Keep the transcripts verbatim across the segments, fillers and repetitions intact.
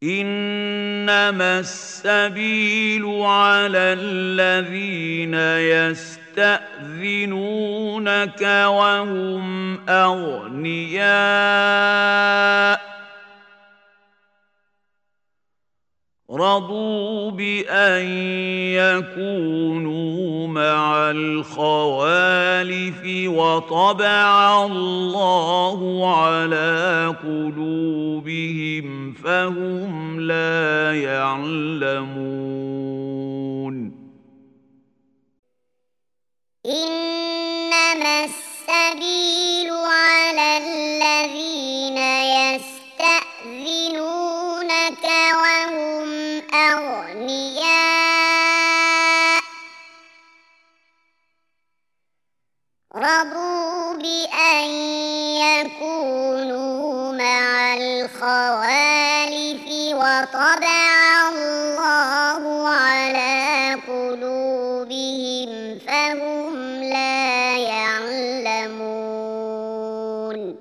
إنما السبيل على الذين يستأذنونك وهم أغنياء رضوا بأن يكونوا مع الخوالف وطبع الله على قلوبهم فهم لا يعلمون. إنما السبيل على الذين يستأذنونك وهم أغنياء رضوا بأن يكونوا مع الخوالف وطبع الله على قلوبهم فهم لا يعلمون.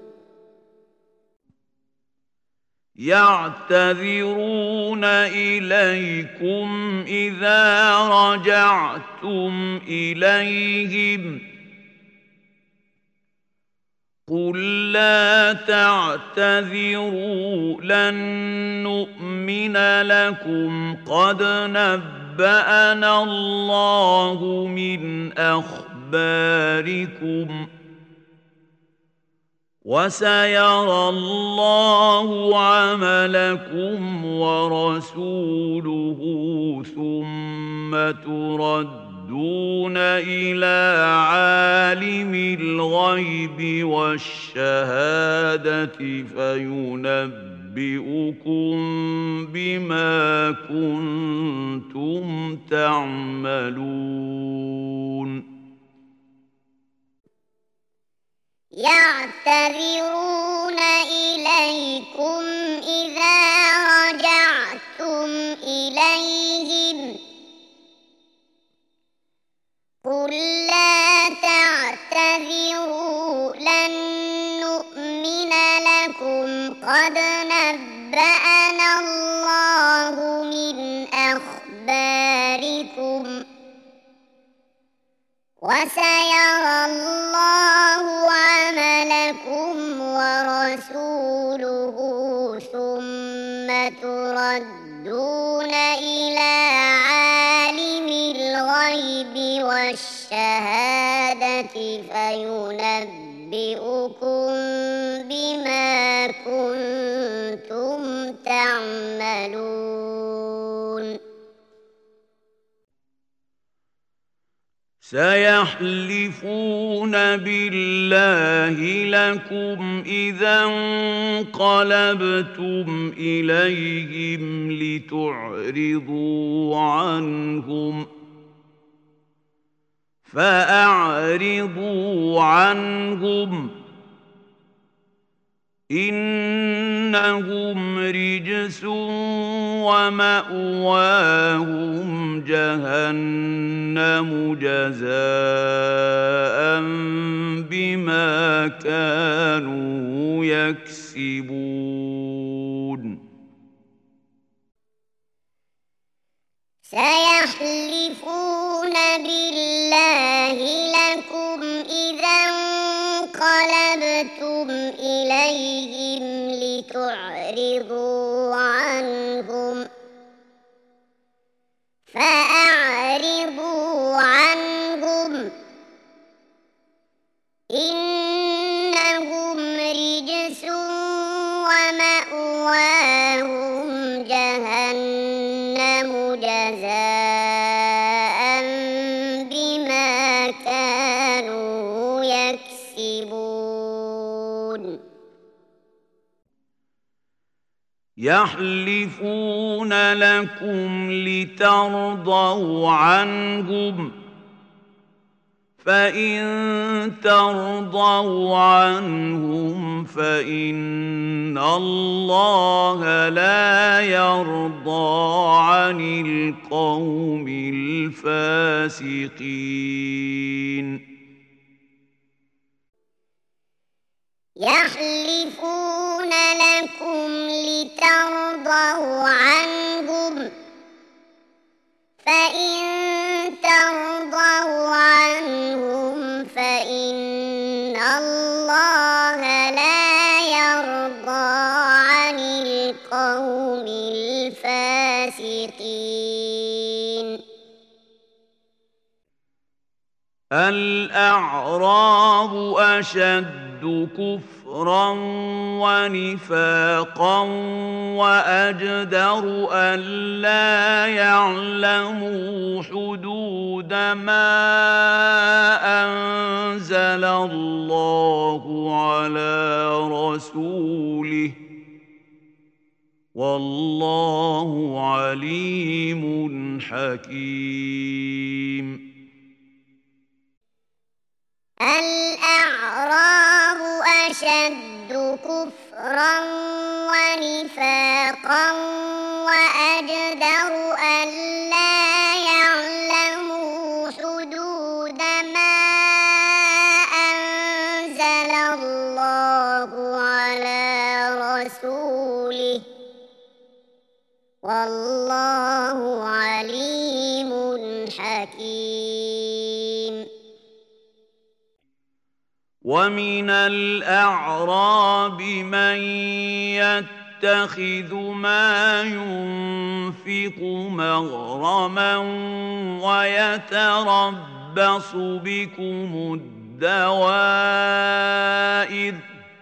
يعتذرون إليكم إذا رجعتم إليهم قل لا تعتذروا لن نؤمن لكم قد نبأنا الله من أخباركم وسيرى الله عملكم ورسوله ثم تردون إلى عالم الغيب والشهادة فينبئكم بما كنتم تعملون. يعتذرون إليكم إذا رجعتم إليهم قل لا تعتذروا لن نؤمن لكم قد نبأنا الله من أخباركم وسيرى الله عملكم ورسوله ثم تردون إلى عالم الغيب والشهادة فينبئكم بما كنتم تعملون. سيحلفون بالله لكم إذا انقلبتم إليهم لتعرضوا عنهم فأعرضوا عنهم إنهم رجس ومأواهم جهنم جزاء بما كانوا يكسبون. سيحلفون بالله لكم إذا انقلبتم إليهم لتعرضوا عنهم فأعرضوا عنهم إنهم رجس ومأواهم جهنم جزاء بما كانوا يكسبون. يحلفون لكم لترضوا عنهم فإن ترضوا عنهم فإن الله لا يرضى عن القوم الفاسقين. يحلفون لكم لترضوا فاسقين الأعراب أشد كفرا ونفاقا وأجدر ألا يعلموا حدود ما أنزل الله على رسوله والله عليم حكيم الأعراب أشد كفرا ونفاقا وأجدر ألا يعلموا حدود ما أنزل الله على رسوله والله عليم حكيم ومن الأعراب من يتخذ ما ينفق مغرما ويتربص بكم الدوائر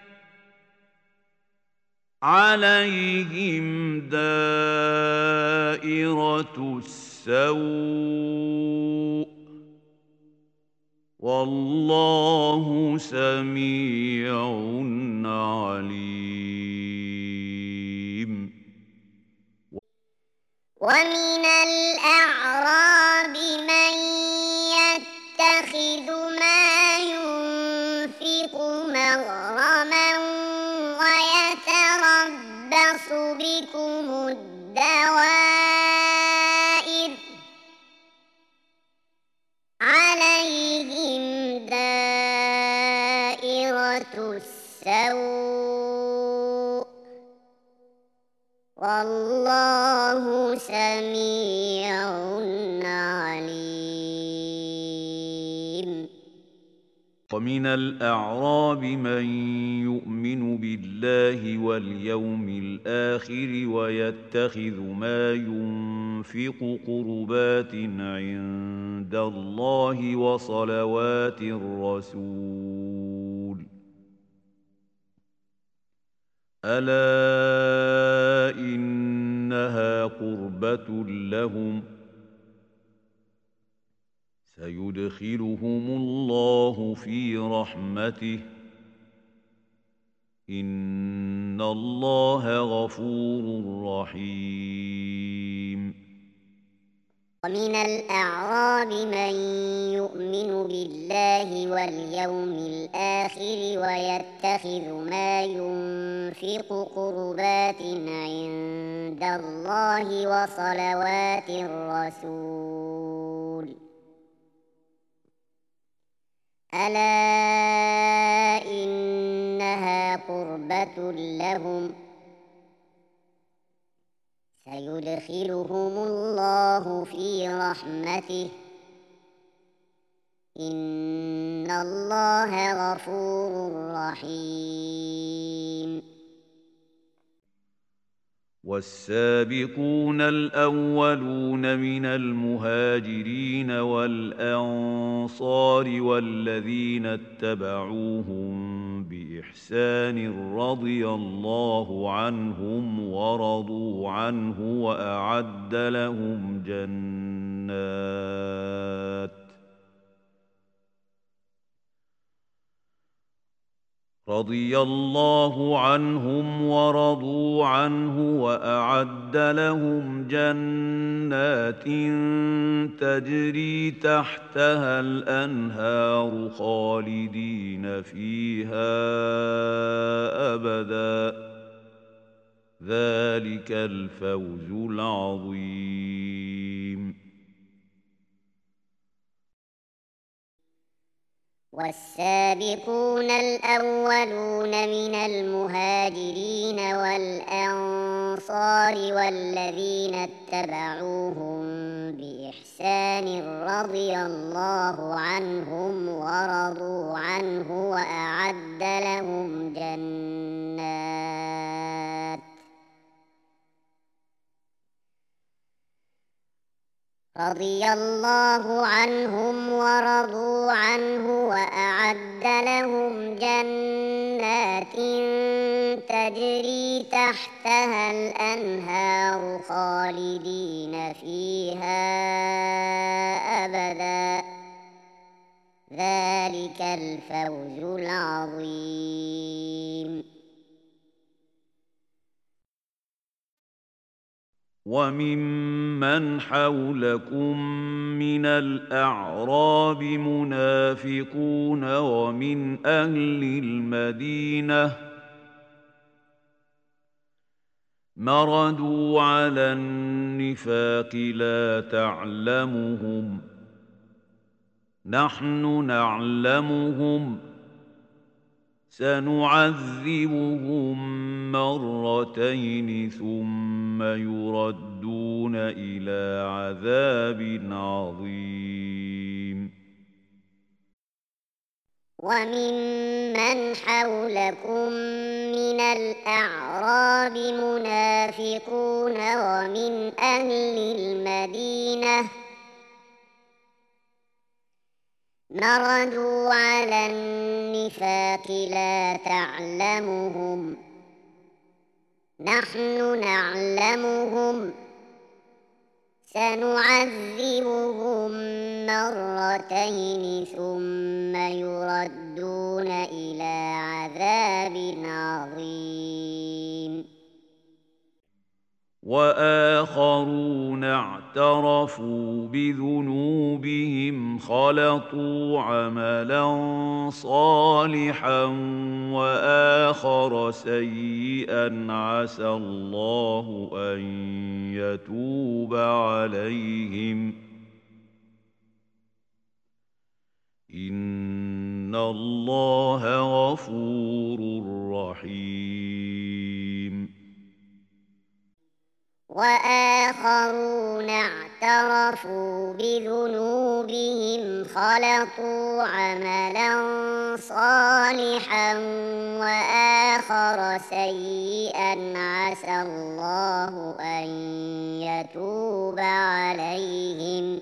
عليهم دائرة السوء والله سميع عليم ومن الأعراب من يتخذ ما ينفق مغرما ويتربص بكم الدوائر عليهم دائرة السوء والله سميع عليم ومن الأعراب من يؤمن بالله واليوم الآخر ويتخذ ما ينفق قربات عند الله وصلوات الرسول ألا إنها قربة لهم سيدخلهم الله في رحمته إن الله غفور رحيم ومن الأعراب من يؤمن بالله واليوم الآخر ويتخذ ما ينفق قربات عند الله وصلوات الرسول ألا إنها قربة لهم سيدخلهم الله في رحمته إن الله غفور رحيم والسابقون الأولون من المهاجرين والأنصار والذين اتبعوهم بإحسان رضي الله عنهم ورضوا عنه وأعد لهم جنات رضي الله عنهم ورضوا عنه وأعد لهم جنات تجري تحتها الأنهار خالدين فيها أبدا ذلك الفوز العظيم والسابقون الأولون من المهاجرين والأنصار والذين اتبعوهم بإحسان رضي الله عنهم ورضوا عنه وأعد لهم جنات رضي الله عنهم ورضوا عنه وأعد لهم جنات تجري تحتها الأنهار خالدين فيها أبدا ذلك الفوز العظيم. وممن حولكم من الأعراب منافقون ومن أهل المدينة مردوا على النفاق لا تعلمهم نحن نعلمهم سنعذبهم مرتين ثم يردون إلى عذاب عظيم. وممن حولكم من الأعراب منافقون ومن أهل المدينة مردوا على النفاق لا تعلمهم نحن نعلمهم سنعذبهم مرتين ثم يردون إلى عذاب عظيم. وآخرون اعترفوا بذنوبهم خلطوا عملا صالحا وآخر سيئا عسى الله أن يتوب عليهم إن الله غفور رحيم. وآخرون اعترفوا بذنوبهم خلطوا عملا صالحا وآخر سيئا عسى الله أن يتوب عليهم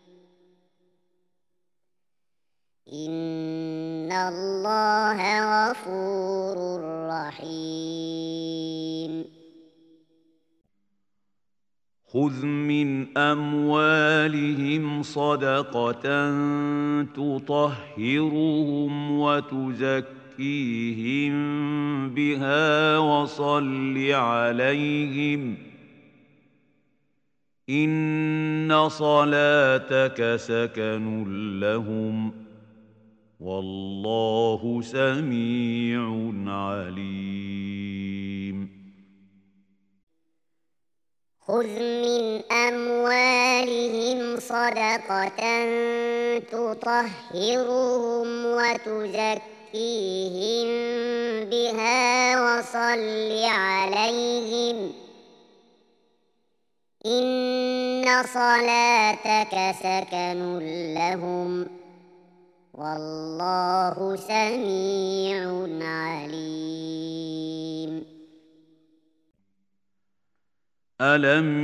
إن الله غفور رحيم. خذ من أموالهم صدقة تطهرهم وتزكيهم بها وصل عليهم إن صلاتك سكن لهم والله سميع عليم. خذ من أموالهم صدقة تطهرهم وتزكيهم بها وصل عليهم إن صلاتك سكن لهم والله سميع عليم. ألم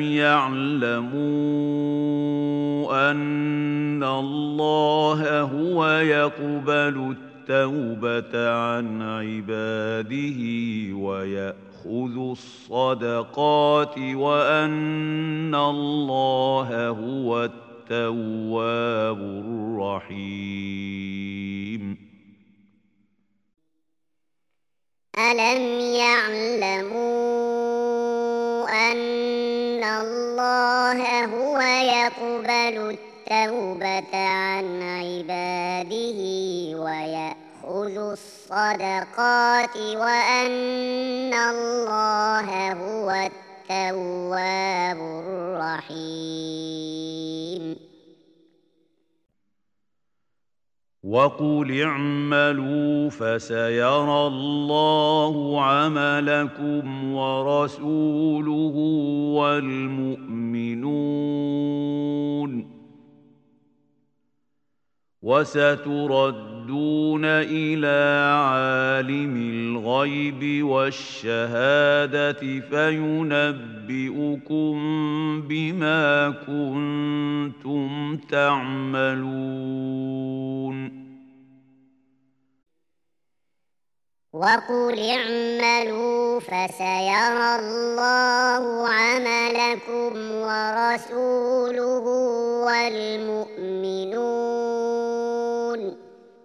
يعلموا أن الله هو يقبل التوبة عن عباده ويأخذ الصدقات وأن الله هو التواب الرحيم. ألم يعلموا أن الله هو يقبل التوبة عن عباده ويأخذ الصدقات وأن الله هو التواب الرحيم. وقل اعملوا فسيرى الله عملكم ورسوله والمؤمنون وستردون إلى عالم الغيب والشهادة فينبئكم بما كنتم تعملون وقل اعملوا فسيرى الله عملكم ورسوله والمؤمنون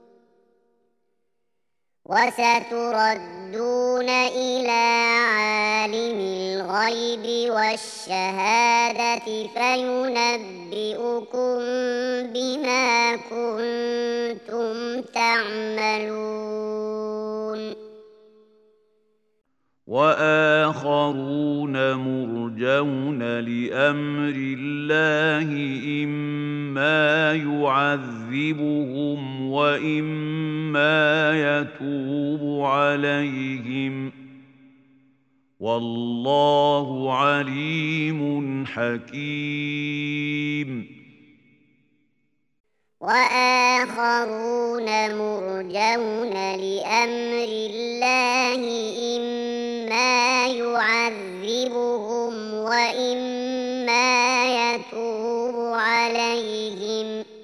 وستردون إلى عالم الغيب والشهادة فينبئكم بما كنتم تعملون وآخرون مرجون لأمر الله إما يعذبهم وإما يتوب عليهم والله عليم حكيم وآخرون مرجون لأمر الله إما يعذبهم وإما يتوب عليهم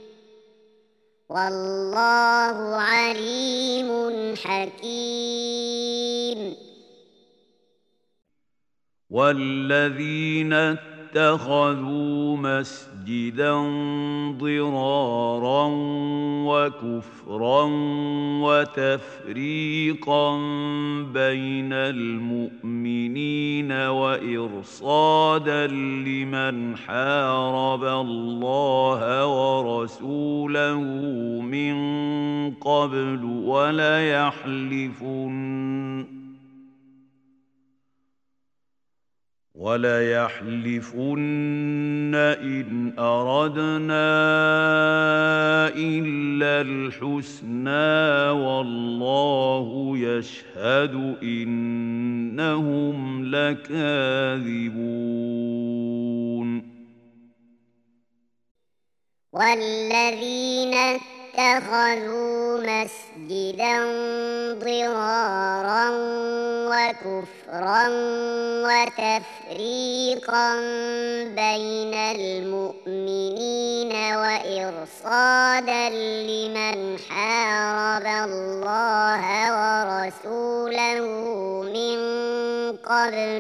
والله عليم حكيم والذين اتخذوا مسجدا ضرارا وكفرا وتفريقا بين المؤمنين وإرصادا لمن حارب الله ورسوله من قبل وليحلفن وليحلفن إن أردنا إلا الحسنى والله يشهد إنهم لكاذبون والذين اتخذوا مسجدا ضرارا وكفرا وتفريقا بين المؤمنين وإرصادا لمن حارب الله ورسوله من قبل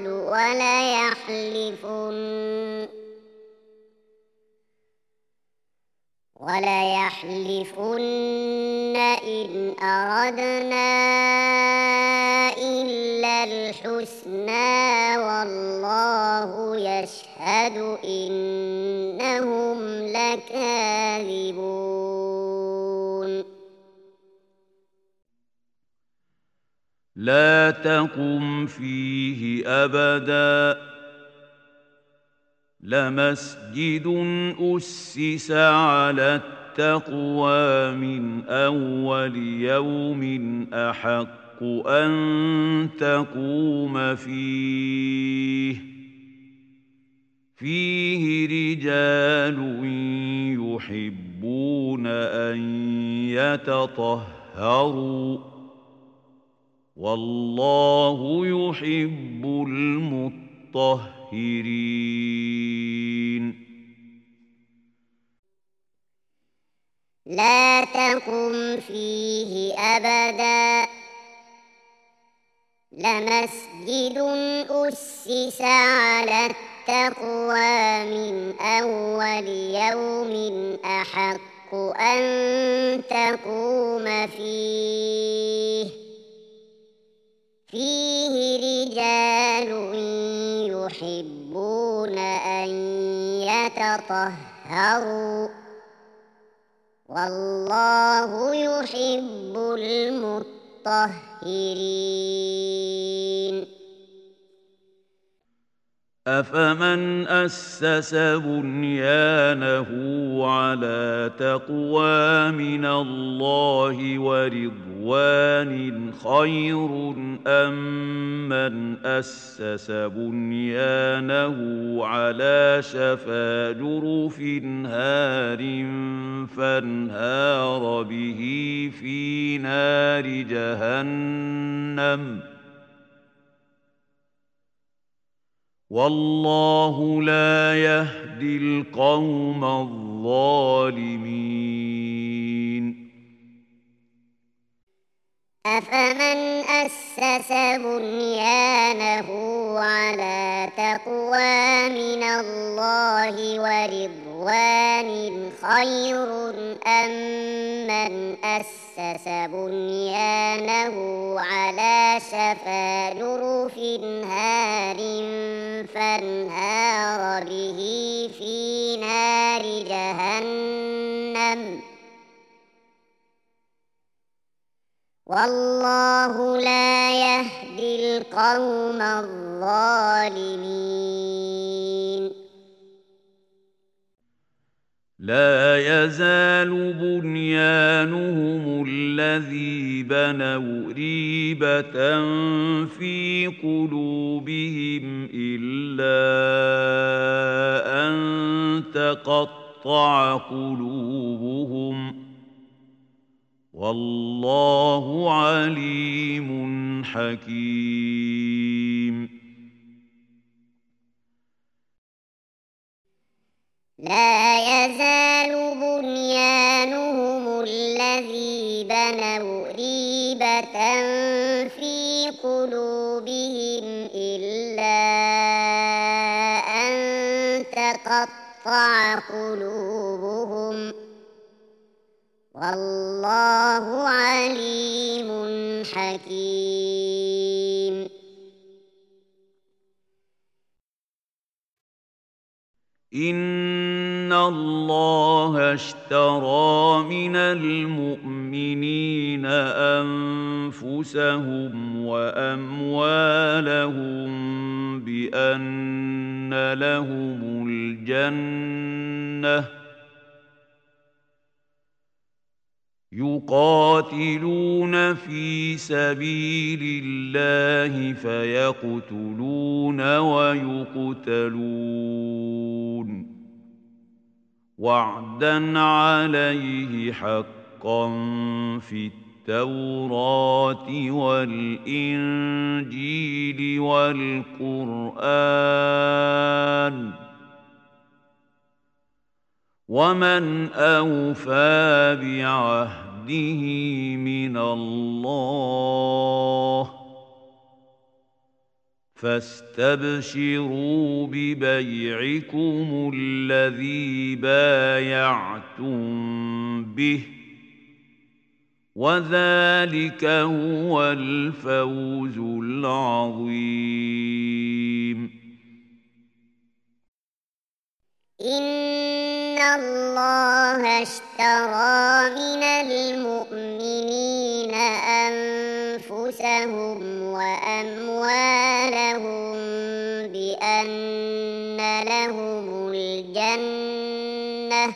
وليحلفن وليحلفن إن أردنا إلا الحسنى والله يشهد إنهم لكاذبون لا تقم فيه أبداً لمسجد أسس على التقوى من أول يوم أحق أن تقوم فيه فيه رجال يحبون أن يتطهروا والله يحب المطهرين لا تقم فيه أبدا لمسجد أسس على التقوى من أول يوم أحق أن تقوم فيه فيه رجال يحبون أن يتطهروا والله يحب المطهرين أفمن أسس بنيانه على تقوى من الله ورضوان خير أم من أسس بنيانه على شفا جرف هار فانهار به في نار جهنم والله لا يهدي القوم الظالمين أفمن أسس بنيانه على تقوى من الله ورضوان خير أم من أسس بنيانه على شفا جرف هار فانهار به في نار جهنم والله لا يهدي القوم الظالمين لا يزال بنيانهم الذي بنوا ريبة في قلوبهم إلا أن تقطع قلوبهم والله عليم حكيم لا يزال بنيانهم الذي بنوا ريبة في قلوبهم إلا أن تقطع قلوبهم والله عليم حكيم إن الله اشترى من المؤمنين أنفسهم وأموالهم بأن لهم الجنة يقاتلون في سبيل الله فيقتلون ويقتلون وعدا عليه حقا في التوراة والإنجيل والقرآن ومن أوفى بعهده من الله فاستبشروا ببيعكم الذي بايعتم به وذلك هو الفوز العظيم إن الله اشترى من المؤمنين أنفسهم وأموالهم بأن لهم الجنة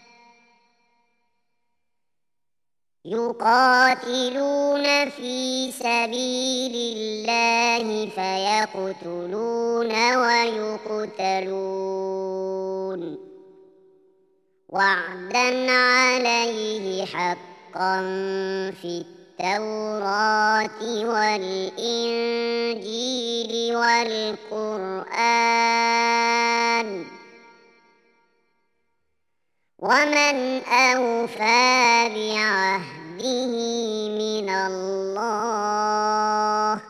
يقاتلون في سبيل الله فيقتلون ويقتلون وعدا عليه حقا في التوراة والإنجيل والقرآن ومن أوفى بعهده من الله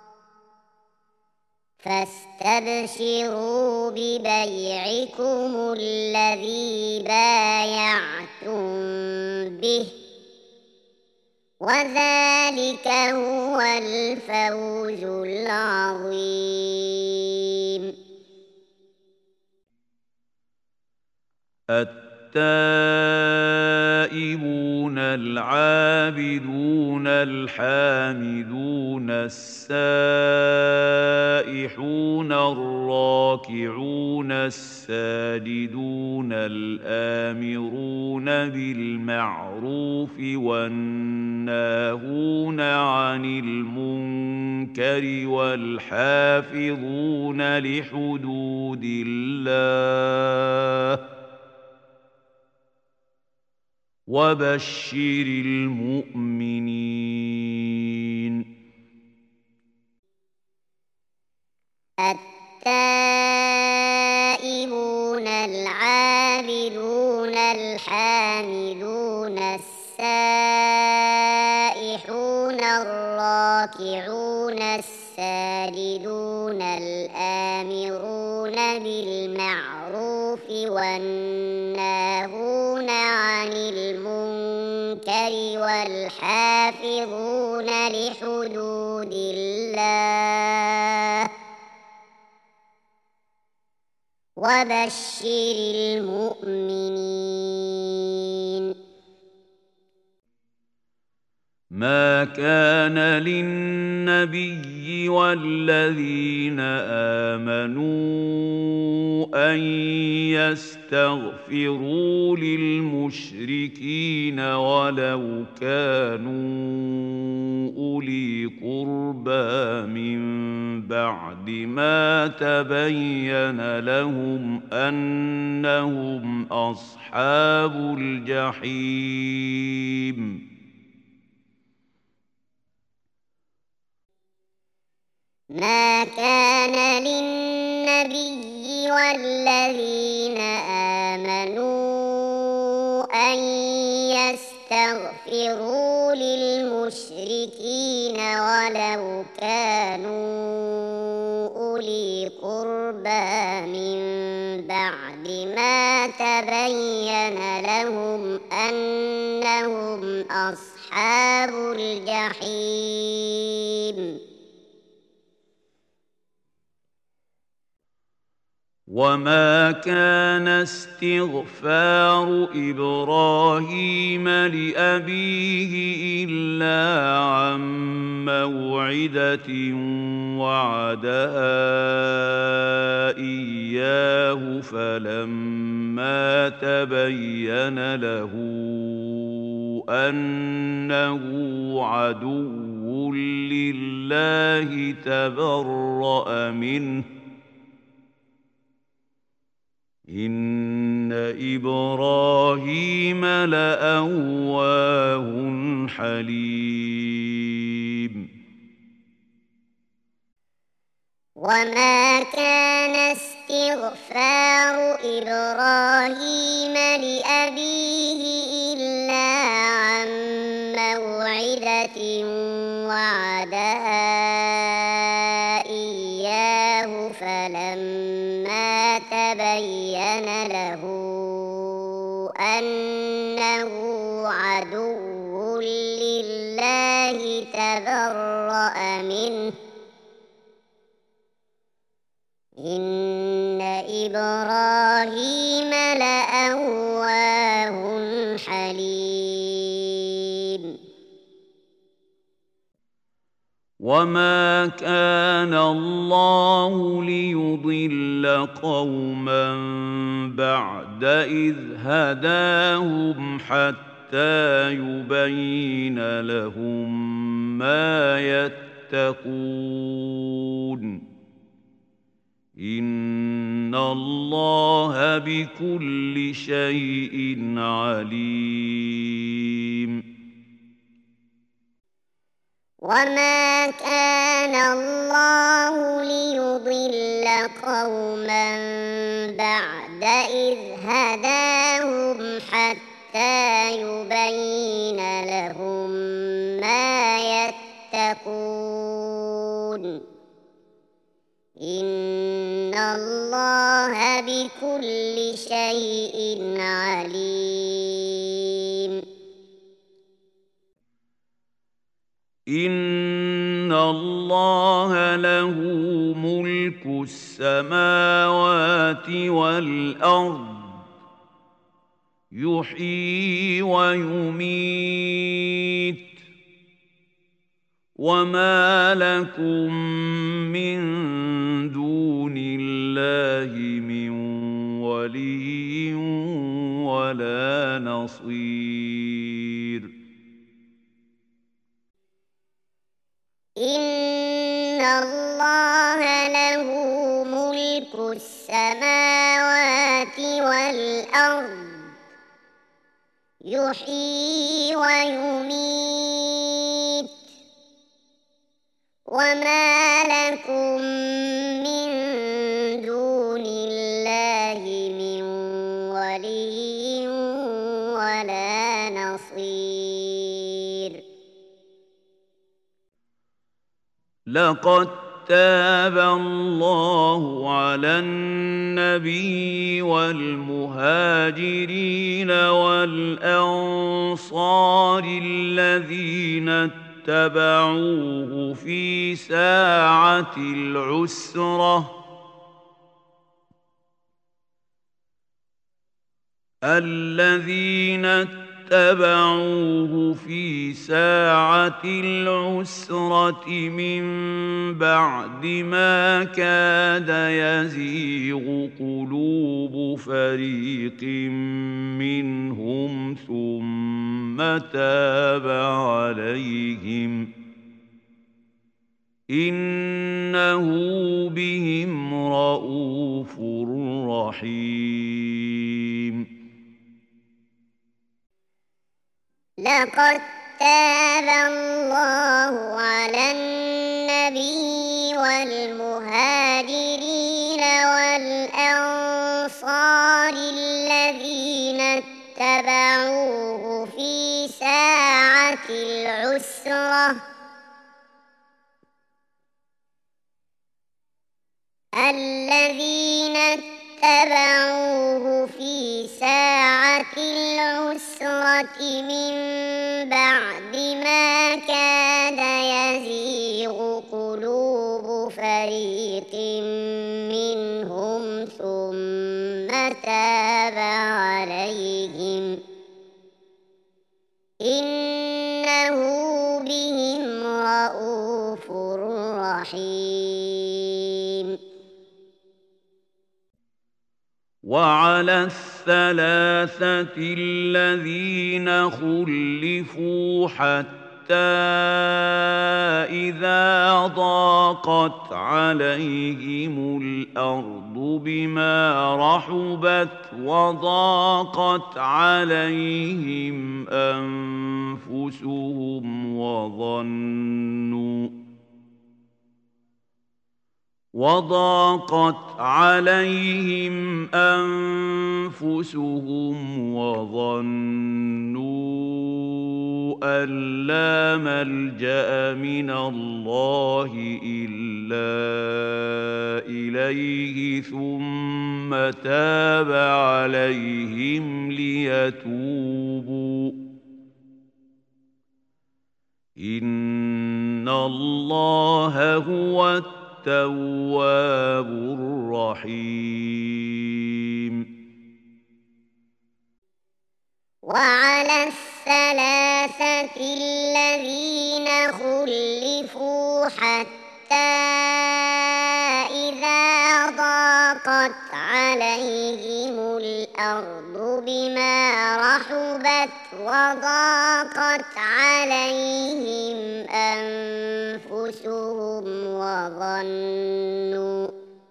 فاستبشروا ببيعكم الذي بايعتم به وذلك هو الفوز العظيم التائبون العابدون الحامدون السائحون الراكعون الساجدون الآمرون بالمعروف والناهون عن المنكر والحافظون لحدود الله وبشر المؤمنين. التائبون العابدون الحامدون السائحون الراكعون الساجدون الآمرون بالمعروف والناهون عن المنكر والحافظون لحدود الله وبشر المؤمنين. ما كان للنبي والذين آمنوا أن يستغفروا للمشركين ولو كانوا أولي قربى من بعد ما تبين لهم أنهم أصحاب الجحيم. ما كان للنبي والذين آمنوا أن يستغفروا للمشركين ولو كانوا أولي قربى من بعد ما تبين لهم أنهم أصحاب الجحيم. وما كان استغفار إبراهيم لأبيه إلا عن موعدة وعدها إياه فلما تبين له أنه عدو لله تبرأ منه إن إبراهيم لأواه حليم. وما كان استغفار إبراهيم لأبيه إلا عن موعدة وعدها إياه فلما تبين له أنه عدو لله تبرأ منه إن إبراهيم لأواه حليم. وما كان الله ليضل قوما بعد إذ هداهم حتى يبين لهم ما يتقون إن الله بكل شيء عليم. وما كان الله ليضل قوما بعد إذ هداهم حتى يبين لهم ما يتقون إن الله بكل شيء عليم. إن الله له ملك السماوات والأرض يحيي ويميت وما لكم من دون الله من ولي ولا نصير إن الله له ملك السماوات والأرض يحيي ويميت وما لكم من دون الله من ولي ولا نصير لقد تاب الله على النبي والمهاجرين والأنصار الذين اتبعوه في ساعة العسرة الذين اتبعوه في ساعة العسرة من بعد ما كاد يزيغ قلوب فريق منهم ثم تاب عليهم إنه بهم رءوف رحيم لقد تاب الله على النبي والمهاجرين والأنصار الذين اتبعوه في ساعة العسرة الذين اتبعوه في ساعة العسرة من بعد ما كاد يزيغ قلوب فريق منهم ثم تاب عليهم إنه بهم رءوف رحيم وعلى الثلاثة الذين خلفوا حتى إذا ضاقت عليهم الأرض بما رحبت وضاقت عليهم أنفسهم وظنوا وضاقت عليهم أنفسهم وظنوا أن لا ملجأ من الله إلا إليه ثم تاب عليهم ليتوبوا إن الله هو التواب الرحيم وعلى الثلاثة الذين خلفوا حتى إذا ضاقت عليهم الأرض بما رحبت وضاقت عليهم أنفسهم وظنوا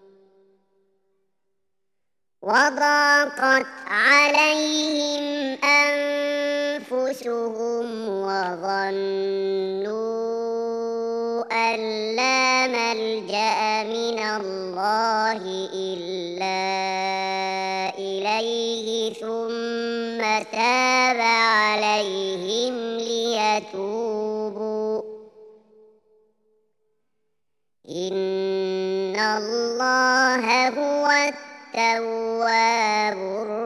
وضاقت عليهم أنفسهم وظنوا أن لا ملجأ من الله إلا إليه ثم تاب عليهم ليتوبوا إن الله هو التواب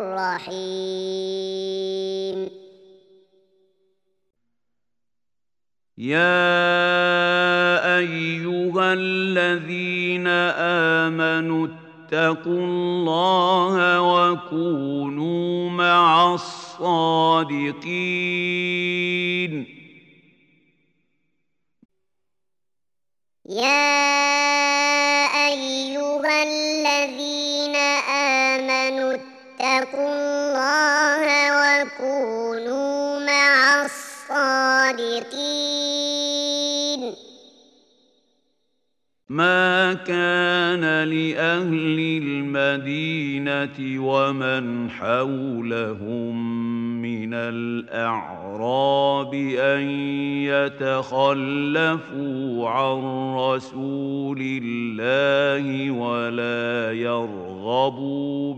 الرحيم يا أيها الذين آمنوا واتقوا الله وكونوا مع الصادقين. يا أيها الذين آمنوا اتقوا الله وكونوا مع الصادقين. ما كان لأهل المدينة ومن حولهم من الأعراب أن يتخلفوا عن رسول الله ولا يرغبوا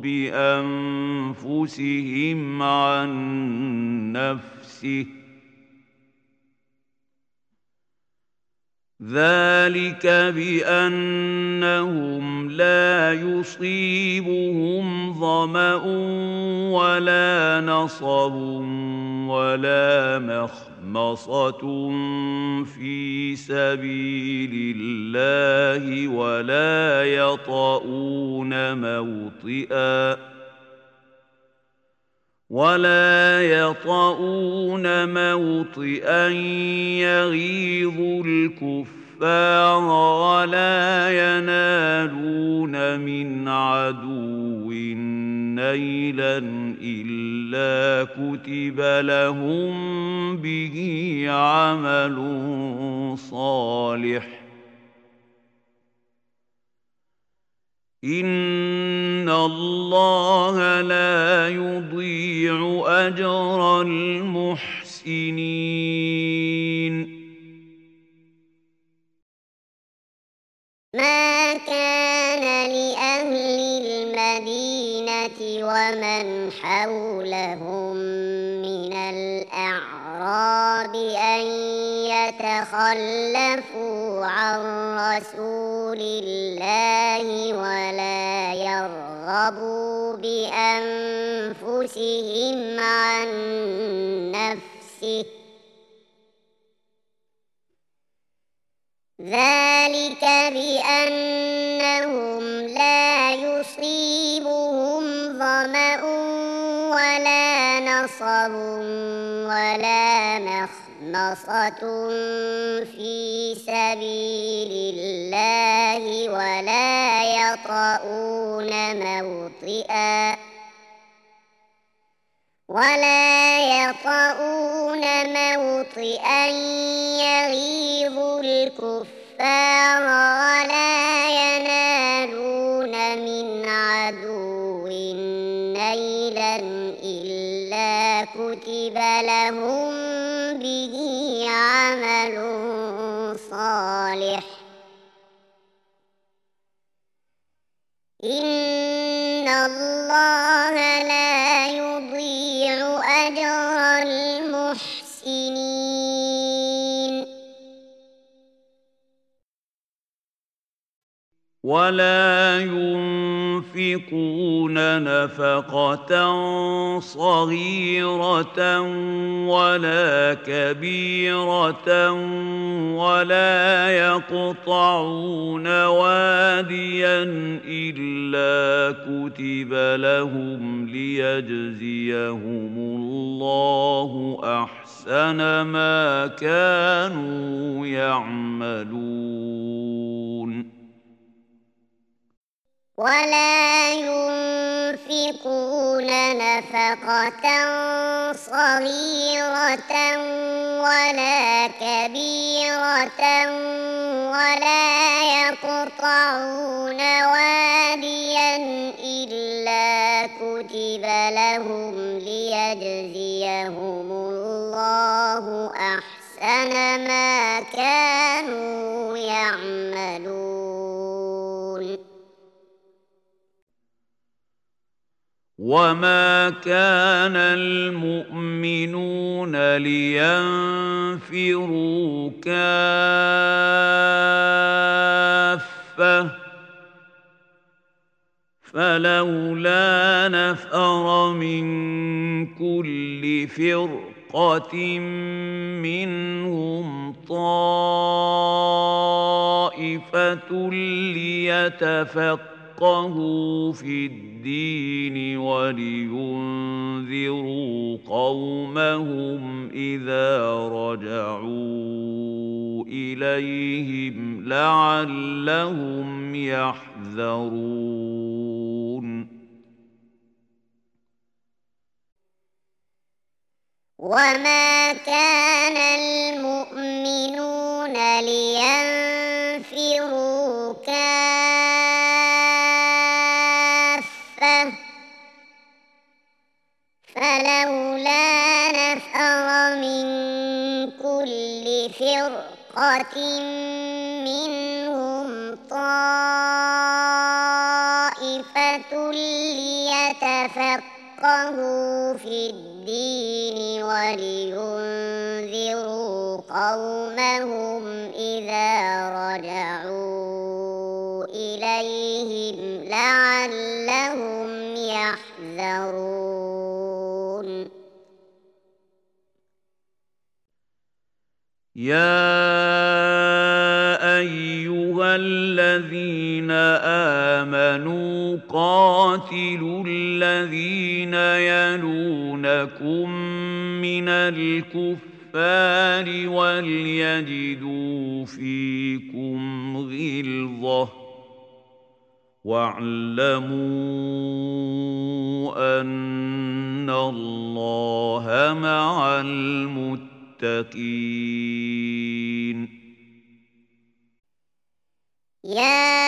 بأنفسهم عن نفسه، ذلك بأنهم لا يصيبهم ظمأ ولا نصب ولا مخمصة في سبيل الله ولا يطؤون موطئا ولا يطؤون موطئا يغيظ الكفار ولا ينالون من عدو نيلا إلا كتب لهم به عمل صالح. إن الله لا يضيع أجر المحسنين. ما كان لأهل المدينة ومن حولهم من الأعراب أن يتخلفوا عن رسول الله ولا يرغبوا بأنفسهم عن نفسه، ذلك بأنهم لا يصيبهم ظمأ ولا نصب ولا مخمصة في سبيل الله ولا يطؤون موطئا ولا يطؤون موطئا يغيظ الكفار ولا ينالون من عدو نيلا إلا كتب لهم به عمل صالح. إن الله لا يضيع أجر المحسنين. ولا ينفقون نفقة صغيرة ولا كبيرة ولا يقطعون واديا إلا كتب لهم ليجزيهم الله أحسن ما كانوا يعملون. ولا ينفقون نفقة صغيرة ولا كبيرة ولا يقطعون واديا إلا كتب لهم ليجزيهم الله أحسن ما كانوا يعملون. وما كان المؤمنون لينفروا كافة فلولا نفر من كل فرقة منهم طائفة ليتفقهوا يفقهوا في الدين ولينذروا قومهم إذا رجعوا إليهم لعلهم يحذرون وما كان المؤمنون لينفروا كافة فلولا نفر من كل فرقة منهم طائفة ليتفقهوا في الدين ولينذروا قومهم إذا رجعوا إليهم لعلهم يحذرون يا أيها الذين آمنوا قاتلوا الذين يلونكم من الكفار وليجدوا فيكم غلظة واعلموا أن الله مع المتقين يا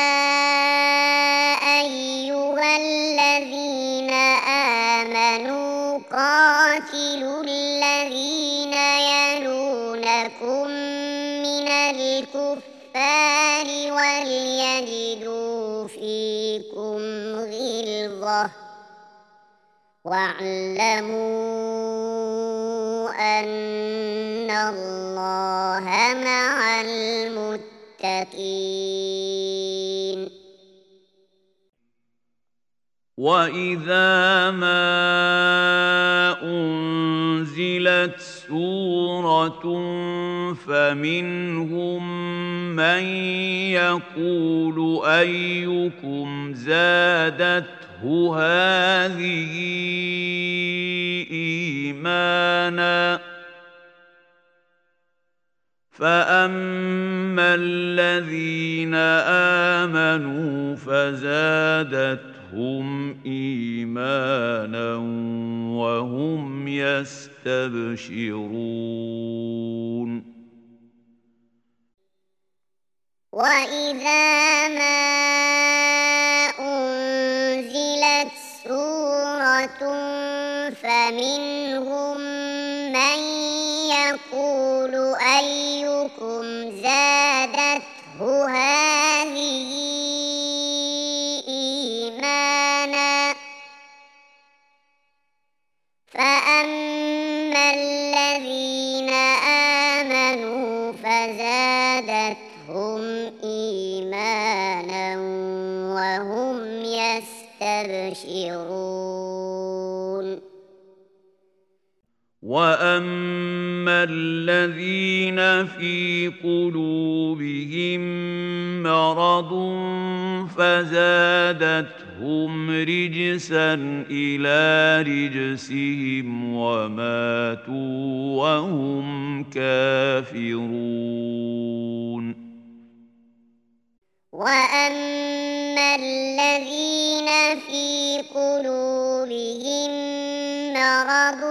أيها الذين آمنوا قاتلوا الذين يلونكم من الكفار وليجدوا فيكم غلظة واعلموا أن الله مع المتقين وإذا ما أنزلت سورة فمنهم من يقول أيكم زادته هذه إيمانا فأما الذين آمنوا فزادتهم إيمانا وهم يستبشرون وإذا ما أنزلت سورة فمنهم من يقول أيكم زادته هذه إيمانا فأما الذين آمنوا فزادتهم إيمانا وهم يستبشرون وأما الذين في قلوبهم مرض فزادتهم رجسا إلى رجسهم وماتوا وهم كافرون وأما الذين في قلوبهم مرض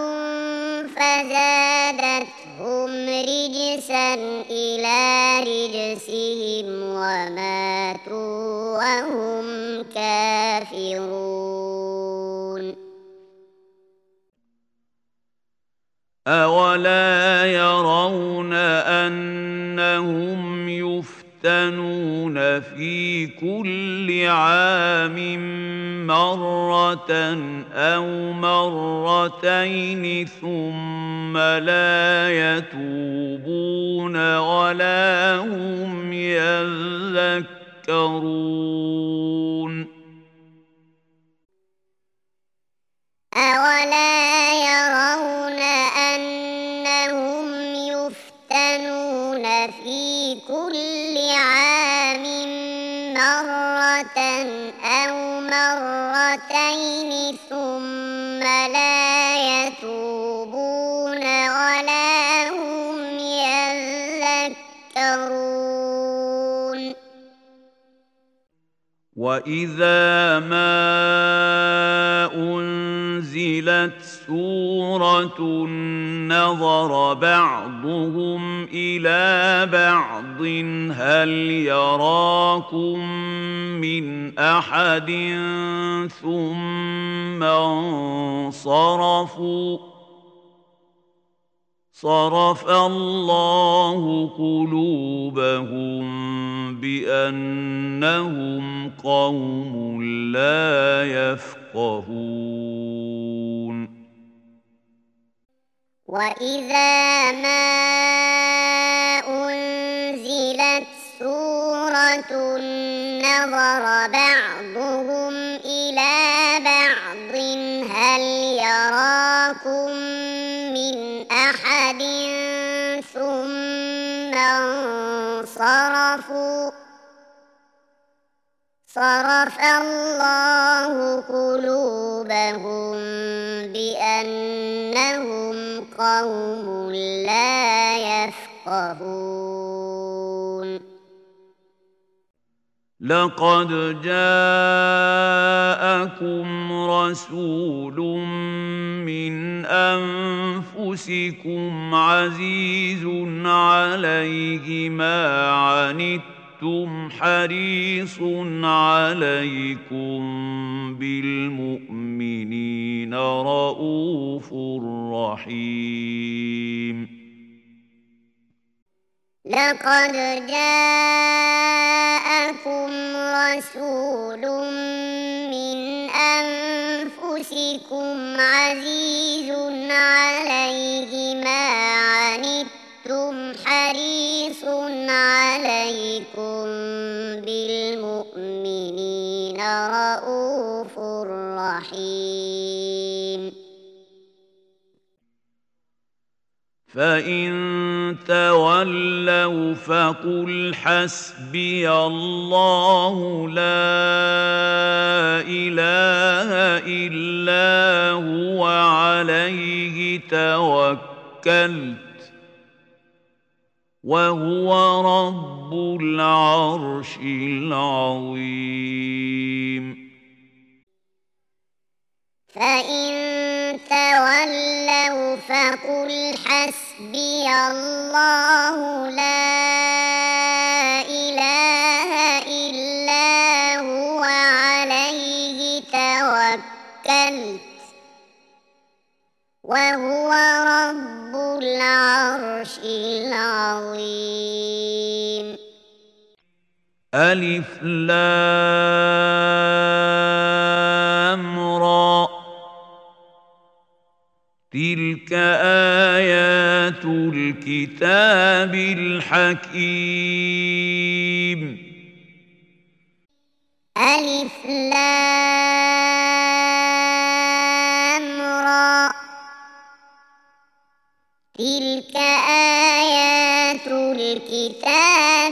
فزادتهم رجسا إلى رجسهم وماتوا وهم كافرون أولا يرون أنهم يفتنون في كل عام مرة أو مرتين ثم لا يتوبون ولا هم يذكرون أولا يرون أنهم يفتنون في كل عام مرة أو مرتين ثم لا يتوبون ولا هم يذكرون وإذا ما أنزلت سورة نظر بعضهم إلى بعض هل يراكم من أحد ثم انصرفوا صرف الله قلوبهم بأنهم قوم لا يفقهون وإذا ما أنزلت سورة نظر بعضهم إلى بعض هل يراكم من أحد ثم انصرفوا صرف الله قلوبهم بأنهم قوم لا يفقهون لقد جاءكم رسول من أنفسكم عزيز عليه ما عنتم حريص عليكم بالمؤمنين رؤوف رحيم لقد جاءكم رسول من أنفسكم عزيز عليه ما عنتم حريص عليكم بالمؤمنين رؤوف رحيم فإن تولوا فقل حسبي الله لا إله إلا هو عليه توكلت وهو رب العرش العظيم فإن تولوا فقل حسبي الله لا إله إلا هو عليه توكلت وهو رب العرش العظيم ألف لام را تلك آيات الكتاب الحكيم ألف لام را تلك آيات الكتاب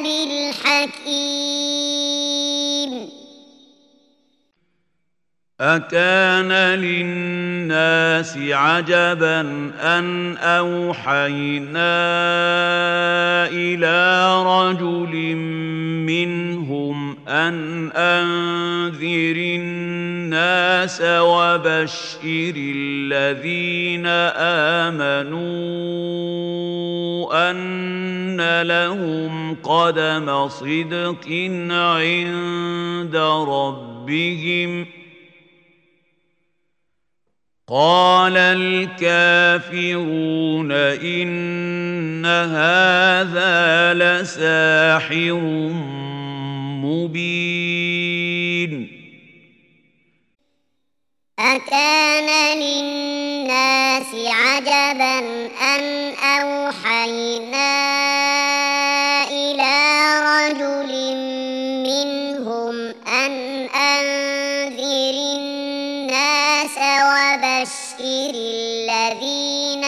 الحكيم أكان للناس عجبا أن أوحينا إلى رجل منهم أن أنذر الناس وبشر الذين آمنوا أن لهم قدم صدق عند ربهم قال الكافرون إن هذا لساحر مبين أكان للناس عجبا أن أوحينا إلى رجل منهم أن أنذر الناس وبشر الذين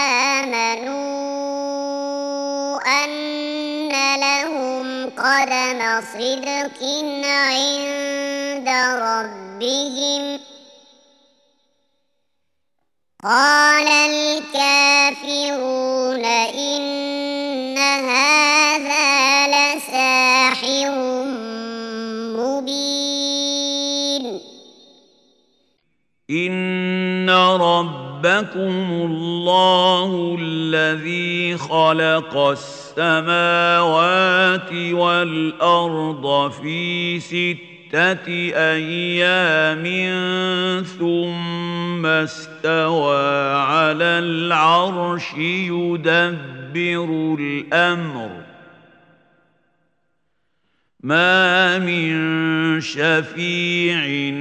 آمنوا أن لهم قدم صدق عند ربهم قال الكافرون إن هذا لساحر مبين إن ربكم الله الذي خلق السماوات والأرض في ستة أيام ثم استوى على العرش يدبر الأمر ما من شفيع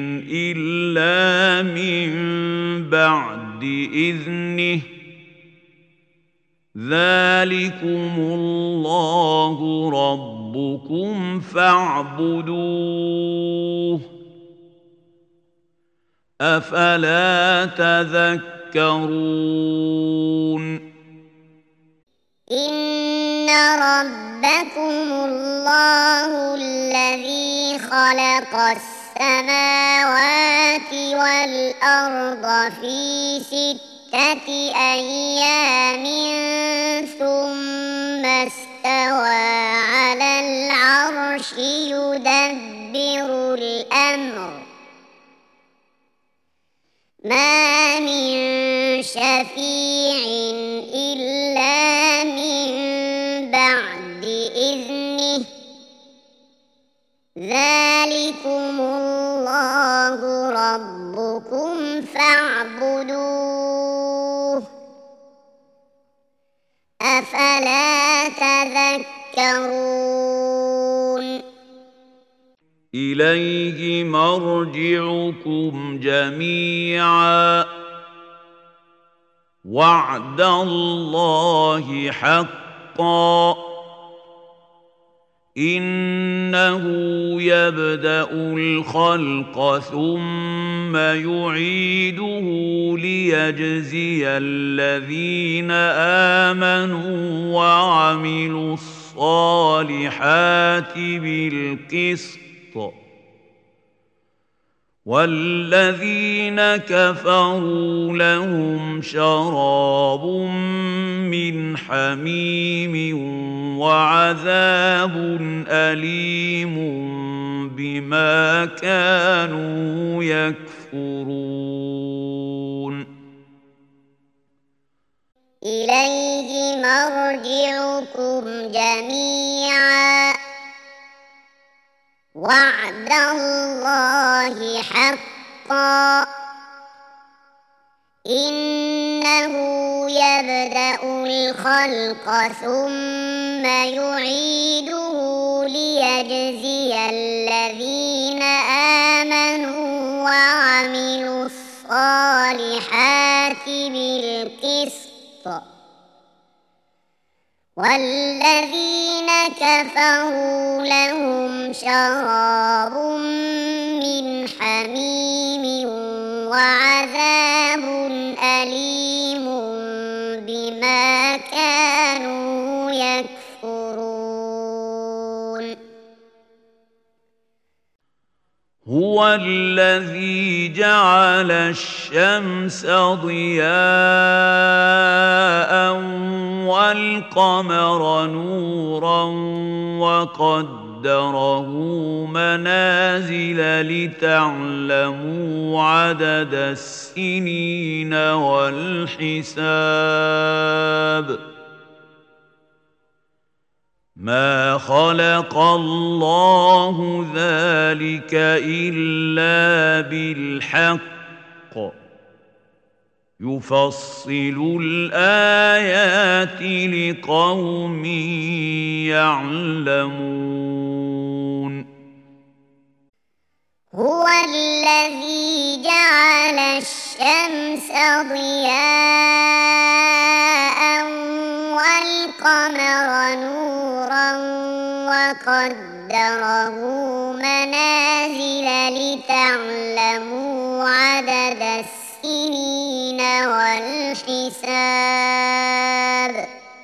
إلا من بعد إذنه ذلكم الله ربكم فاعبدوه أفلا تذكرون إن ربكم الله الذي خلق السماوات والأرض في ستة أيام ثم استوى على العرش يدبر الأمر ما من شفيع إلا من بعد إذنه ذلكم الله ربكم فاعبدوه أفلا تذكرون إليه مرجعكم جميعا وعد الله حقا إنه يبدأ الخلق ثم يعيده ليجزي الذين آمنوا وعملوا الصالحات بالقسط والذين كفروا لهم شراب من حميم وعذاب أليم بما كانوا يكفرون إليه مرجعكم جميعا وعد الله حقا إنه يبدأ الخلق ثم يعيده ليجزي الذين آمنوا وعملوا الصالحات بالقسط والذين كفروا لهم شراب من حميم وعذاب أليم بما كانوا يكفرون هو الذي جعل الشمس ضياء والقمر نورا وقدره منازل لتعلموا عدد السنين والحساب ما خلق الله ذلك إلا بالحق يفصل الآيات لقوم يعلمون هو الذي جعل الشمس ضياء والقمر نورا وقدره منازل لتعلموا عدد السنين والحساب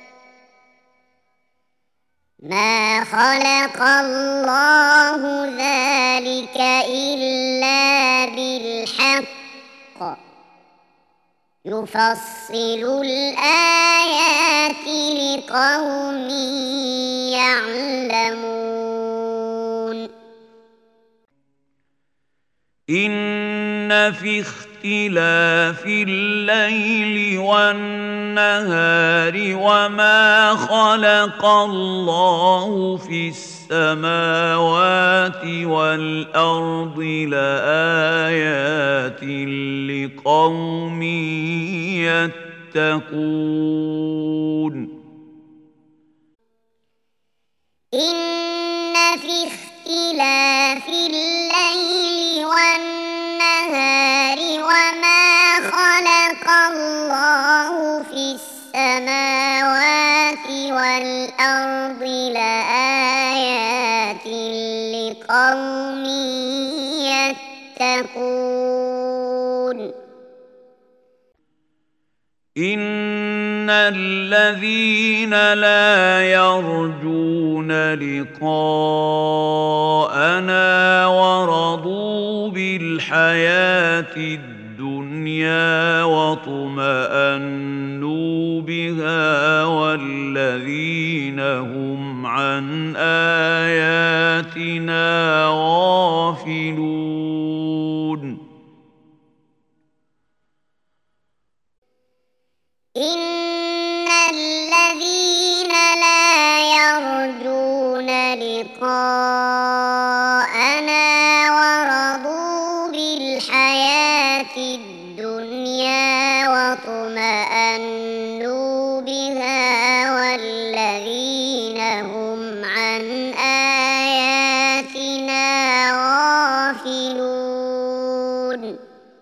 ما خلق الله ذلك إلا بالحق يفصل الآيات لقوم يعلمون إن في اختلاف الليل والنهار وما خلق الله في السماوات والأرض لآيات لقوم يتقون إن في اختلاف الليل والنهار وما خلق الله في السماوات والأرض لآيات لقوم يتقون إن الذين لا يرجون لقاءنا ورضوا بالحياة الدنيا واطمأنوا بها والذين هم عن آياتنا غافلون إن الذين لا يرجون لقاءنا ورضوا بالحياة الدنيا واطمأنوا بها والذين هم عن آياتنا غافلون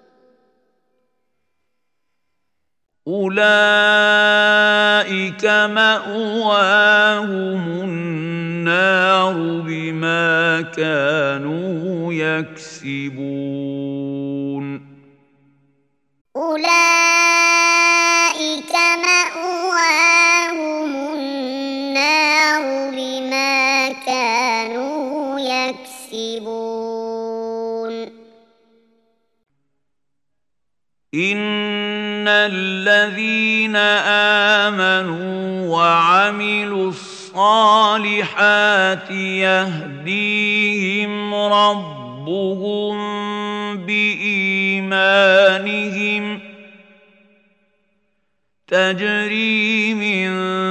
أولئك مأواهم النار بما كانوا يكسبون أولئك مأواهم النار بما كانوا يكسبون إن الذين آمنوا وعملوا الصالحات يهديهم ربهم بإيمانهم تجري من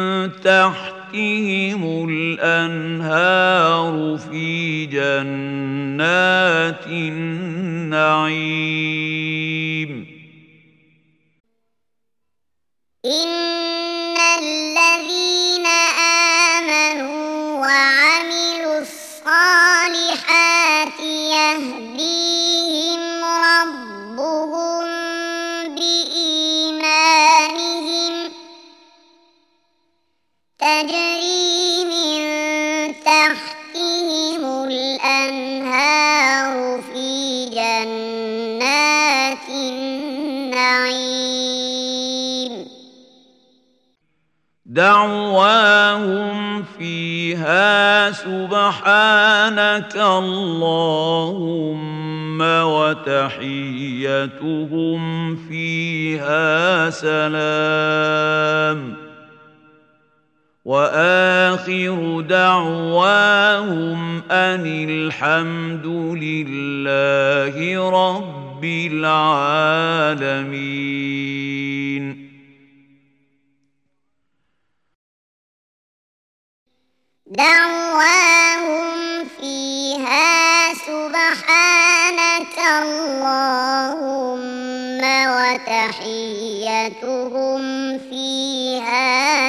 تحتهم الأنهار في جنات النعيم إن الذين آمنوا وعملوا الصالحات يهديهم ربهم بإيمانهم تجري من تحتهم الأنهار في جنات النعيم دعواهم فيها سبحانك اللهم وتحيتهم فيها سلام وآخر دعواهم أن الحمد لله رب العالمين دعواهم فيها سبحانك اللهم وتحيتهم فيها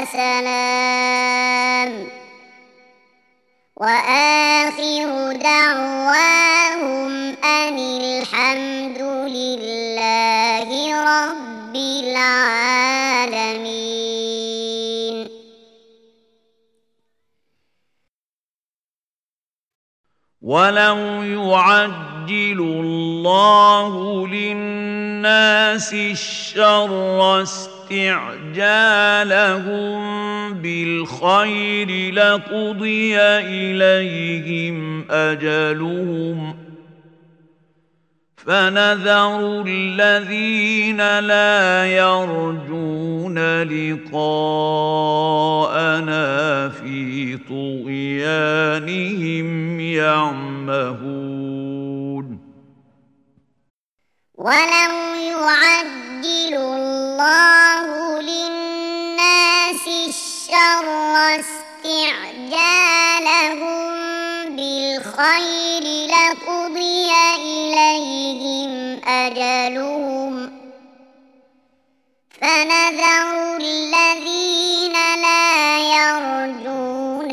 سلام وآخر دعواهم أن الحمد لله رب العالمين ولو يعجل الله للناس الشر استعجالهم بالخير لقضي إليهم أجلهم فنذر الذين لا يرجون لقاءنا في طغيانهم يعمهون ولو يعجل الله للناس الشر استعجالهم بالخير لقضي إليهم أجلهم فنذر الذين لا يرجون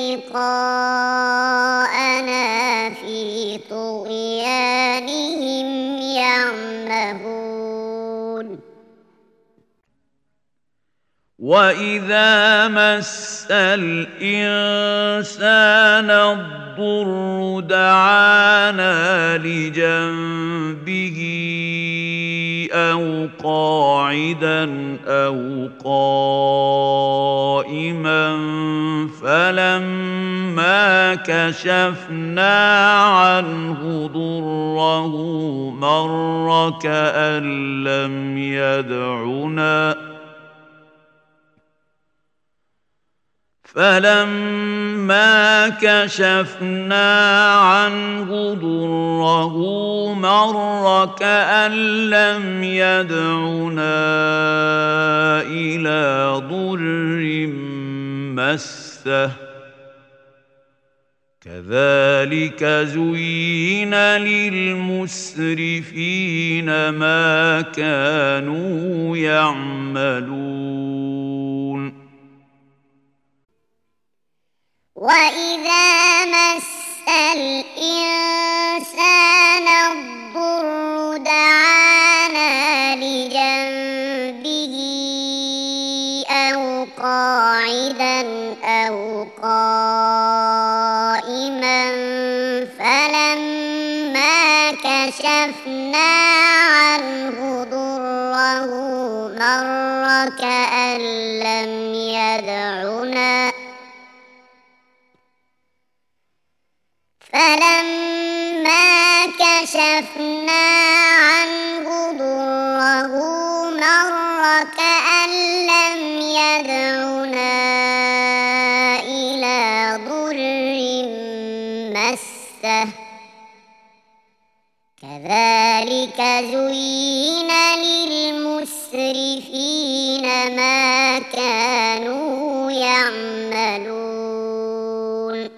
لقاءنا في طغيانهم يعمهون وإذا مس الإنسان الضر دعانا لجنبه أو قاعدا أو قائما فلما كشفنا عنه ضره مر كأن لم يدعنا فلما كشفنا عنه ضره مر كأن لم يدعنا إلى ضر مسه كذلك زين للمسرفين ما كانوا يعملون وإذا مس الإنسان الضر دعانا لجنبه أو قاعدا أو قائما فلما كشفنا عنه ضره مر كأن لم يدعنا فلما كشفنا عنه ضره مر كأن لم يدعنا إلى ضر مسه كذلك زين للمسرفين ما كانوا يعملون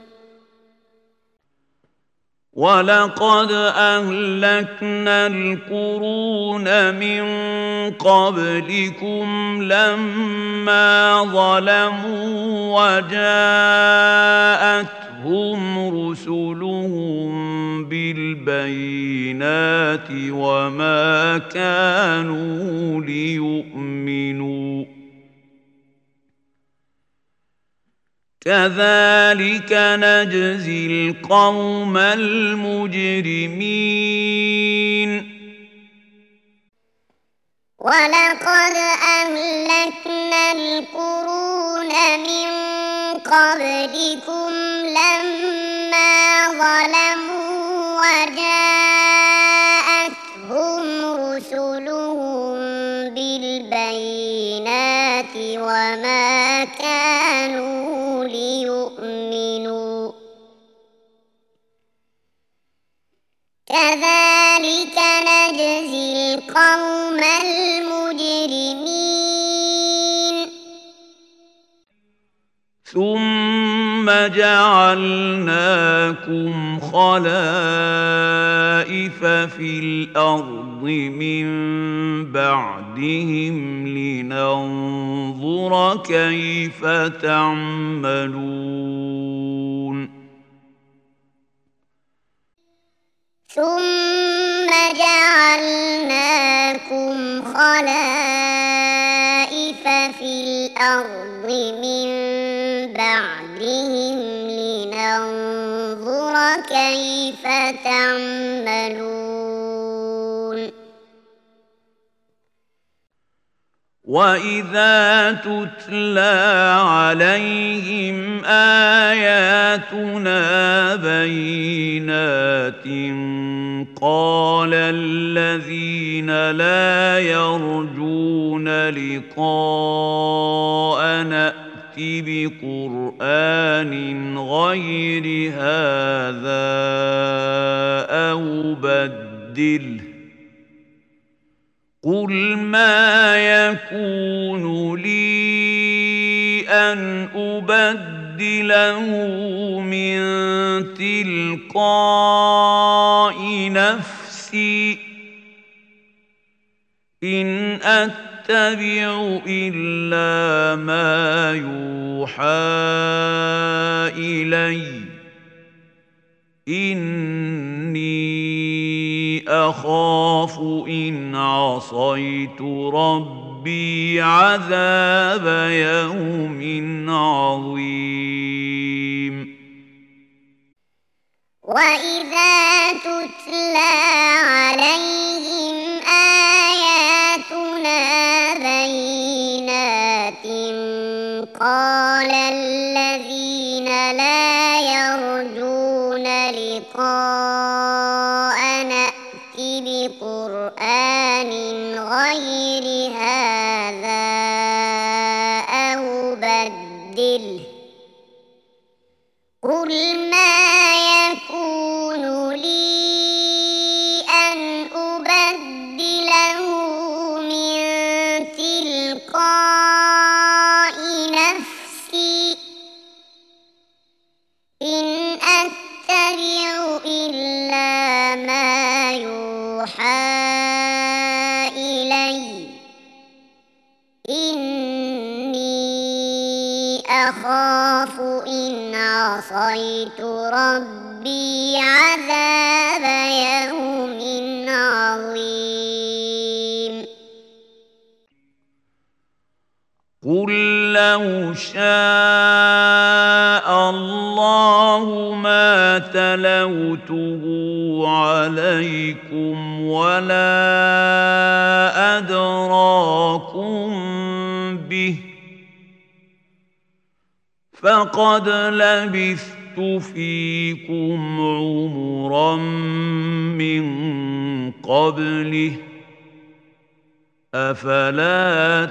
ولقد أهلكنا القرون من قبلكم لما ظلموا وجاءتهم رسلهم بالبينات وما كانوا ليؤمنوا كذلك نجزي القوم المجرمين ولقد أهلكنا القرون من قبلكم لما ظلموا وجاءتهم رسلهم بالبينات وما كانوا ليؤمنوا كذلك نجزي القوم المجرمين ثم جعلناكم خلائف في الأرض من بعدهم لننظر كيف تعملون ثم جعلناكم خلائف في الأرض من بعدهم لننظر كيف تعملون وإذا تتلى عليهم آياتنا بينات قال الذين لا يرجون لقاءنا ائت بقرآن غير هذا أو بدله قل ما يكون لي أن أبدله من تلقاء نفسي إن أتبع إلا ما يوحى إلي إني أخاف إن عصيت ربي عذاب يوم عظيم. وإذا تتلى عليهم آياتنا بينات قال الذين لا يرجون لقاءنا ائت بقرآن غير هذا أو بدله قل ما يكون لي أن أبدله من تلقاء نفسي إن أتبع إلا ما يوحى إلي إني أخاف إن عصيت ربي عذاب يوم عظيم. قل لو شاء الله ما تلوته عليكم ولا أدراكم به فقد لبثت فيكم عمرا من قبله أفلا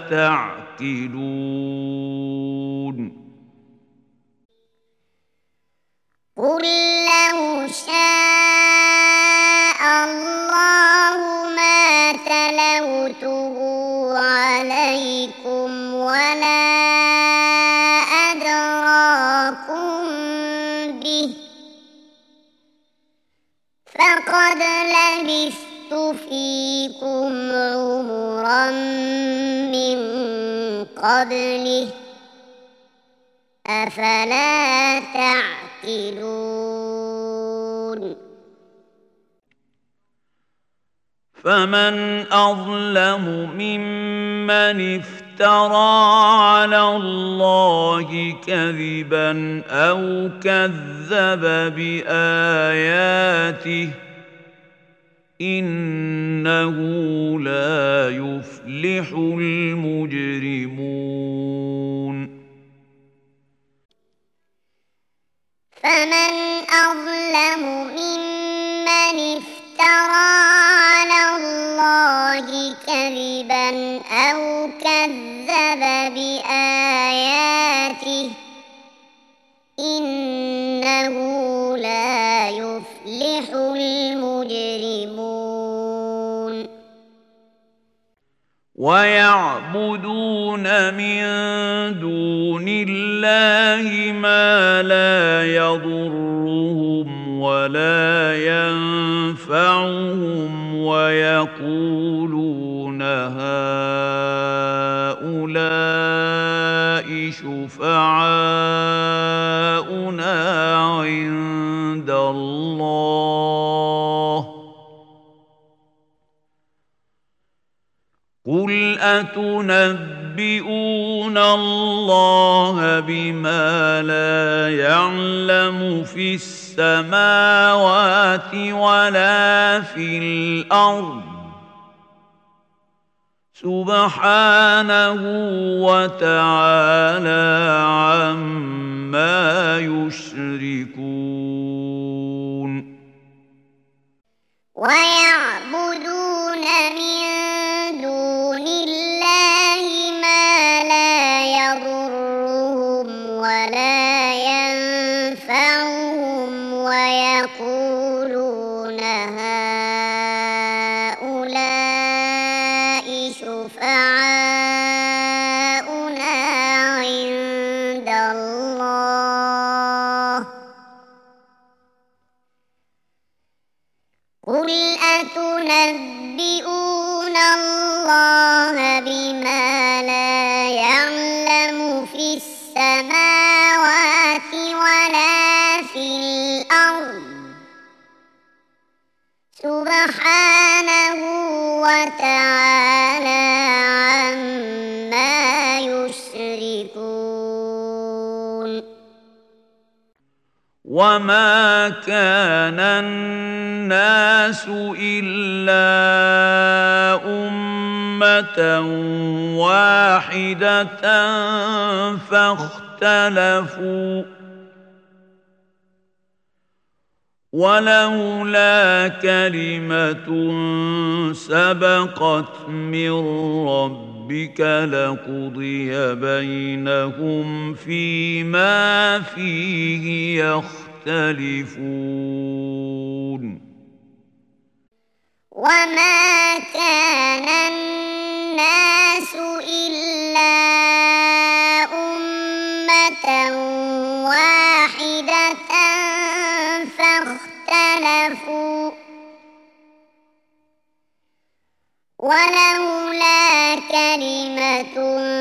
تعقلون. قل لو شاء الله ما تلوته عليكم ولا أدراكم به فقد لبثت فيكم عمرا من قبله أفلا تعقلون. فمن أظلم ممن افترى على الله كذبا أو كذب بآياته إنه لا يفلح المجرمون. فمن أظلم ممن افترى على الله كذبا أو كذب بآياته إنه لا يفلح المجرمون. ويعبدون من دون الله ما لا يضرهم ولا ينفعهم ويقولون هؤلاء شفعاؤنا عند الله قل أتنبئون الله بما لا يعلم في السماوات ولا في الأرض سبحانه وتعالى عما يشركون. ويعبدون من دون الله ما لا يضرهم ولا ينفعهم ويقولون هؤلاء شفعاؤنا عند الله قل أتنبئون الله بما لا يعلم في السماوات ولا في الأرض سبحانه وتعالى عما يشركون وما كان الناس إلا أمة واحدة فاختلفوا ولولا كلمة سبقت من ربك لقضي بينهم فيما فيه يختلفون وما كان الناس إلا أمة واحدة فاختلفوا ولولا كلمة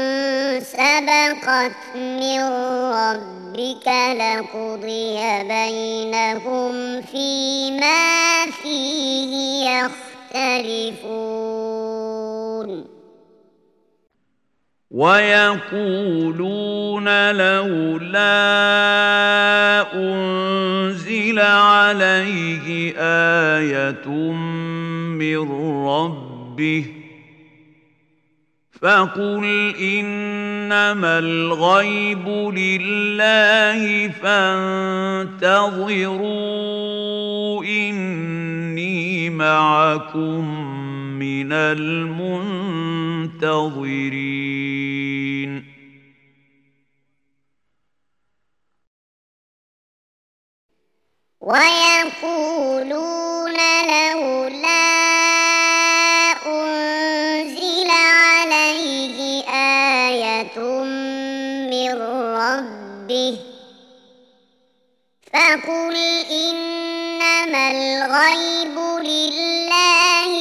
سبقت من ربك لقضي بينهم فيما فيه يختلفون ويقولون لولا أنزل عليه آية من ربه فقل إنما الغيب لله فانتظروا إني معكم من المنتظرين ويقولون لولا أنزل عليه آية من ربه فقل إنما الغيب لله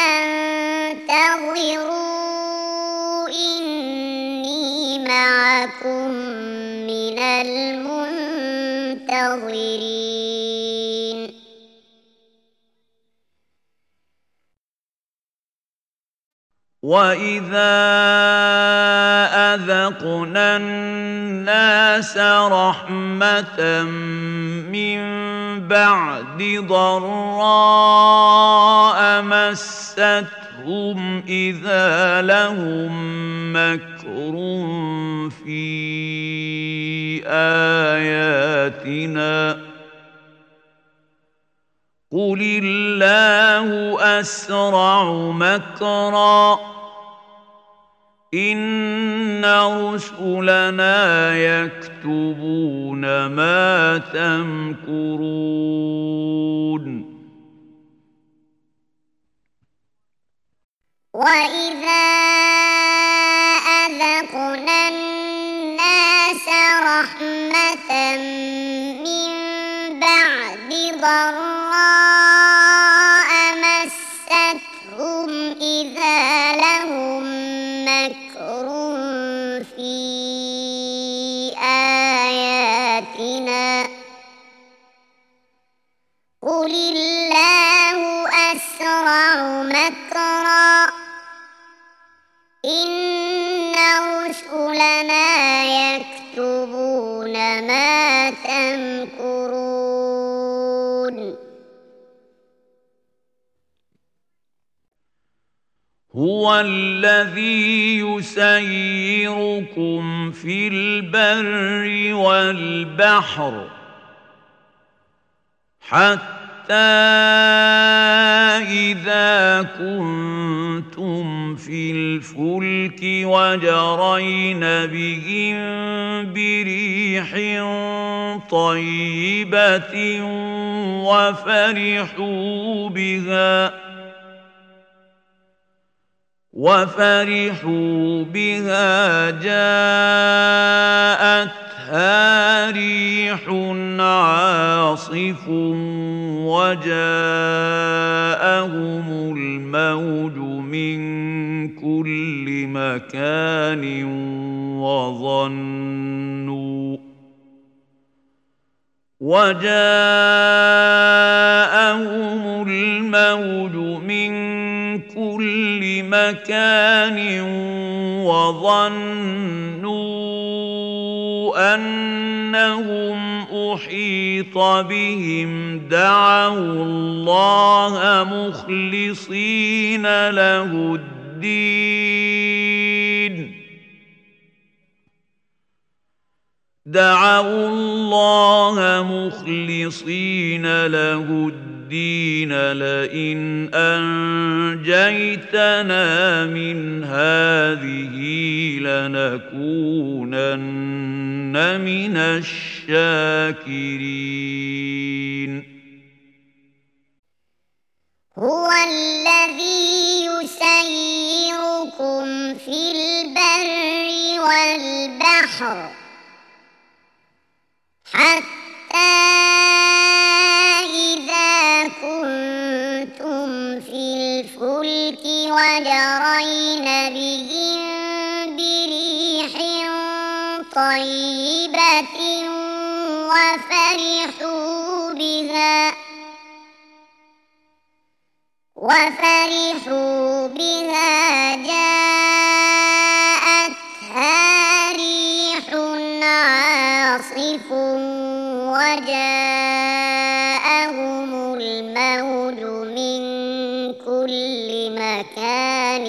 فانتظروا إني معكم من المنتظرين وإذا أذقنا الناس رحمة من بعد ضراء مستهم إذا لهم مكر في آياتنا قل الله أسرع مكرا إن رسلنا يكتبون ما تمكرون وإذا أذقنا الناس رحمة من بعد ضراء مستهم إذا لهم مكر في آياتنا قل الله أسرع مكرا إن رسلنا يكتبون ما تمكرون هو الذي يسيركم في البر والبحر حتى إذا كنتم في الفلك وجرين بهم بريح طيبة وفرحوا بها وفرحوا بها جاءتها ريح عاصف وجاءهم الموج من كل مكان وظنوا وجاءهم الموج من كل مكان وظنوا أنهم أحيط بهم دعوا الله مخلصين له الدين دعوا الله مخلصين له الدين لئن أنجيتنا من هذه لنكونن من الشاكرين. هو الذي يسيركم في البر والبحر حتى إذا كنتم في الفلك وجرين بهم بريح طيبة وفرحوا بها وفرحوا بها جاءتها ريح عاصف وجاءهم الموج من كل مكان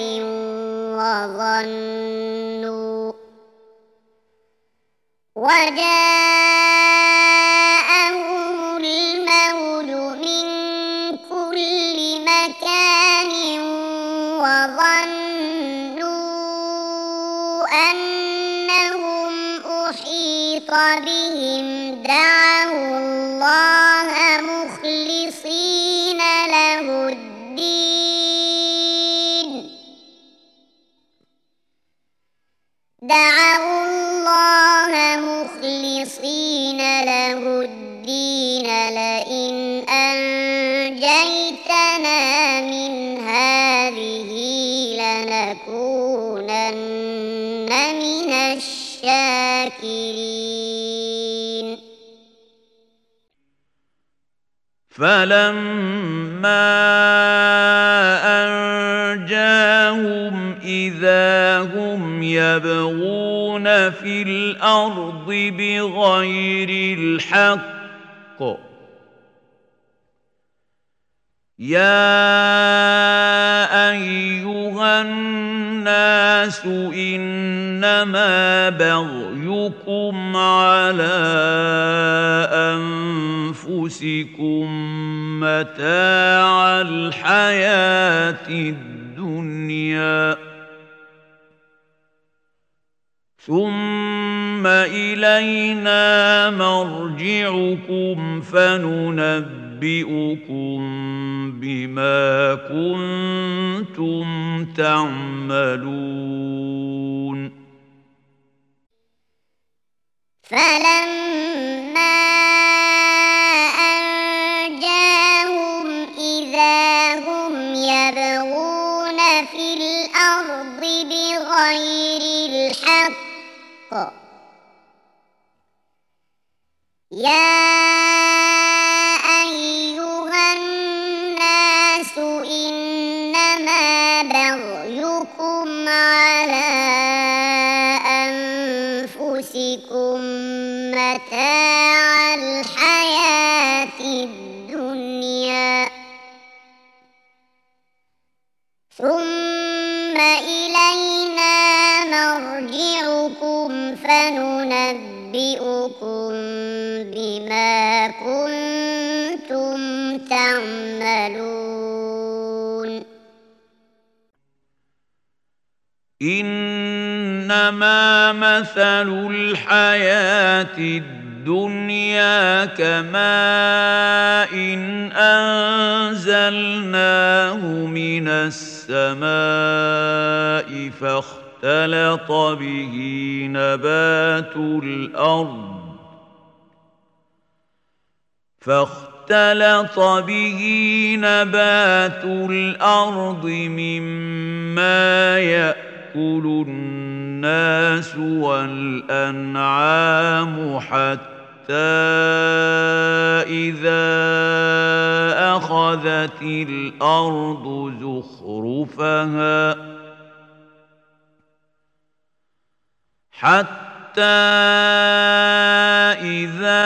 وظنوا وجاءهم الموج من كل مكان وظنوا أنهم أحيط بهم دعوا الله مخلصين له الدين دعوا الله مخلصين له الدين لئن أنجيتنا من هذه لنكونن من الشاكرين. فلما أنجاهم إذا هم يبغون في الأرض بغير الحق يا أيها الناس إنما بغيكم على أنفسكم متاع الحياة الدنيا ثم إلينا مرجعكم فننبئكم بما كنتم تعملون. فلما أنجاهم إذا هم يبغون في الأرض بغير الحق يا أيها الناس إنما بغيكم على أنفسكم متاع الحياة الدنيا ثم إلينا مرجعكم فننبئكم بما كنتم تعملون. إنما مثل الحياة الدنيا كماء إن أنزلناه من السماء فاختلط به نبات الأرض فاختلط به نبات الأرض مما يأكل الناس والأنعام حتى إذا أخذت الأرض زخرفها حتى إذا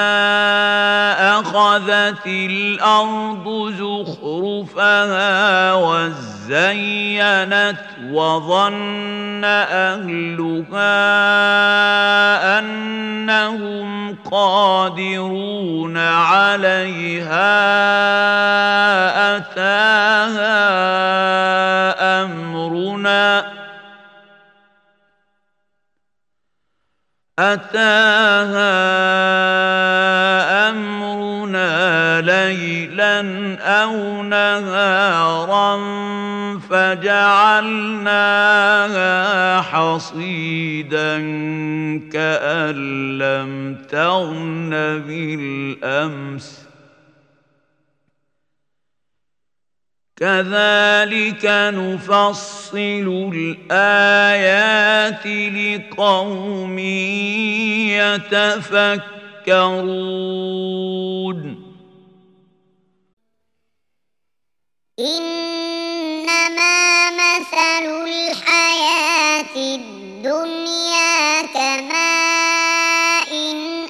أخذت الأرض زخرفها وزينت وظن أهلها أنهم قادرون عليها أتاها أمرنا أتاها أمرنا ليلا أو نهارا فجعلناها حصيدا كأن لم تغن بالأمس كذلك نفصل الآيات لقوم يتفكرون إنما مثل الحياة الدنيا كماء إن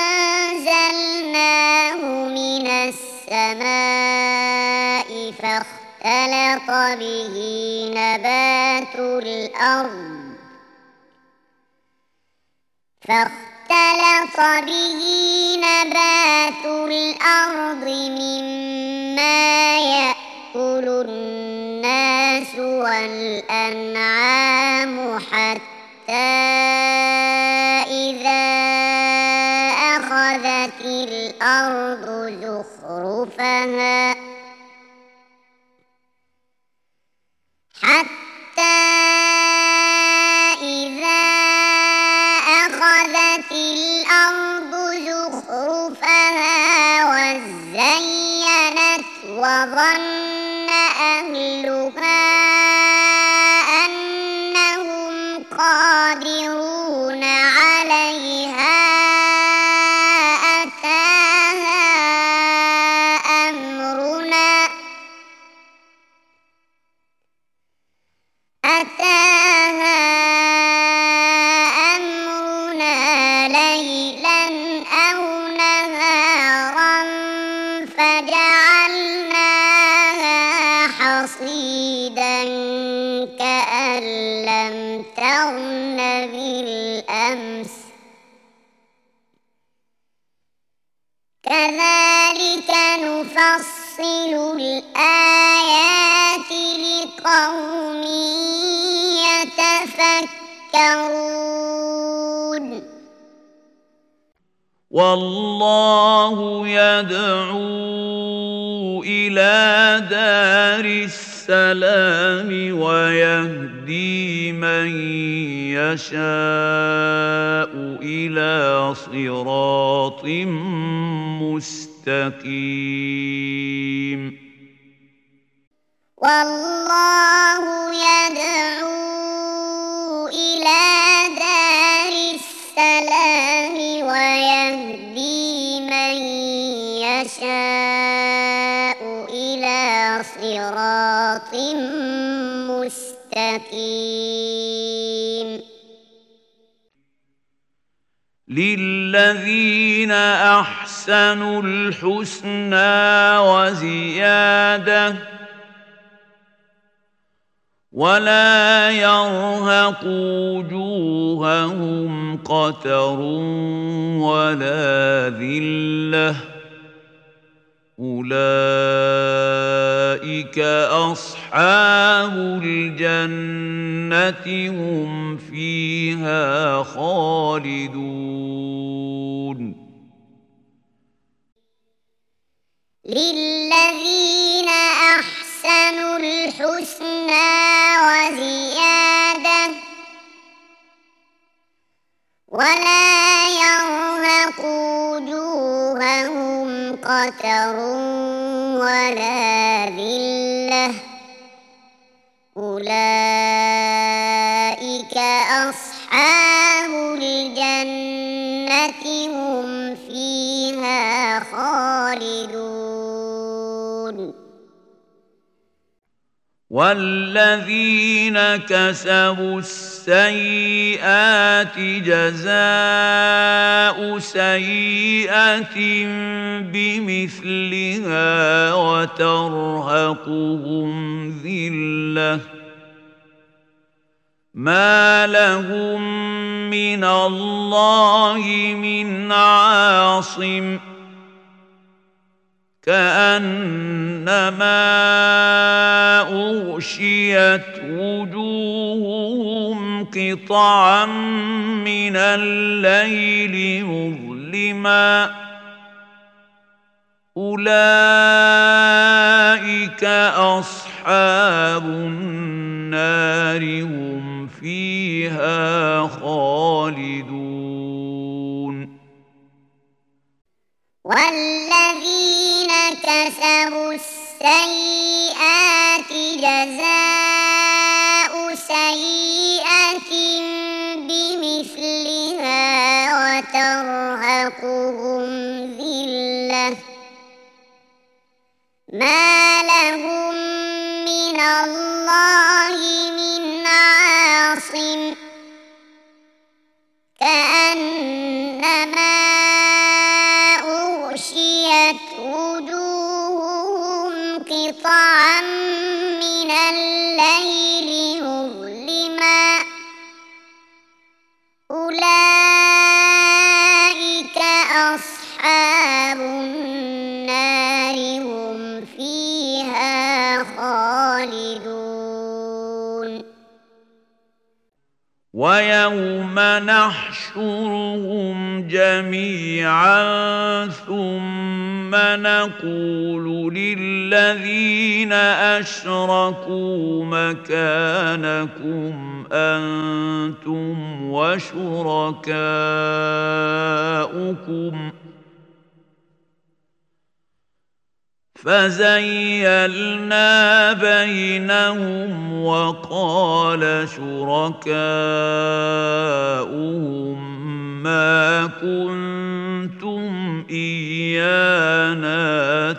أنزلناه من السماء فاختلط به نبات الأرض فاختلط به نبات الأرض مما يأكل الناس والأنعام حتى إذا أخذت الأرض زخرفها حتى إذا أخذت الأرض زخرفها وزينت وظن أهلها أنهم قادرون عليها أتاها أمرنا أتاها أمرنا ليلا أو نهارا فجعلناها حصيدا كأن لم تغن بالأمس كذلك نفصل الآيات لقوم يتفكرون والله يدعو إلى دار السلام ويهدي من يشاء إلى صراط مستقيم والله يدعو إلى دار السلام ويهدي من يشاء إلى صراط مستقيم للذين أحسنوا الحسنى وزيادة ولا يرهق وجوههم قتر ولا ذلة أولئك أصحاب أصحاب الجنة هم فيها خالدون للذين أحسنوا الحسنى وزيادة ولا يرهق وجوههم قتر ولا ذلة أولئك أصحاب الجنة هم فيها خالدون والذين كسبوا السيئات جزاء سيئة بمثلها وترهقهم ذلة ما لهم من الله من عاصم كأنما أغشيت وجوههم قطعا من الليل مظلما أولئك أصحاب النار هم فيها خالدون والذين كسبوا السيئات جزاء سيئة بمثلها وترهقهم ذلة ما لهم من الله من عاصم كأنما أغشيت وجوههم قطعا من الليل مظلما أولئك أصحاب النار هم فيها خالدون ويوم نحشرهم جميعا ثم نقول للذين أشركوا مكانكم أنتم وشركاؤكم فزيلنا بينهم وقال شركاؤهم ما كنتم إيانا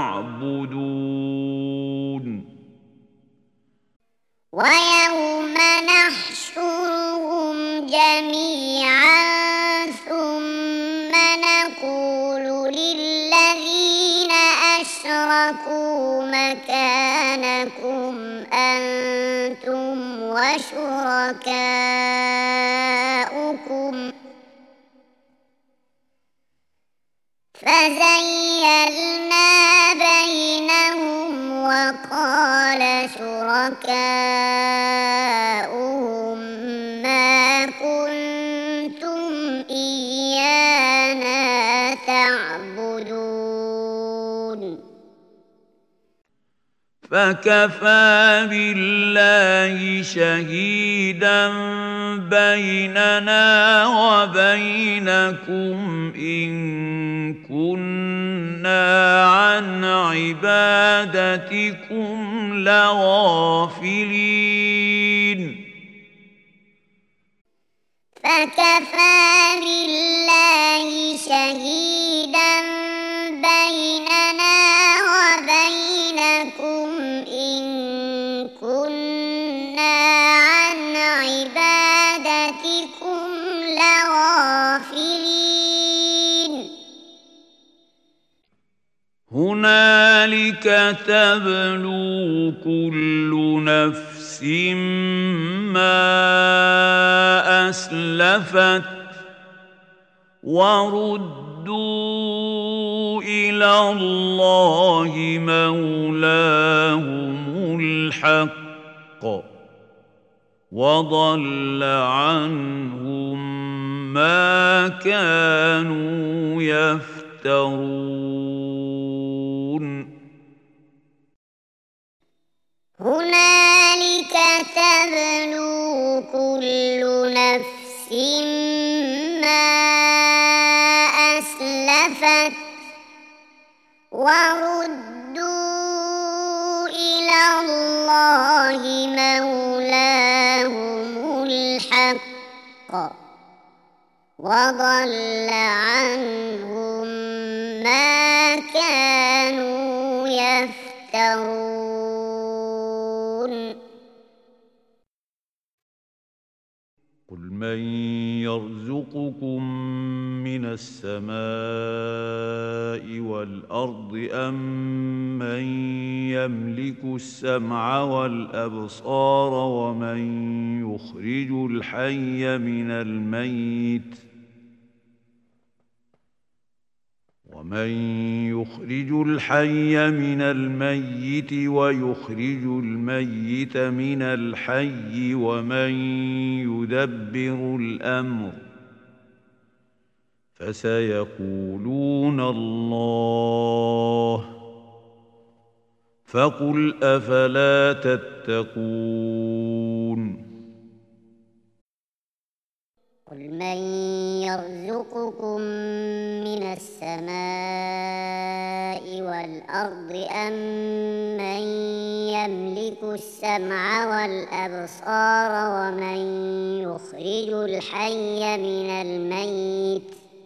تعبدون ويوم نحشرهم جميعا ثم نقول للذين أشركوا مكانكم أنتم وشركاؤكم فزيلنا بينهم وقال شركاؤهم ما كنتم إيانا تعبدون فكفى بالله شهيدا بيننا وبينكم إن كنا عن عبادتكم لغافلين فكفى بالله شهيدا بيننا وبينكم إن كنا عن عبادتكم لغافلين هنالك تبلو كل نفس ما أسلفت وردوا إلى الله مولاهم الحق وضل عنهم ما كانوا يفترون هنالك تبلو كل نفس ما أسلفت وردوا إلى الله مولاهم الحق وضل عنهم ما كانوا يفترون قل من يرزقكم من السماء والأرض أم من يملك السمع والأبصار ومن يخرج الحي من الميت ومن يخرج الحي من الميت ويخرج الميت من الحي ومن يدبر الأمر فسيقولون الله فقل أفلا تتقون قل من يرزقكم من السماء والأرض أم من يملك السمع والأبصار ومن يخرج الحي من الميت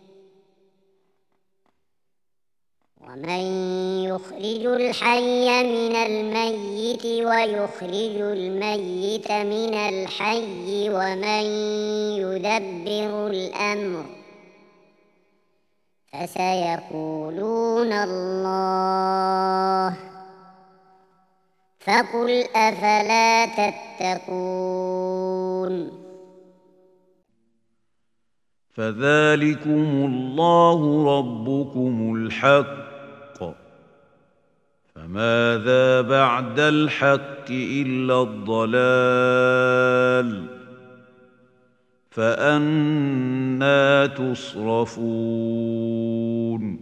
ومن يخرج الحي من الميت ويخرج الميت من الحي ومن يدبر الأمر فسيقولون الله فقل أفلا تتقون فذلكم الله ربكم الحق فماذا بعد الحق إلا الضلال فأنى تصرفون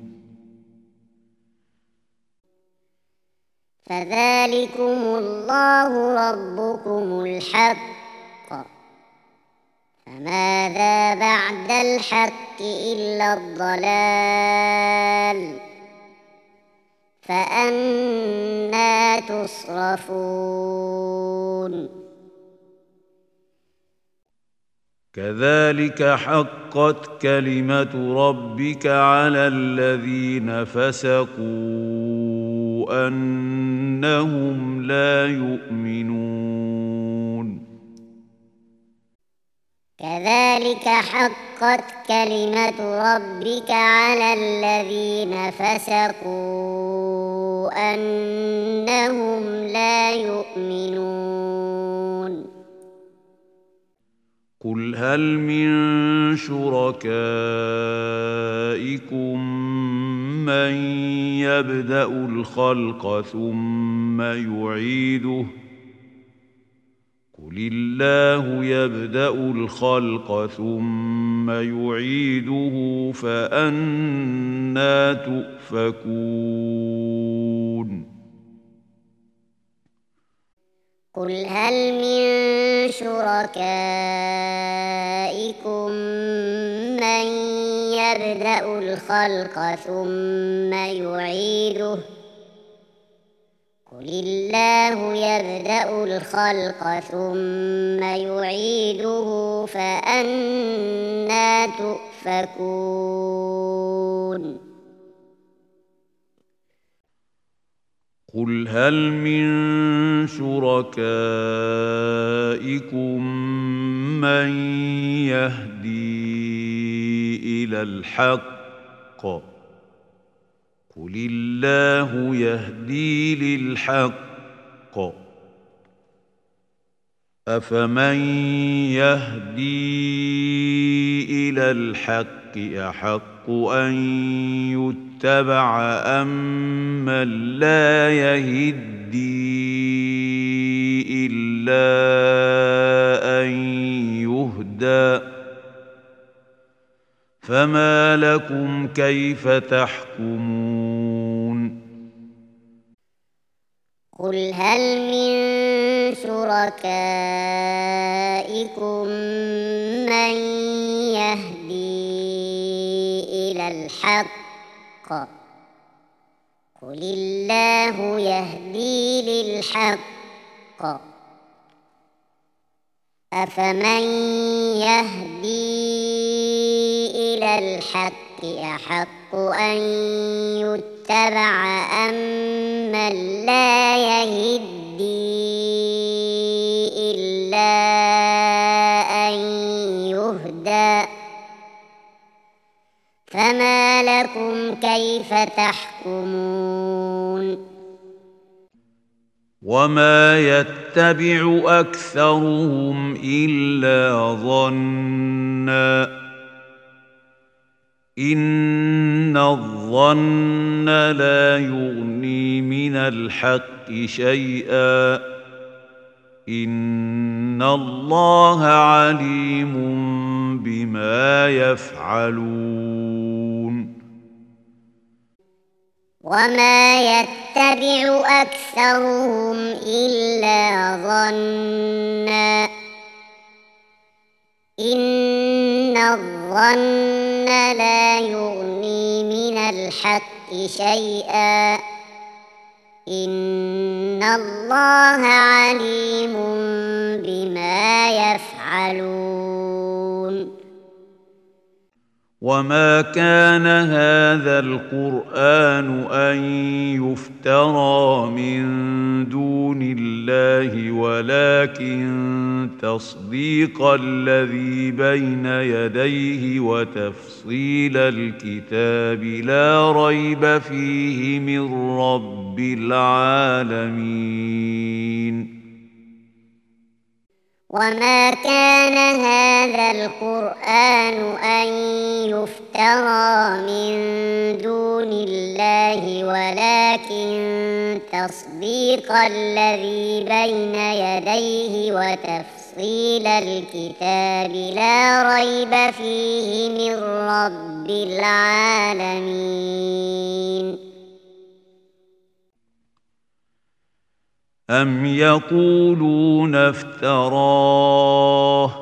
فذلكم الله ربكم الحق فماذا بعد الحق إلا الضلال فأنى تصرفون كذلك حقت كلمة ربك على الذين فسقوا أنهم لا يؤمنون كذلك حقت كلمة ربك على الذين فسقوا أنهم لا يؤمنون قل هل من شركائكم من يبدأ الخلق ثم يعيده قل الله يبدأ الخلق ثم يعيده فأنى تؤفكون قل هل من شركائكم من يبدأ الخلق ثم يعيده قل الله يبدأ الخلق ثم يعيده فأنى تؤفكون قل هل من شركائكم من يهدي إلى الحق قل الله يهدي للحق أفمن يهدي إلى الحق أحق أن يتبع أم من لا يهدي إلا أن يهدى فما لكم كيف تحكمون قل هل من شركائكم من يهدي إلى الحق قل الله يهدي للحق أفمن يهدي إلى الحق أحق أن يتبع أم من لا يهدي إلا أن يهدى فما لكم كيف تحكمون وما يتبع أكثرهم إلا ظنًّا إن الظن لا يغني من الحق شيئا إن الله عليم بما يفعلون وما يتبع أكثرهم إلا ظنًّا إن الظن لا يغني من الحق شيئا إن الله عليم بما يفعلون وما كان هذا القرآن أن يفترى من دون الله ولكن تصديق الذي بين يديه وتفصيل الكتاب لا ريب فيه من رب العالمين وما كان هذا القرآن أن يفترى من دون الله ولكن تصديق الذي بين يديه وتفصيل الكتاب لا ريب فيه من رب العالمين أم يقولون افتراه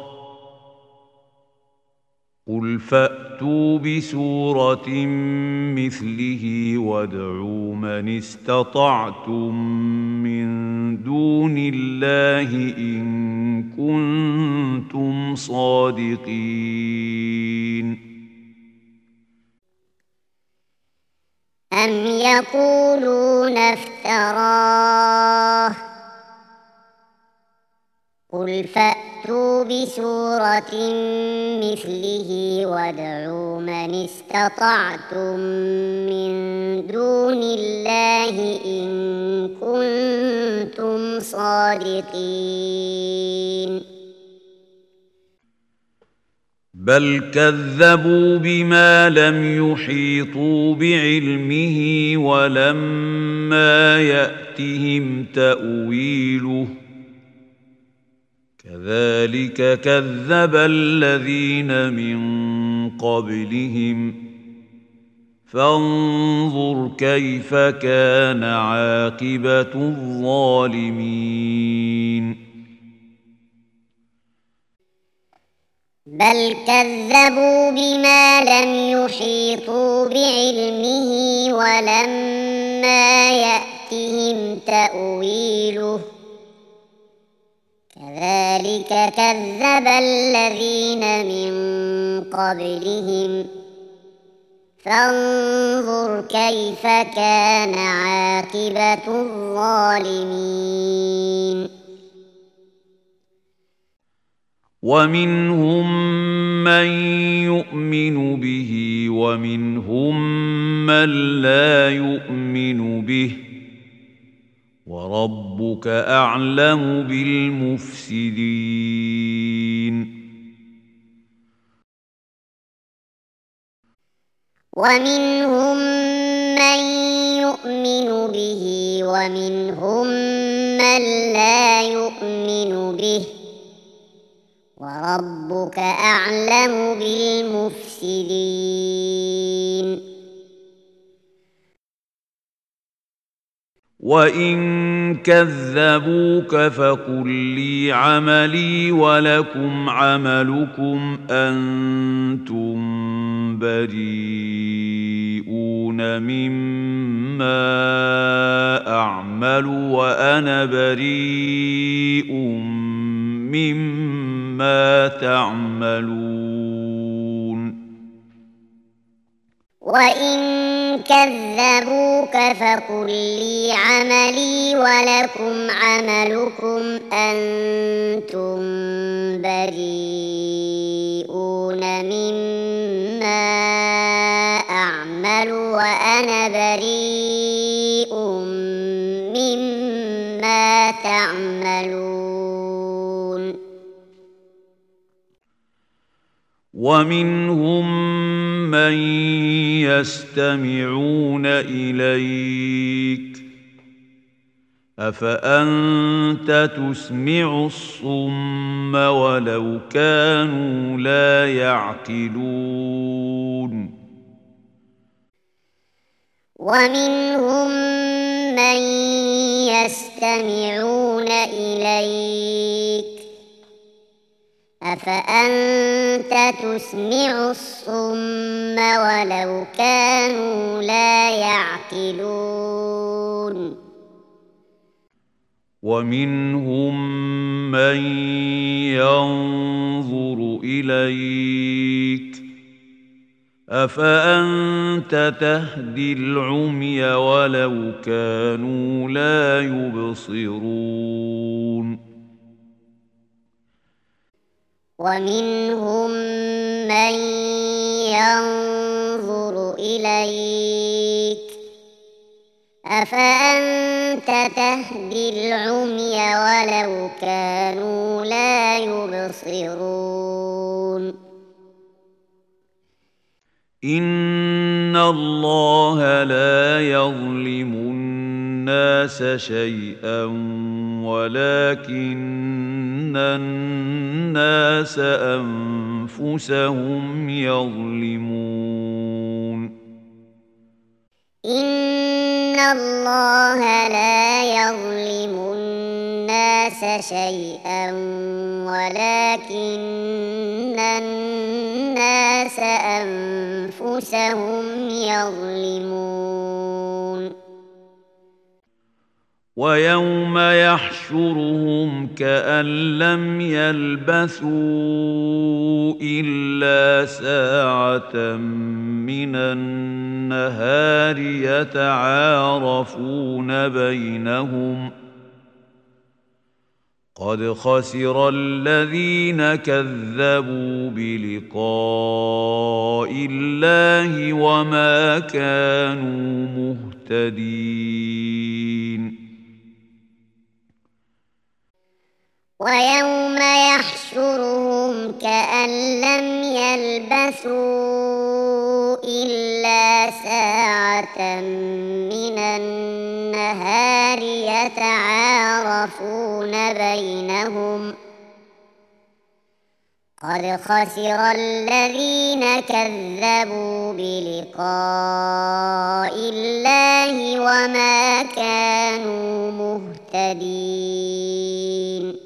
قل فأتوا بسورة مثله وادعوا من استطعتم من دون الله إن كنتم صادقين أم يقولون افتراه قل فأتوا بسورة مثله وادعوا من استطعتم من دون الله إن كنتم صادقين بل كذبوا بما لم يحيطوا بعلمه ولما يأتهم تأويله كذلك كذب الذين من قبلهم فانظر كيف كان عاقبة الظالمين بل كذبوا بما لم يحيطوا بعلمه ولما يأتهم تأويله كذلك كذب الذين من قبلهم فانظر كيف كان عاقبة الظالمين ومنهم من يؤمن به ومنهم من لا يؤمن به وربك أعلم بالمفسدين ومنهم من يؤمن به ومنهم من لا يؤمن به وربك أعلم بالمفسدين وإن كذبوك فقل لي عملي ولكم عملكم أنتم بريئون مما أعمل وأنا بريء مما تعملون وإن كذبوك فقل لي عملي ولكم عملكم أنتم بريئون مما أعمل وأنا بريء مما تعملون ومنهم من يستمعون إليك أفأنت تسمع الصم ولو كانوا لا يعقلون ومنهم من يستمعون إليك أفأنت تسمع الصم ولو كانوا لا يعقلون ومنهم من ينظر إليك أفأنت تهدي العمي ولو كانوا لا يبصرون ومنهم من ينظر إليك أفأنت تهدي العمي ولو كانوا لا يبصرون إن الله لا يظلم الناس شيئا ولكن الناس أنفسهم يظلمون إن الله لا يظلم الناس شيئا ولكن الناس أنفسهم يظلمون ويوم يحشرهم كأن لم يلبثوا إلا ساعة من النهار يتعارفون بينهم قد خسر الذين كذبوا بلقاء الله وما كانوا مهتدين ويوم يحشرهم كأن لم يلبثوا إلا ساعة من النهار يتعارفون بينهم قد خسر الذين كذبوا بلقاء الله وما كانوا مهتدين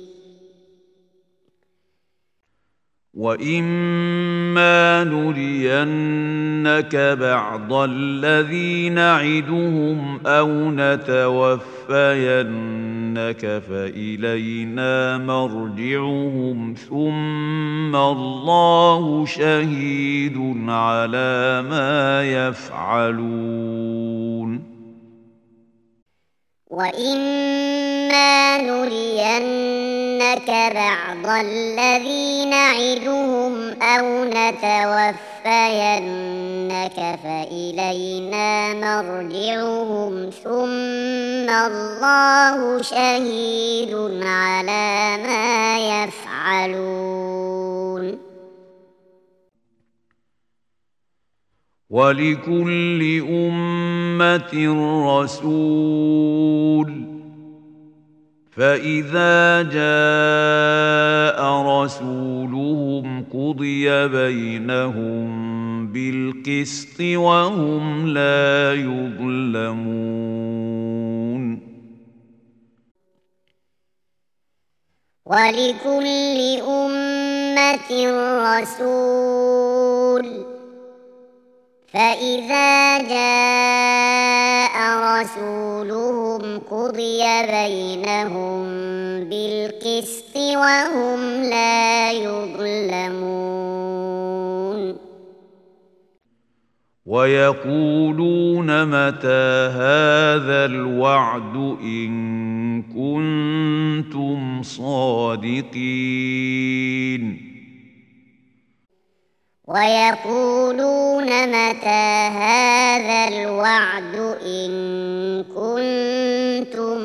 وإما نرينك بعض الذي نعدهم أو نتوفينك فإلينا مرجعهم ثم الله شهيد على ما يفعلون وإما نرينك بعض الذي نعدهم أو نتوفينك فإلينا مرجعهم ثم الله شهيد على ما يفعلون ولكل أمة رسول فإذا جاء رسولهم قضي بينهم بالقسط وهم لا يظلمون. ولكل أمة رسول فإذا جاء رسولهم قضي بينهم بالقسط وهم لا يظلمون. ويقولون متى هذا الوعد إن كنتم صادقين. ويقولون متى هذا الوعد إن كنتم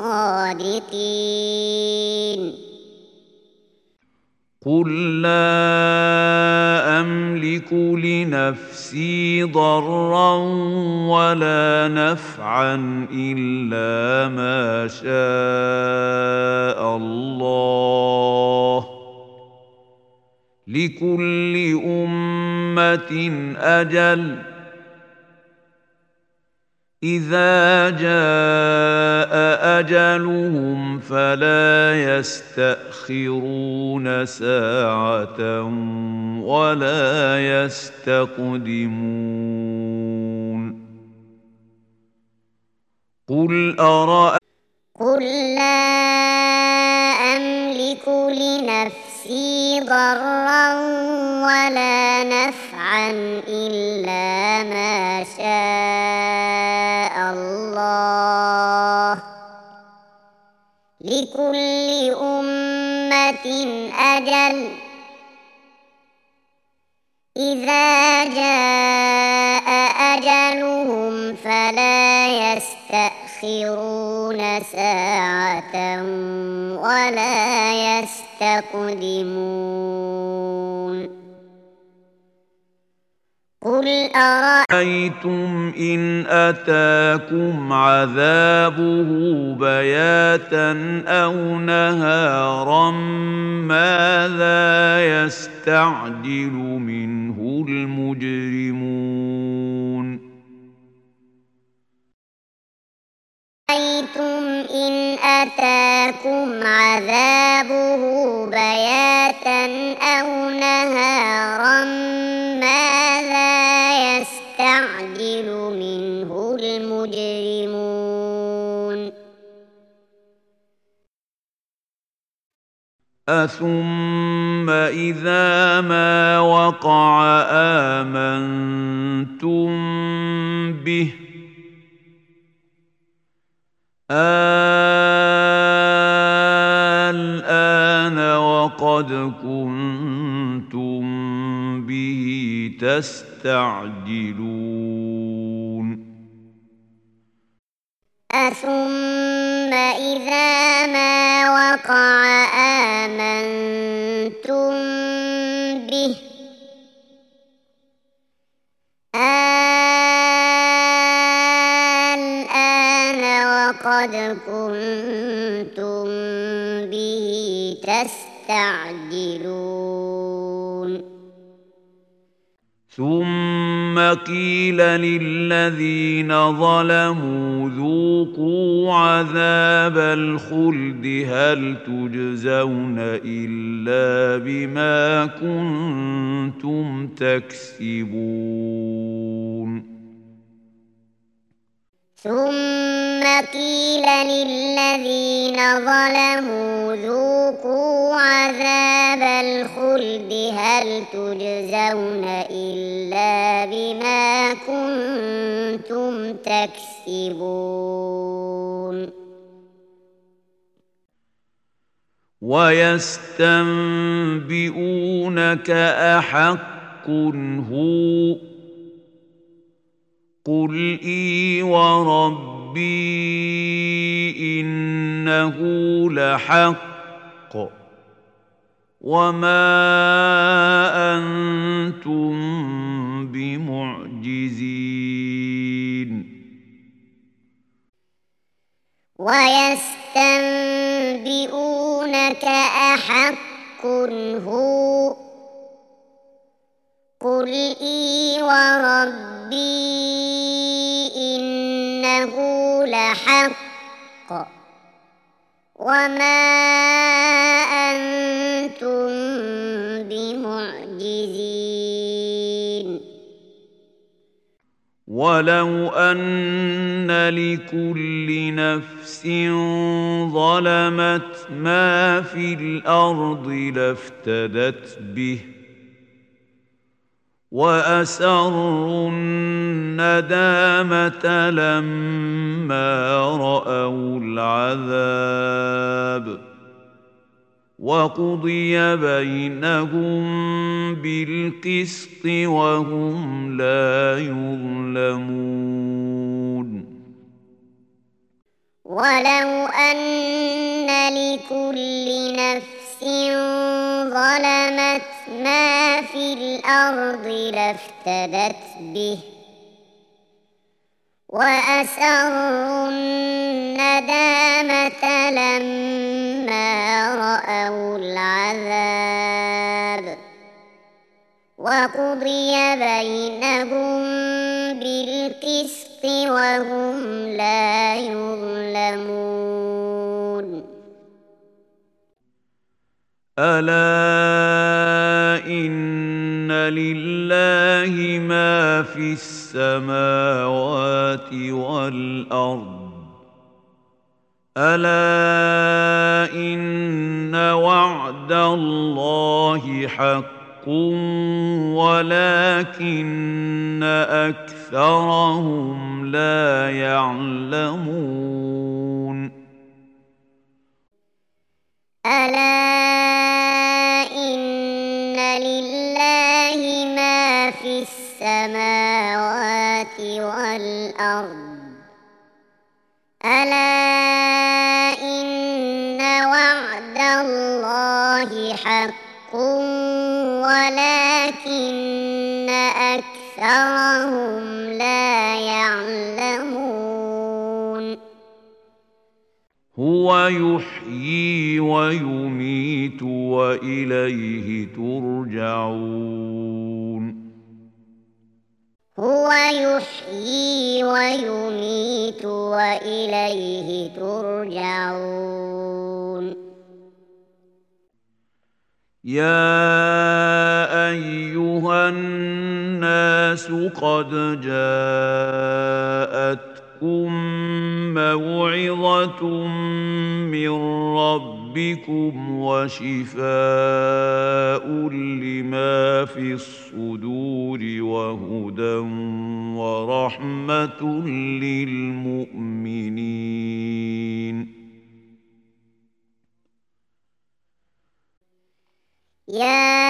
صادقين. قل لا أملك لنفسي ضرا ولا نفعا إلا ما شاء الله. لكل أمة أجل إذا جاء أجلهم فلا يستأخرون ساعة ولا يستقدمون. قل أرأيتم قل لا أملك لنفسي ضرا ولا نفعا إلا ما شاء الله. لكل أمة أجل إذا جاء أجلهم فلا يستأخرون ساعة ولا يستقدمون. قل أرأيتم إن أتاكم عذابه بياتا أو نهارا ماذا يستعجل منه المجرمون. أرأيتم إن أتاكم عذابه بياتا أو نهارا ماذا يستعجل منه المجرمون. أثم إذا ما وقع آمنتم به الآن وقد كنتم به تستعجلون. أثم إذا ما وقع آمنتم به الآن وقد كنتم به تستعجلون. ثم قيل للذين ظلموا ذوقوا عذاب الخلد هل تجزون إلا بما كنتم تكسبون. ثم قيل للذين ظلموا ذوقوا عذاب الخلد هل تجزون إلا بما كنتم تكسبون. ويستنبئونك أحق هو قل إي وربي إنه لحق وما أنتم بمعجزين. ويستنبئونك ينبئونك أحق هو قل إي وربي إنه لحق وما أنتم بمعجزين ولو أن لكل نفس ظلمت ما في الأرض لافتدت به وأسروا الندامة لما رأوا العذاب وقضي بينهم بالقسط وهم لا يظلمون ولو أن لكل نفس ظلمت ما في الأرض لافتدت به وأسروا الندامة لما رأوا العذاب وقضي بينهم بالقسط وهم لا يظلمون ألا إن لله ما في السماوات والأرض ألا إن وعد الله حق ولكن أكثرهم لا يعلمون ألا إن لله ما في السماوات والأرض ألا إن وعد الله حق ولكن أكثرهم لا يعلمون هو يحيي ويميت وإليه ترجعون هو يحيي ويميت وإليه ترجعون يا أيها الناس قد جاءتكم موعظة من ربكم وشفاء لما في الصدور وهدى ورحمة للمؤمنين يا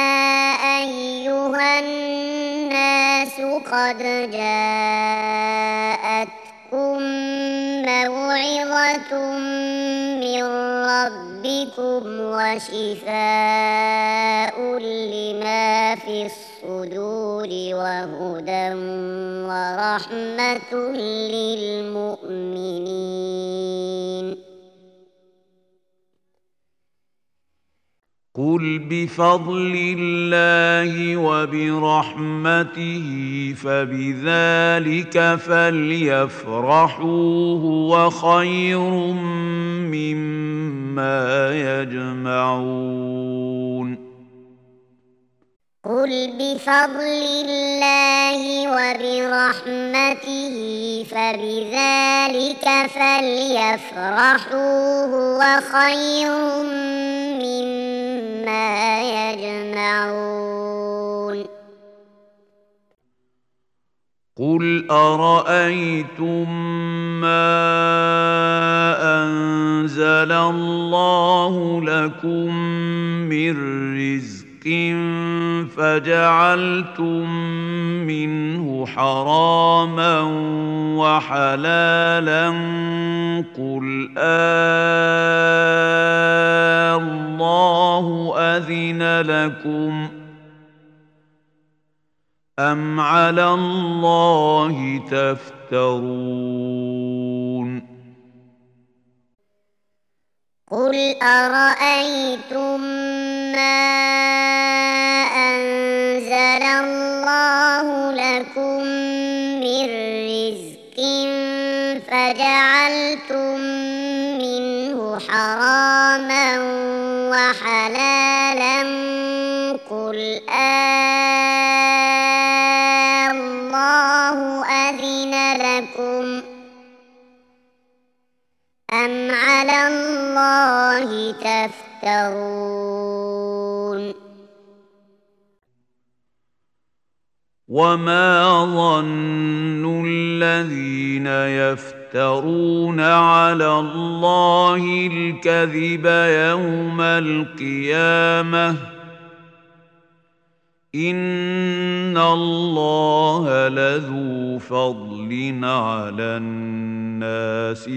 أيها الناس قد جاءتكم موعظة من ربكم وشفاء لما في الصدور وهدى ورحمة للمؤمنين قل بفضل الله وبرحمته فبذلك فليفرحوا هو خير مما يجمعون قل بفضل الله وبرحمته فبذلك فليفرحوا هو خير مما يجمعون قل أرأيتم ما أنزل الله لكم من رزق فجعلتم منه حراما وحلالا قل آه الله أذن لكم أم على الله تفترون قل أرأيتم ما أنزل الله لكم من رزق فجعلتم منه حراما وحلالا قل آه الله أذن لكم أم على الله تفترون وما ظن الذين يفترون على الله الكذب يوم القيامة إن الله لذو فضل على الناس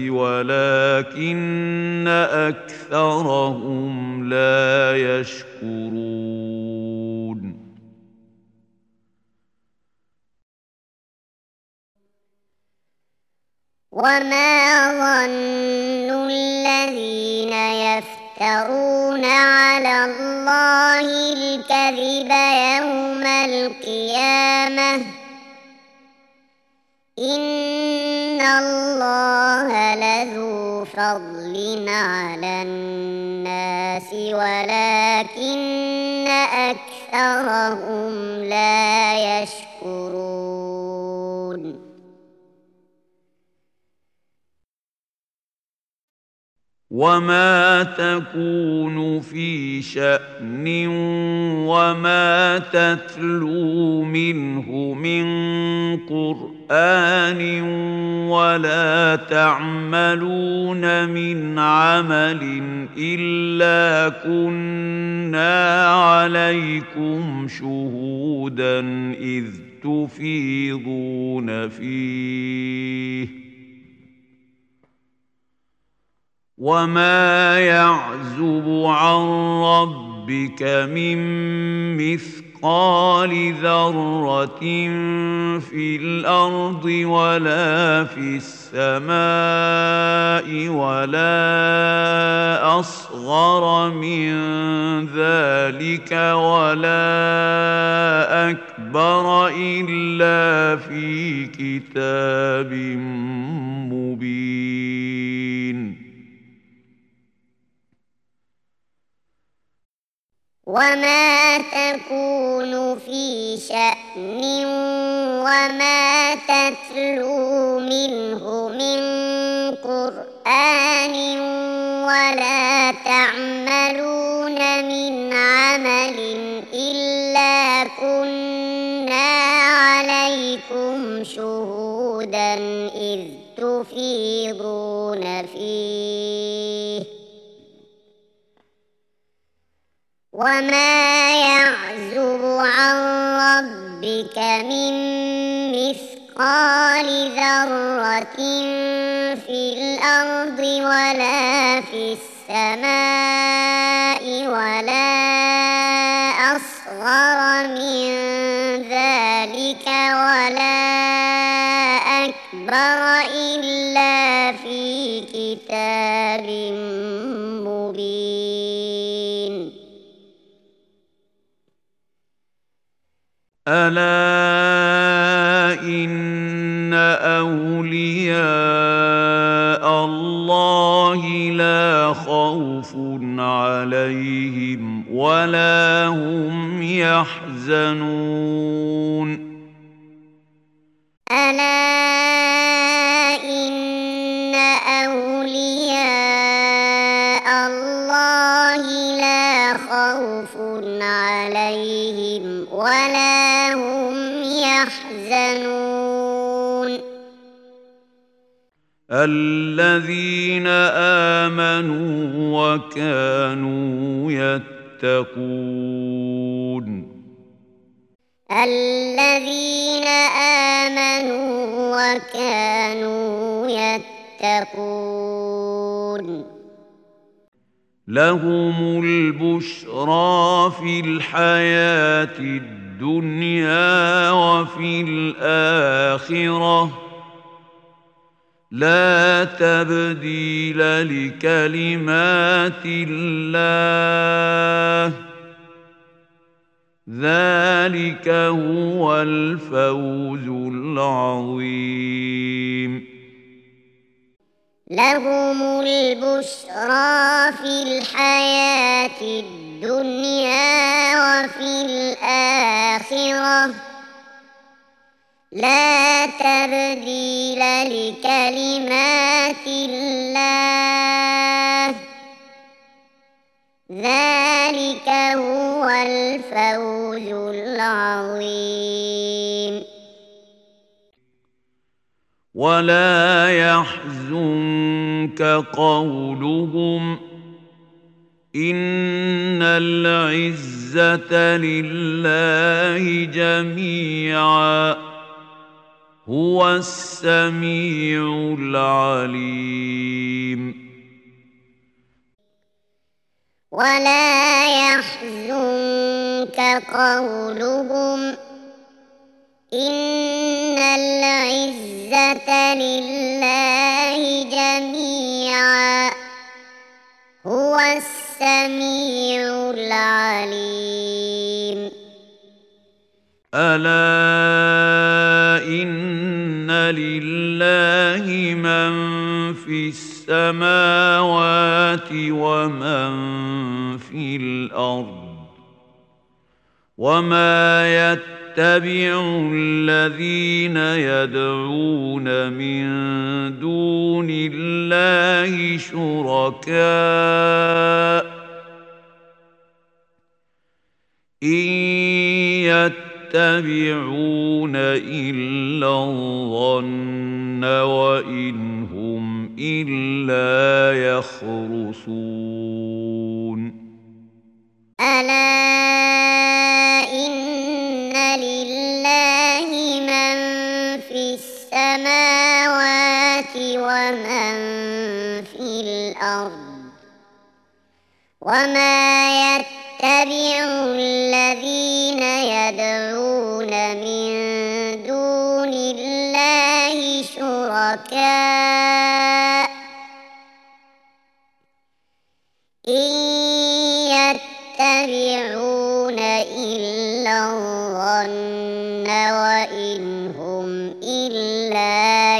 ولكن أكثرهم لا يشكرون وما ظن الذين يفترون على الله الكذب يوم القيامة إن الله لذو فضل على الناس ولكن أكثرهم لا يشكرون وما تكون في شأن وما تتلو منه من قرآن ولا تعملون من عمل إلا كنا عليكم شهودا إذ تفيضون فيه وما يعزب عن ربك من مثقال ذرة في الأرض ولا في السماء ولا أصغر من ذلك ولا أكبر إلا في كتاب مبين وما تكون في شأن وما تتلو منه من قرآن ولا تعملون من عمل إلا كنا عليكم شهودا إذ تفيضون فيه وما يعزب عن ربك من مثقال ذرة في الأرض ولا في السماء ولا أصغر من ذلك ولا أكبر إلا في كتاب مبين ألا إن أولياء الله لا خوف عليهم ولا هم يحزنون ألا إن أولياء الله لا خوف عليهم ولا هم يحزنون الذين آمنوا وكانوا يتقون الذين آمنوا وكانوا يتقون لهم البشرى في الحياة الدنيا وفي الآخرة لا تبديل لكلمات الله ذلك هو الفوز العظيم. لهم البشرى في الحياة الدنيا وفي الآخرة لا تبديل لكلمات الله ذلك هو الفوز العظيم. ولا يحزنك قولهم إن العزة لله جميعا هو السميع العليم. ولا يحزنك قولهم إن العزة لله جميعا هو السميع العليم. ألا إن لله من في السماوات ومن في الأرض وما يتبع الذين يدعون من دون الله شركاء إن يتبعون إلا الظن وإن هم إلا يخرصون. ألا إن لله من في السماوات ومن في الأرض وما يتبع الذين يدعون من دون الله شركاء إن يتبعون إلا الظن وإن هم إلا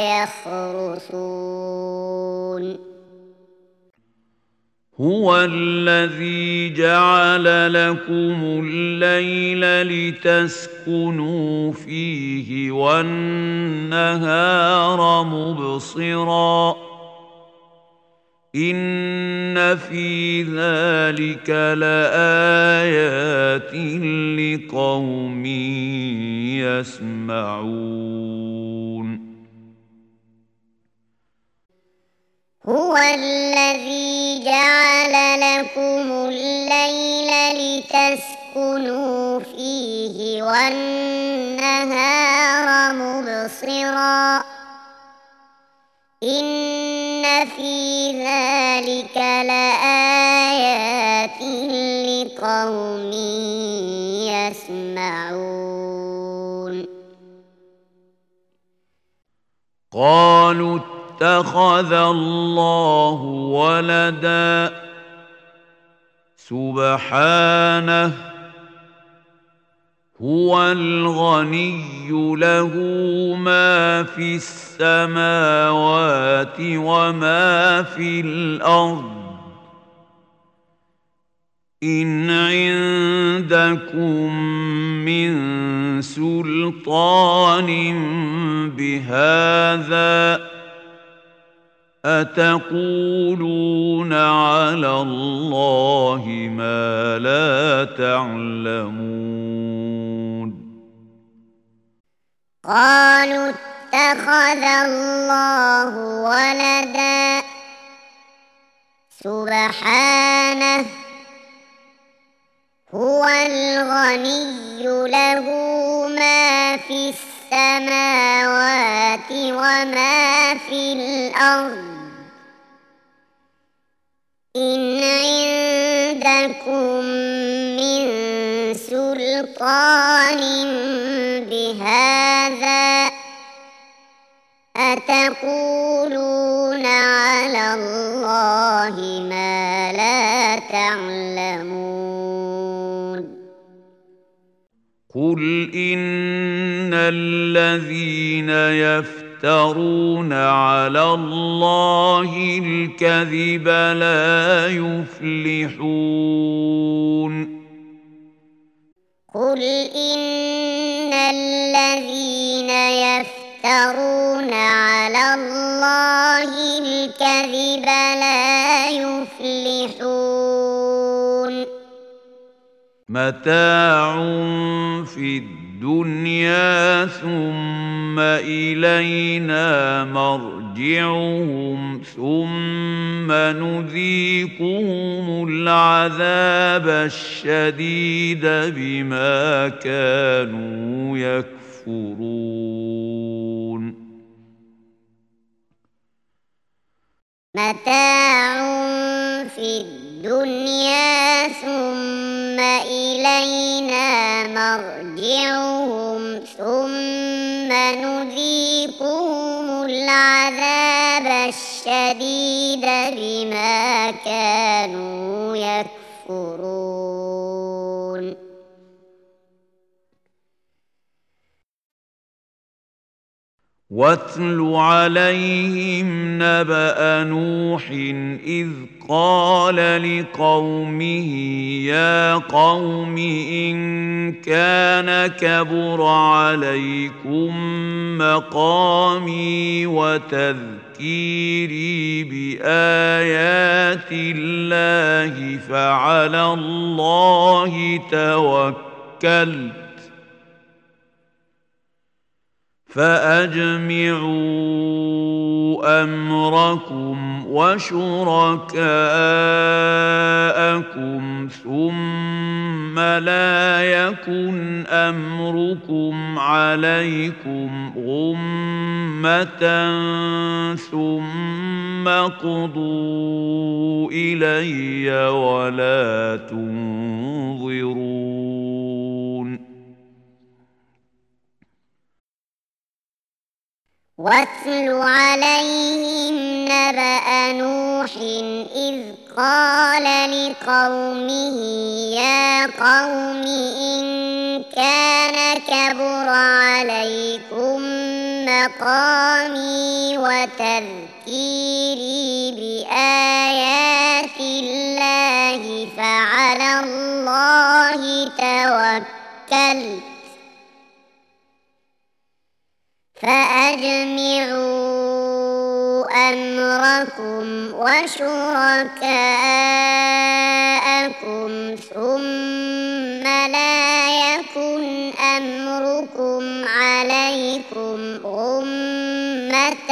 يخرصون. هو الذي جعل لكم الليل لتسكنوا فيه والنهار مبصرا إن في ذلك لآيات لقوم يسمعون. هو الذي جعل لكم الليل لتسكنوا فيه والنهار مبصرا إن في ذلك لآيات لقوم يسمعون. قالوا اتخذ الله ولدا سبحانه هو الغني له ما في السماوات وما في الأرض إن عندكم من سلطان بهذا أتقولون على الله ما لا تعلمون. قالوا اتخذ الله ولدا سبحانه هو الغني له ما في السماوات وما في الأرض إن عندكم من سلطان بهذا أتقولون على الله ما لا تعلمون قل إن الذين يفترون على الله الكذب لا يفلحون قل إن الذين يفترون على الله الكذب لا يفلحون متاع في الدنيا ثم إلينا مرجعهم ثم نذيقهم العذاب الشديد بما كانوا يكفرون متاع في الدنيا ثم إلينا مرجعهم ثم نذيقهم العذاب الشديد بما كانوا يكفرون واتل عليهم نبأ نوح إذ قال لقومه يا قوم إن كان كبر عليكم مقامي وتذكيري بآيات الله فعلى الله توكلت فأجمعوا أمركم وشركاءكم ثم لا يكن أمركم عليكم غمة ثم قضوا إلي ولا تنظرون واتل عليهم نبأ نوح إذ قال لقومه يا قوم إن كان كبر عليكم مقامي وتذكيري بآيات الله فعلى الله توكلت فأجمعوا أمركم وشركاءكم ثم لا يكن أمركم عليكم غمة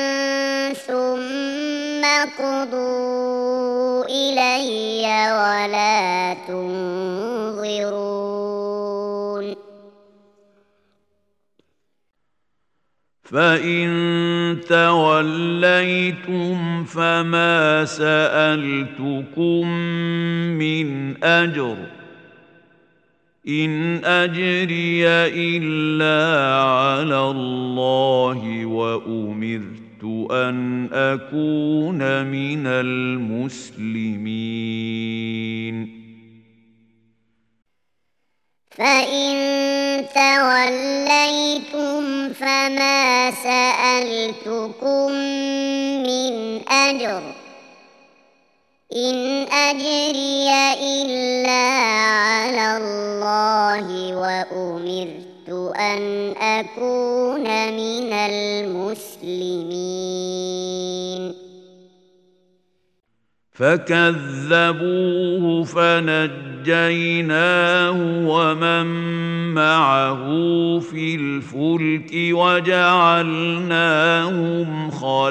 ثم قضوا إلي ولا تنظرون فإن توليتم فما سألتكم من أجر إن أجري إلا على الله وأمرت أن أكون من المسلمين فإن توليتم فما سألتكم من أجر إن أجري إلا على الله وأمرت أن أكون من المسلمين فكذبوه فنجيناه ومن معه في الفلك وجعلناهم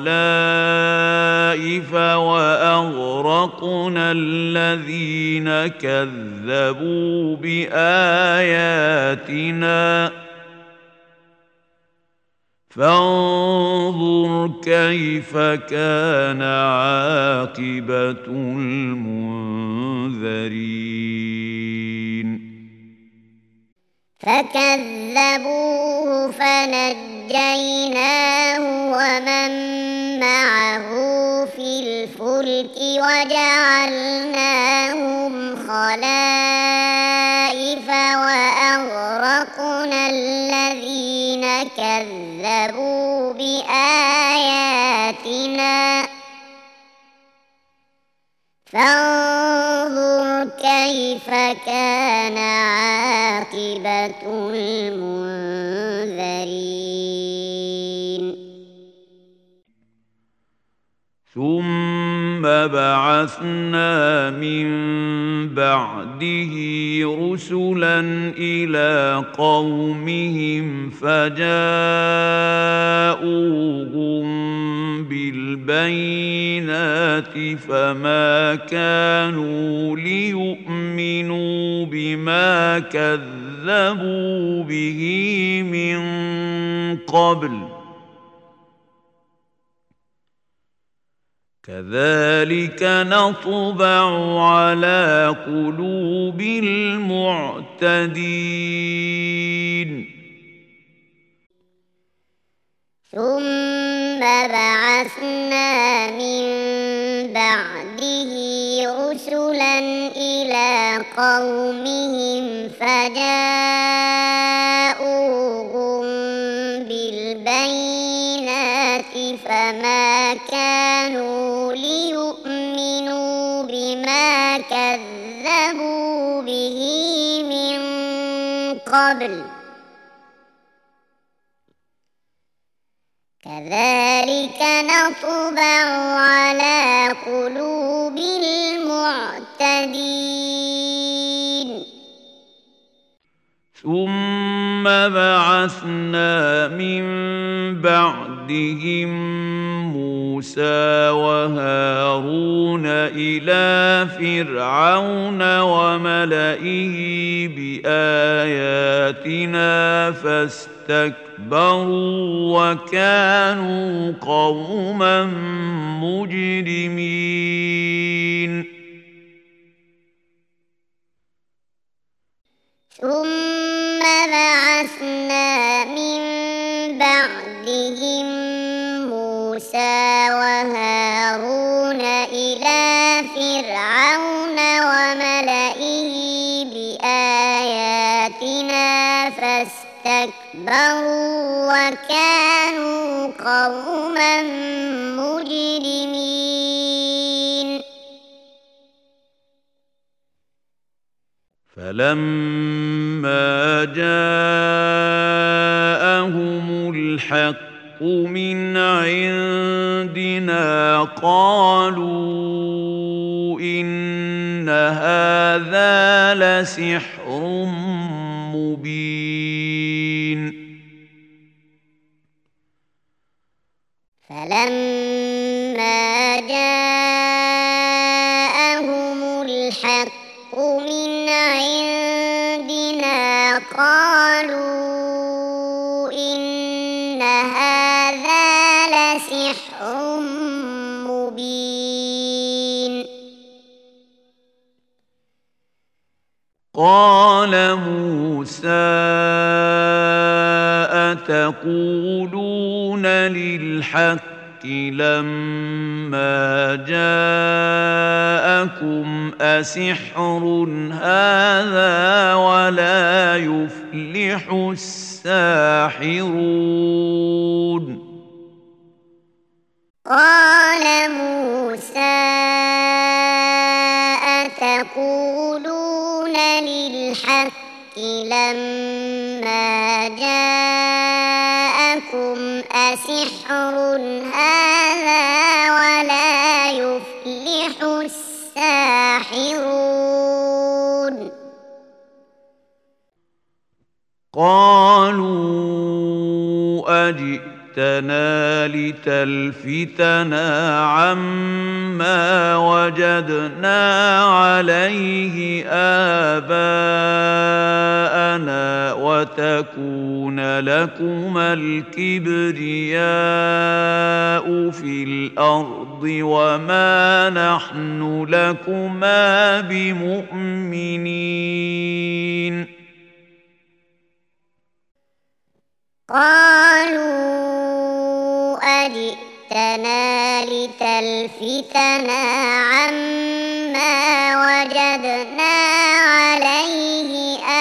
خلائف وأغرقنا الذين كذبوا بآياتنا فانظر كيف كان عاقبة المنذرين فكذبوه فنجيناه ومن معه في الفلك وجعلناهم خلائف وأغرقنا الذين كذبوا بآياتنا فانظر كيف كان عاقبة المنذرين ثم بعثنا من بعده رسلا إلى قومهم فجاءوهم بالبينات فما كانوا ليؤمنوا بما كذبوا به من قبل كذلك نطبع على قلوب المعتدين ثم بعثنا من بعده رسلا إلى قومهم فجاءوهم بالبينات فما كانوا ليؤمنوا بما كذبوا به من قبل كذلك نطبع على قلوب المعتدين ثم بعثنا من بعدهم موسى وهارون إلى فرعون وملئه بآياتنا فاستكبروا وكانوا قوما مجرمين ثم بعثنا من بعدهم موسى وهارون إلى فرعون وملئه بآياتنا فاستكبروا وكانوا قوما مجرمين فلما جاءهم الحق من عندنا قالوا إن هذا لسحر مبين فلما جاءهم الحق من عندنا قالوا إن هذا لسحر مبين قال موسى أتقولون للحق لما جاءكم أسحر هذا ولا يفلح الساحرون قال موسى أتقولون للحق لما جاءكم أسحر هذا ولا يفلح الساحرون قالوا أجئتنا لتلفتنا عما وجدنا عليه آباءنا وتكون لكما الكبرياء في الأرض وما نحن لكما بمؤمنين قالوا أجئتنا لتلفتنا عما وجدنا عليه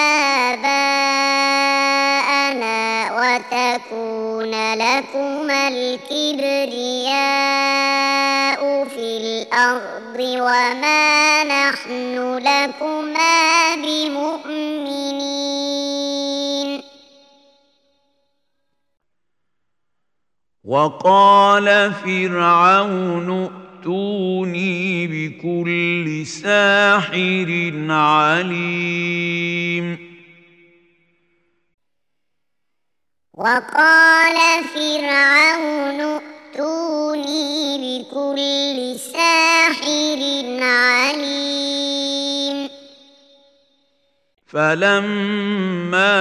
آباءنا وتكون لكما الكبرياء في الأرض وما نحن لكما بمؤمنين. وقال فرعون ائتوني بكل ساحر عليم. وقال فرعون ائتوني بكل ساحر عليم. فلما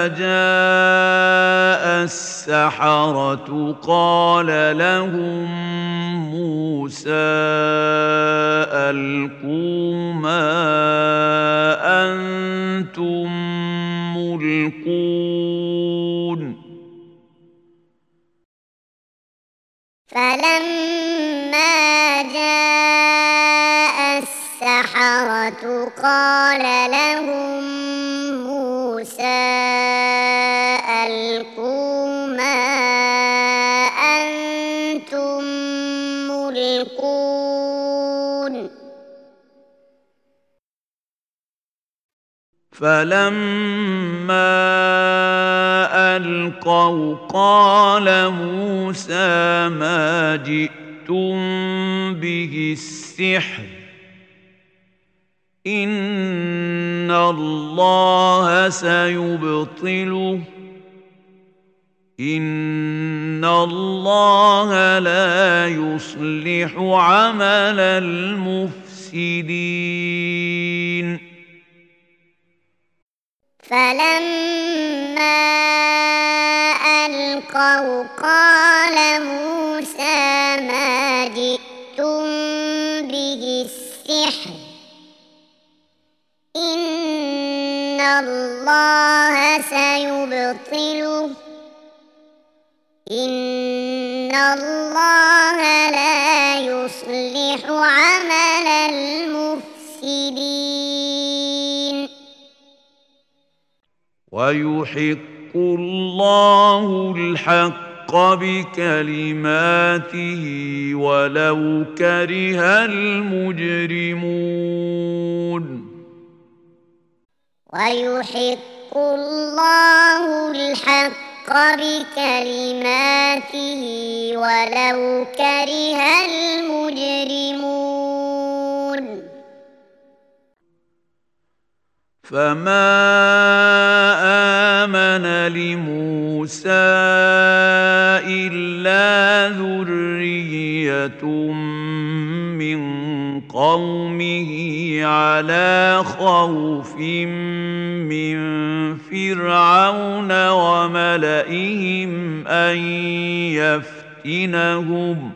جاء السحرة قال لهم موسى ألقوا ما أنتم ملقون. فلما جاء السحرة قال لهم موسى ألقوا ما أنتم ملقون. فلما ألقوا قال موسى ما جئتم به السحر إن الله سيبطله إن الله لا يصلح عمل المفسدين. فلما ألقوا قال موسى ما جئتم به السحر إن الله سيبطله إن الله لا يصلح عمل المفسدين. ويحق الله الحق بكلماته ولو كره المجرمون. ويحق الله الحق بكلماته ولو كره المجرمون. فما آمن لموسى إلا ذرية من قومه على خوف من فرعون وملئهم أن يفتنهم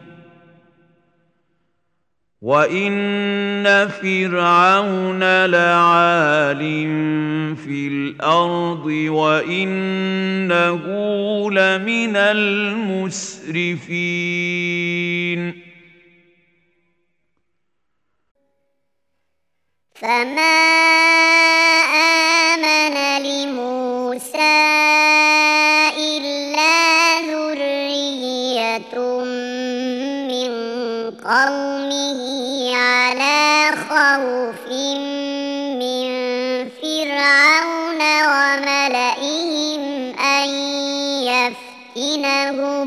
وإن فرعون لعال في الأرض وإنه لمن المسرفين. فما آمن لموسى إلا ذرية من قومه على خوف من فرعون وملئهم أن يفتنهم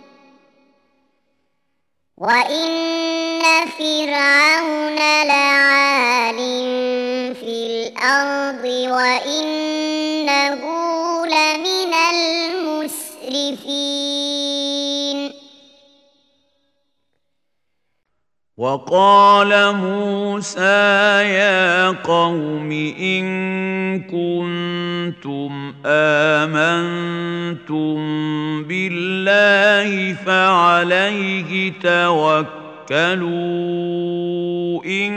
وإن فرعون لعال في الأرض وإنه لمن المسرفين. وقال موسى يا قوم إن كنتم آمنتم بالله فعليه توكلوا إن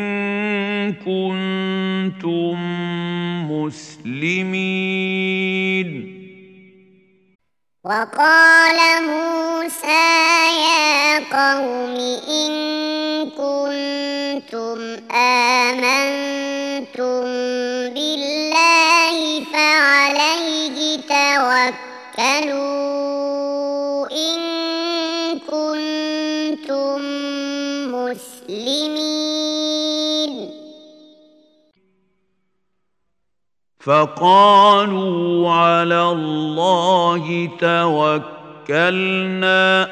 كنتم مسلمين. وقال موسى يا قوم إن كنتم آمنتم بالله فعليه توكلوا إن كنتم مسلمين. فقالوا على الله توكلنا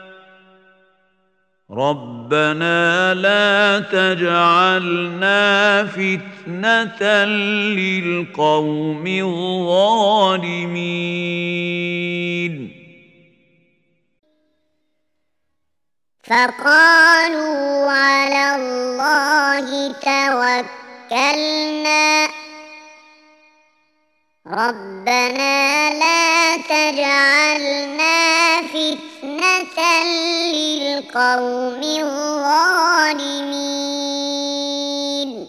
ربنا لا تجعلنا فتنة للقوم الظالمين. فقالوا على الله توكلنا ربنا لا تجعلنا فتنة للقوم الظالمين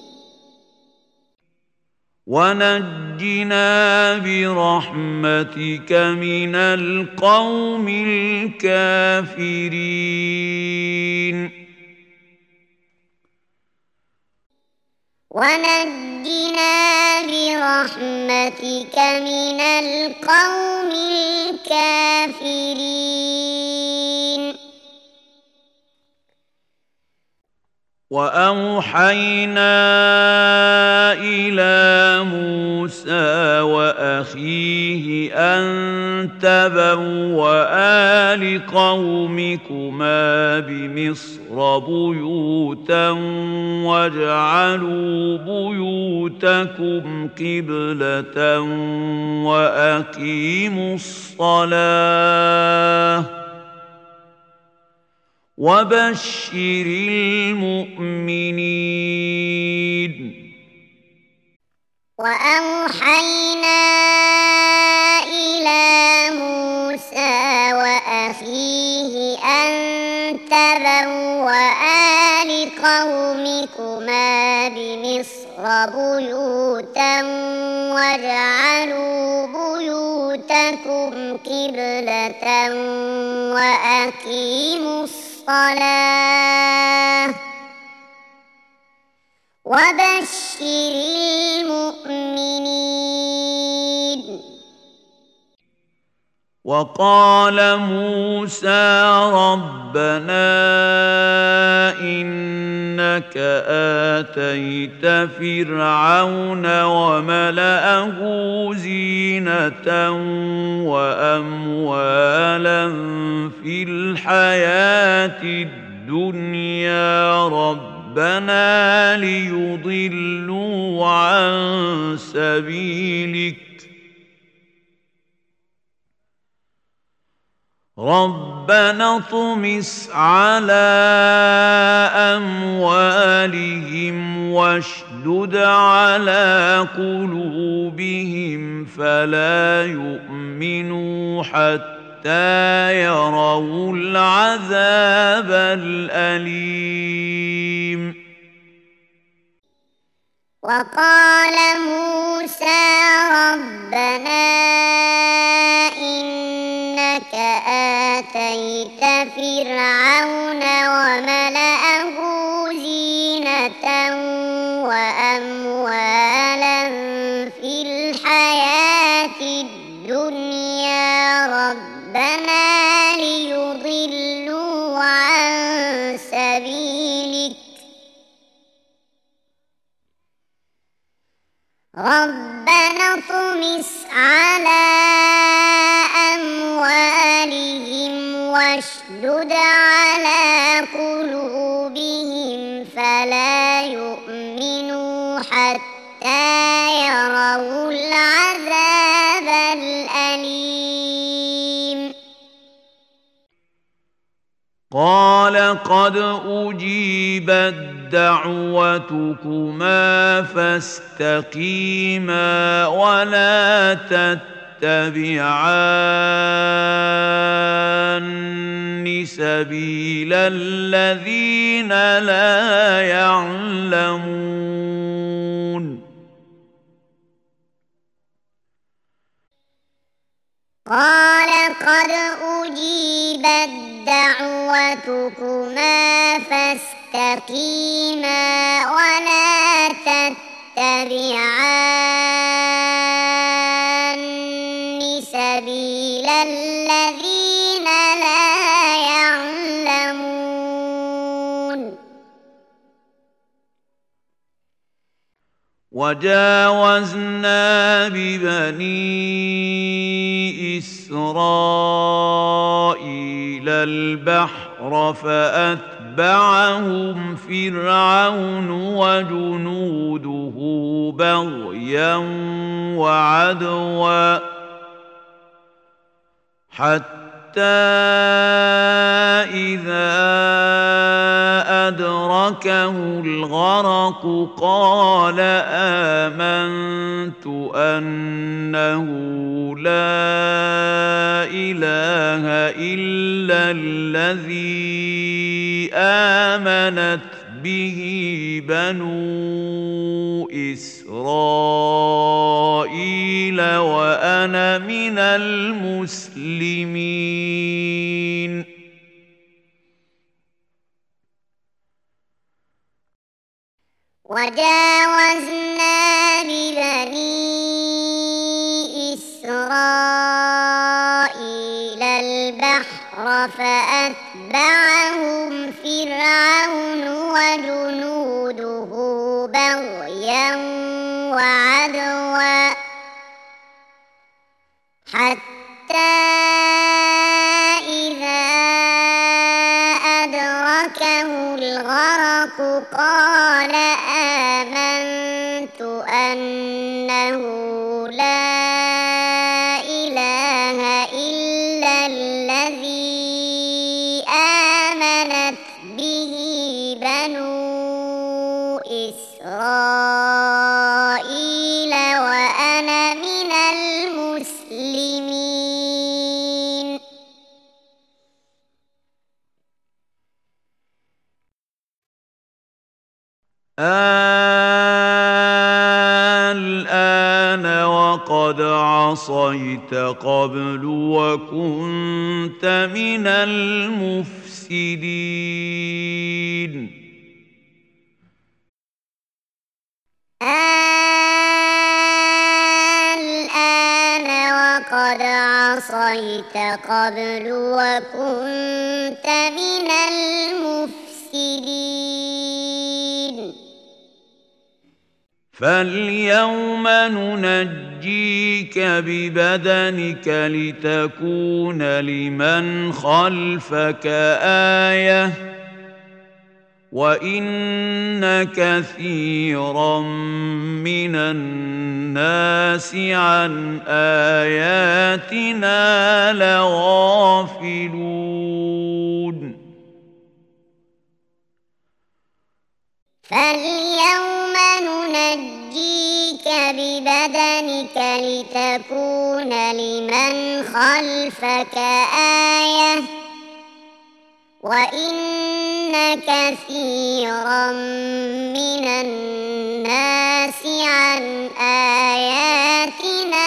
ونجنا برحمتك من القوم الكافرين. ونجنا برحمتك من القوم الكافرين. وأوحينا إلى موسى وأخيه أن تبوأ لقومكما بمصر بيوتا واجعلوا بيوتكم قبلة وأقيموا الصلاة وبشر المؤمنين. وأوحينا إلى موسى وأخيه أن تبوأ لقومكما بمصر بيوتا واجعلوا بيوتكم قبلة وأقيموا الصلاة وبشر المؤمنين. وقال موسى ربنا إنك آتيت فرعون وملأه زينة وأموالا في الحياة الدنيا ربنا ليضلوا عن سبيلك ربنا اطمس على أموالهم واشدد على قلوبهم فلا يؤمنوا حتى يروا العذاب الأليم. وقال موسى ربنا إنك آتيت فرعون وملأه زينة وأموالا في الحياة الدنيا ربنا ليضلوا عن سبيلك ربنا اطمس على أموالهم واشدد على قلوبهم فلا يؤمنوا حتى يروا العذاب الأليم. قال قد أجيبت دعوتكما فاستقيما ولا تتبعان سبيل الذين لا يعلمون. قال قد أجيبت دعوتكما فاستقيما ولا تتبعان سبيل الذين لا يعلمون. وجاوزنا ببني إسرائيل البحر فأتبعهم فرعون وجنوده بغيا وعدوا حتى إذا أدركه الغرق قال آمنت أنه لا إله إلا الذي آمنت به بنو إسرائيل وأنا من المسلمين. وجاوزنا ببني إسرائيل البحر فأتبعهم فرعون وجنوده بغيا وعدوا حتى إذا أدركه الغرق قال آمنت أنه لا إله إلا الذي آمنت به بنو إسرائيل وأنا من المسلمين. الآن وقد عصيت قبل وكنت من المفسدين. الآن وقد عصيت قبل وكنت من المفسدين. فاليوم ننجيك ببدنك لتكون لمن خلفك آية وإن كثيرا من الناس عن آياتنا لغافلون. فاليوم ننجيك ببدنك لتكون لمن خلفك آية وإن كثيرا من الناس عن آياتنا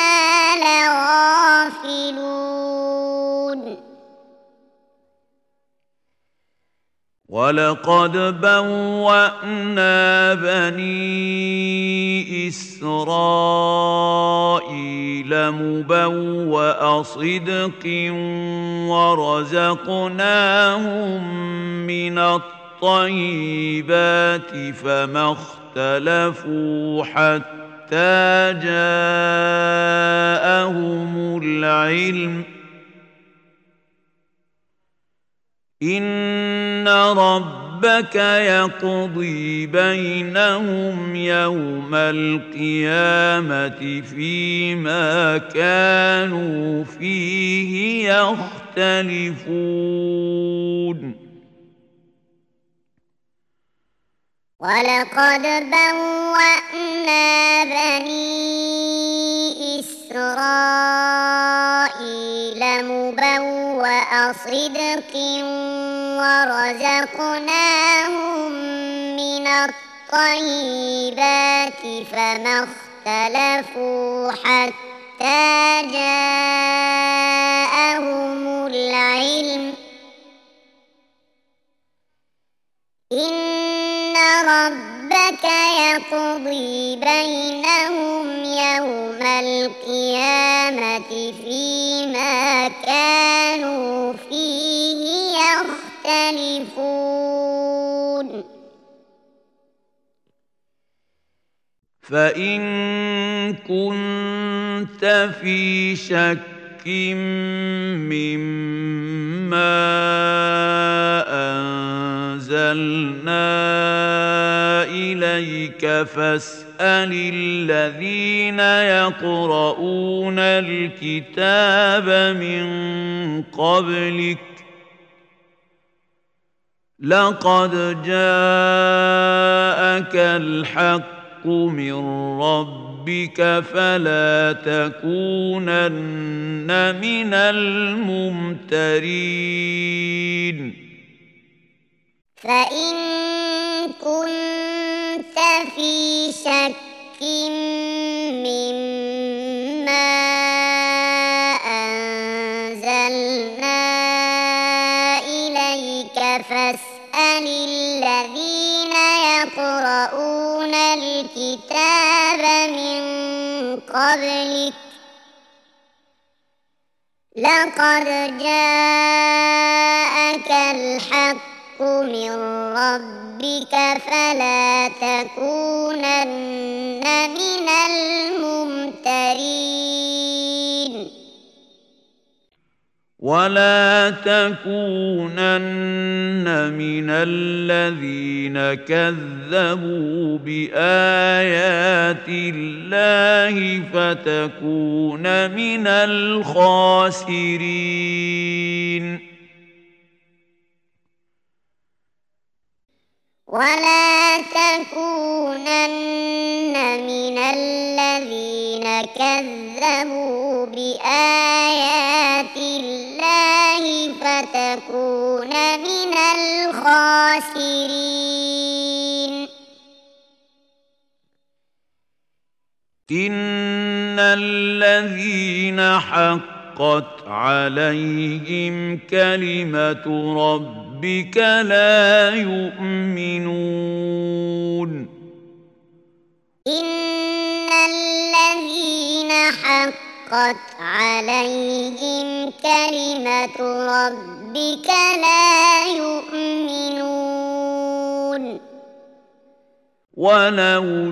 لغافلون. ولقد بوأنا بني إسرائيل مبوأ صدق ورزقناهم من الطيبات فما اختلفوا حتى جاءهم العلم إن ربك يقضي بينهم يوم القيامة فيما كانوا فيه يختلفون. ولقد بوأنا بني إسرائيل مبوأ صدق ورزقناهم من الطيبات فما اختلفوا حتى جاءهم ربك يقضي بينهم يوم القيامة فيما كانوا فيه يختلفون فإن كنت في شك مما أنزلنا إليك فاسأل الذين يقرؤون الكتاب من قبلك لقد جاءك الحق من ربك فلا تكونن من الممترين فإن كنت في شك مما أنزلنا إليك فاسأل الذين يقرؤون الكتاب من قبلك لقد جاءك الحق من ربك فلا تكونن من الممترين ولا تكونن من الذين كذبوا بآيات الله فتكون من الخاسرين ولا تكونن من الذين كذبوا بآيات الله فتكون من الخاسرين إن الذين حقت عليهم كلمة ربك لا يؤمنون إن الذين حقت عليهم كلمة ربك لا يؤمنون ولو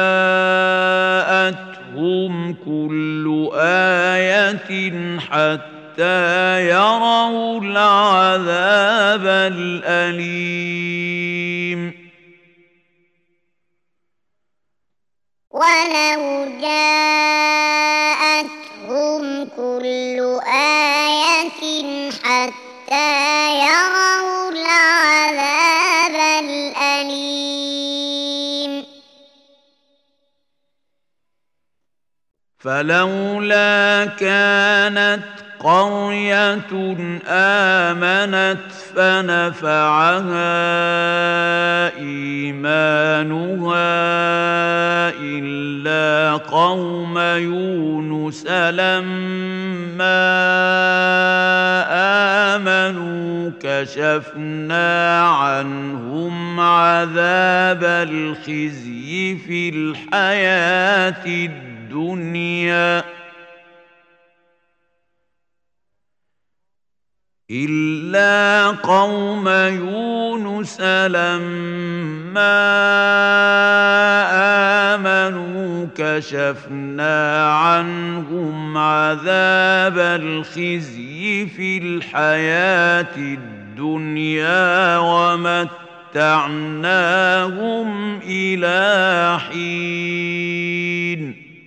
جاءتهم كل آية حتى يروا العذاب الأليم ولو جاءتهم كل آية حتى يروا العذاب الأليم فلولا كانت قرية آمنت فنفعها إيمانها إلا قوم يونس لما آمنوا كشفنا عنهم عذاب الخزي في الحياة الدنيا إلا قوم يونس لما آمنوا كشفنا عنهم عذاب الخزي في الحياة الدنيا ومتعناهم إلى حين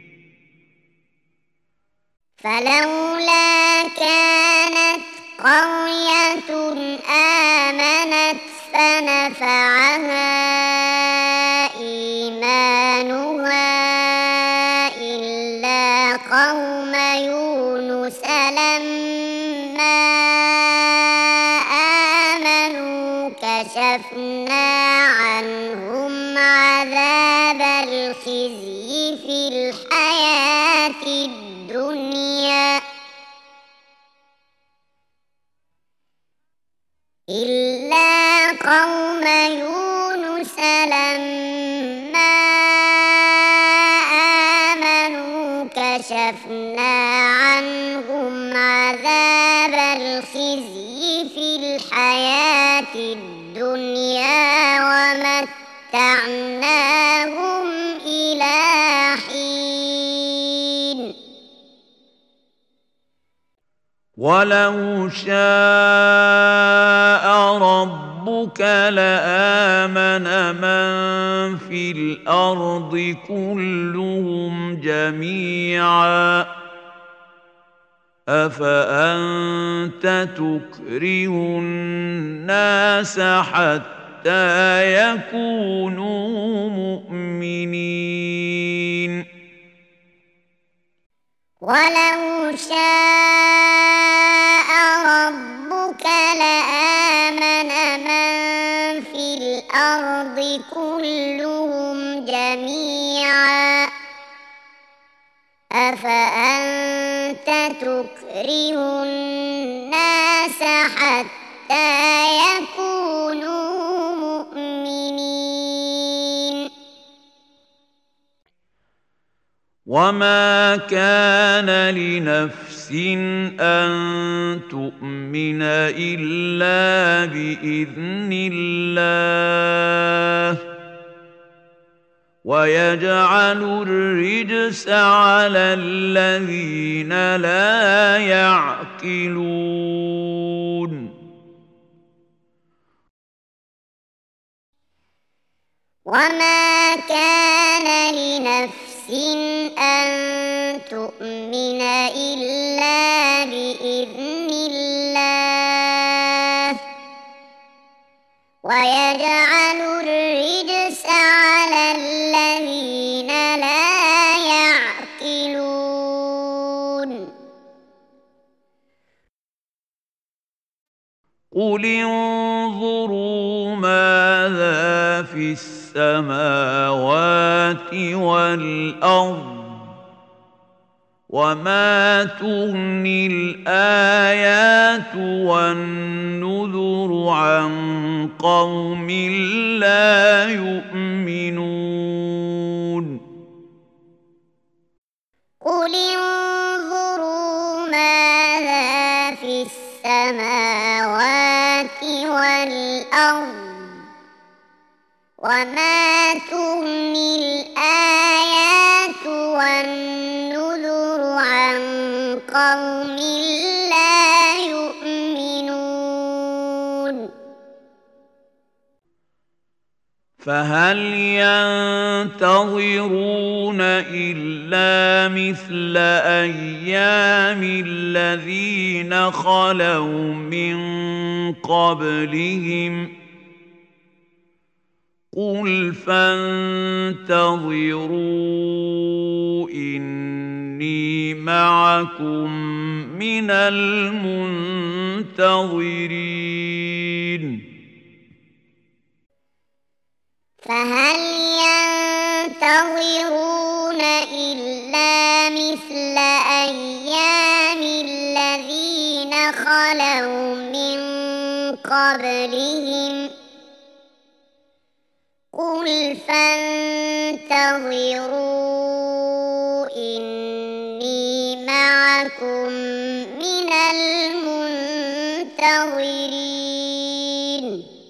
فلولا كانت قرية آمنت فنفعها إيمانها إلا قوم يونس لما آمنوا كشفنا عنهم عذاب الخزي في الحياة الدنيا إلا قوم يونس لما كشفنا عنهم عذاب الخزي في الحياة الدنيا ومتعناهم إلى حين ولو شاء ربك لآمن من في الأرض كلهم جميعا أفأنت تكره الناس حتى يكونوا مؤمنين ولو شاء ربك لآمن من في الأرض كلهم جميعا أفأنت تكره الناس حتى يكونوا مؤمنين وما كان لنفس أن تؤمن إلا بإذن الله ويجعل الرجس على الذين لا يعقلون وما كان لنفس أن تؤمن إلا بإذن الله ويجعل الرجس على الذين لا يعقلون قل انظروا ماذا في السماوات والأرض وما تغني الآيات والنذر عن قوم لا يؤمنون قل انظروا ماذا في السماوات والأرض وما تغني الآيات والنذر عن قوم لا يؤمنون فهل ينتظرون إلا مثل أيام الذين خلوا من قبلهم قل فانتظروا إني معكم من المنتظرين فهل ينتظرون إلا مثل أيام الذين خلوا من قبلهم قل فانتظروا إني معكم من المنتظرين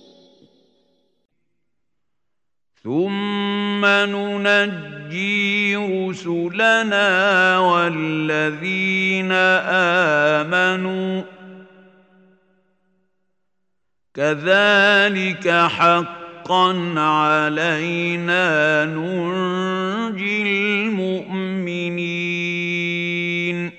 ثم ننجي رسلنا والذين آمنوا كذلك حقا حقا علينا ننجي المؤمنين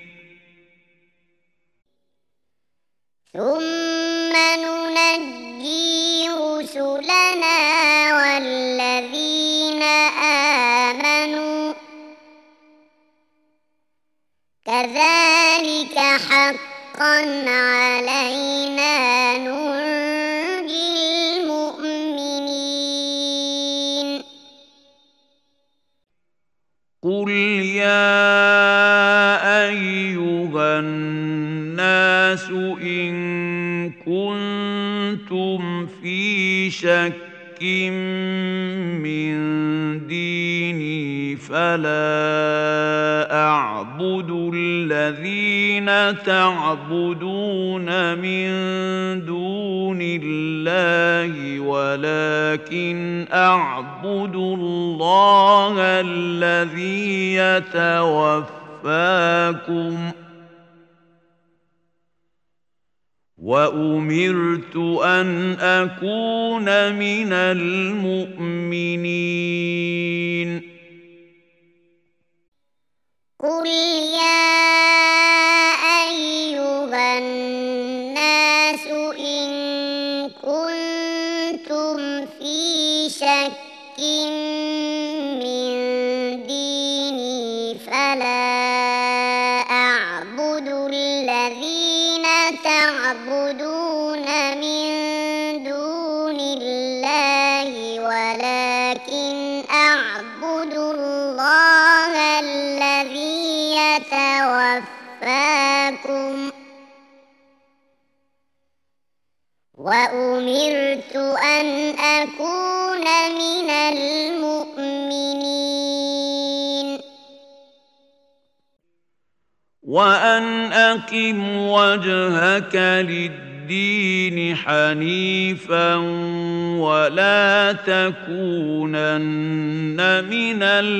ثم ننجي رسلنا والذين آمنوا كذلك حقا علينا ننجي المؤمنين قل يا أيها الناس إن كنتم في شك من ديني فلا أعبد الذين تعبدون من دون الله ولكن أعبد الله الذي يتوفاكم وأمرت أن أكون من المؤمنين قل يا أيها الناس إن كنتم في شك من ديني فلا أعبد الذين تعبدون من دون الله ولكن أعبد الله الذي يتوفاكم وأمرت أن أكون من المؤمنين وأن أقم وجهك للدين حنيفا ولا تكونن من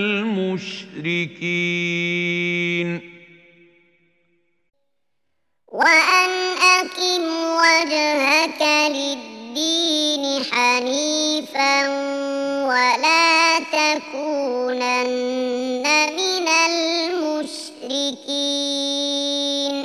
المشركين وأن أقم وجهك للدين حنيفا ولا تكونن من المشركين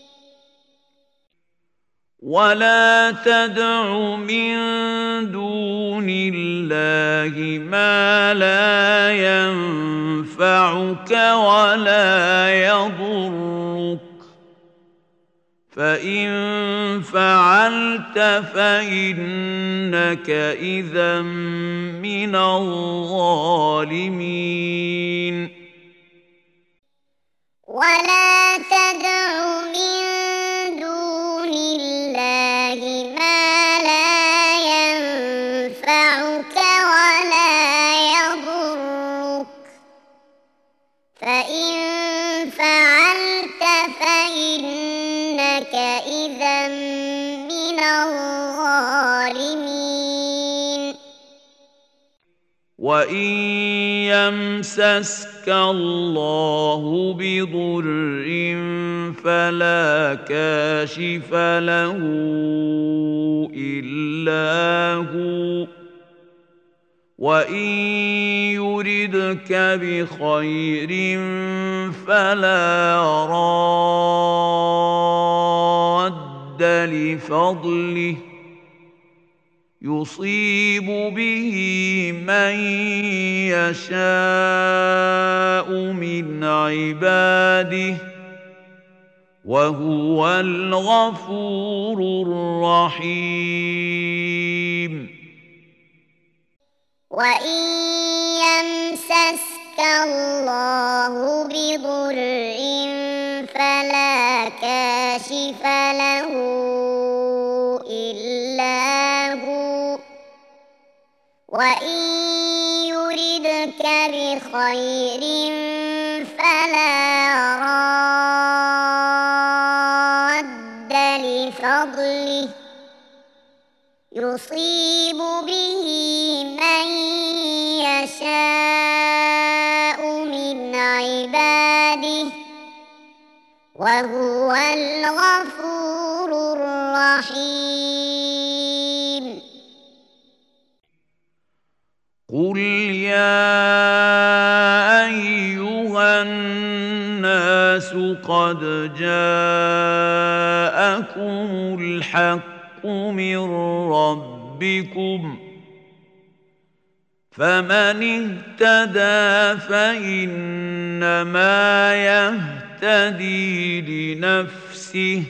ولا تدع من دون الله ما لا ينفعك ولا يضرك فإن فعلت فإنك إذا من الظالمين ولا تدع من دون الله ما لا ينفعك ولا يضرك فإن فعلت فإنك إذا من الظالمين وإن يمسسك الله بضر فلا كاشف له إلا هو وإن يردك بخير فلا راد لفضله يصيب به من يشاء من عباده وهو الغفور الرحيم وإن يمسسك الله بضر فلا كاشف له إلا هو وإن يردك بخير فلا راد لفضله يصيب به من يشاء من عباده وهو الغفور الرحيم قل يا أيها الناس قد جاءكم الحق من ربكم فمن اهتدى فإنما يهتدي لنفسه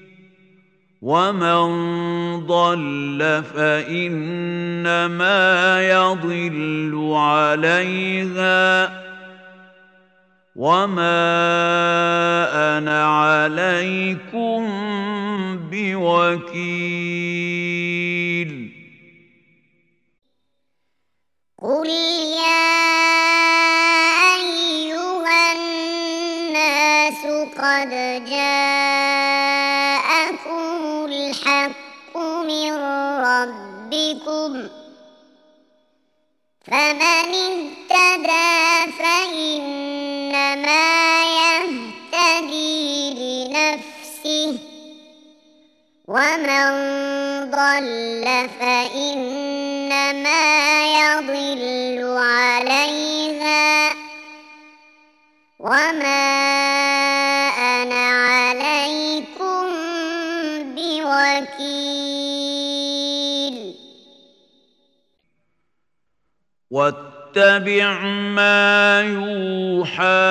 ومن ضل فإنما يضل عليها وما أنا عليكم بوكيل قل يا ومن ضل فإنما يضل عليها وما أنا عليكم بوكيل واتبع ما يوحى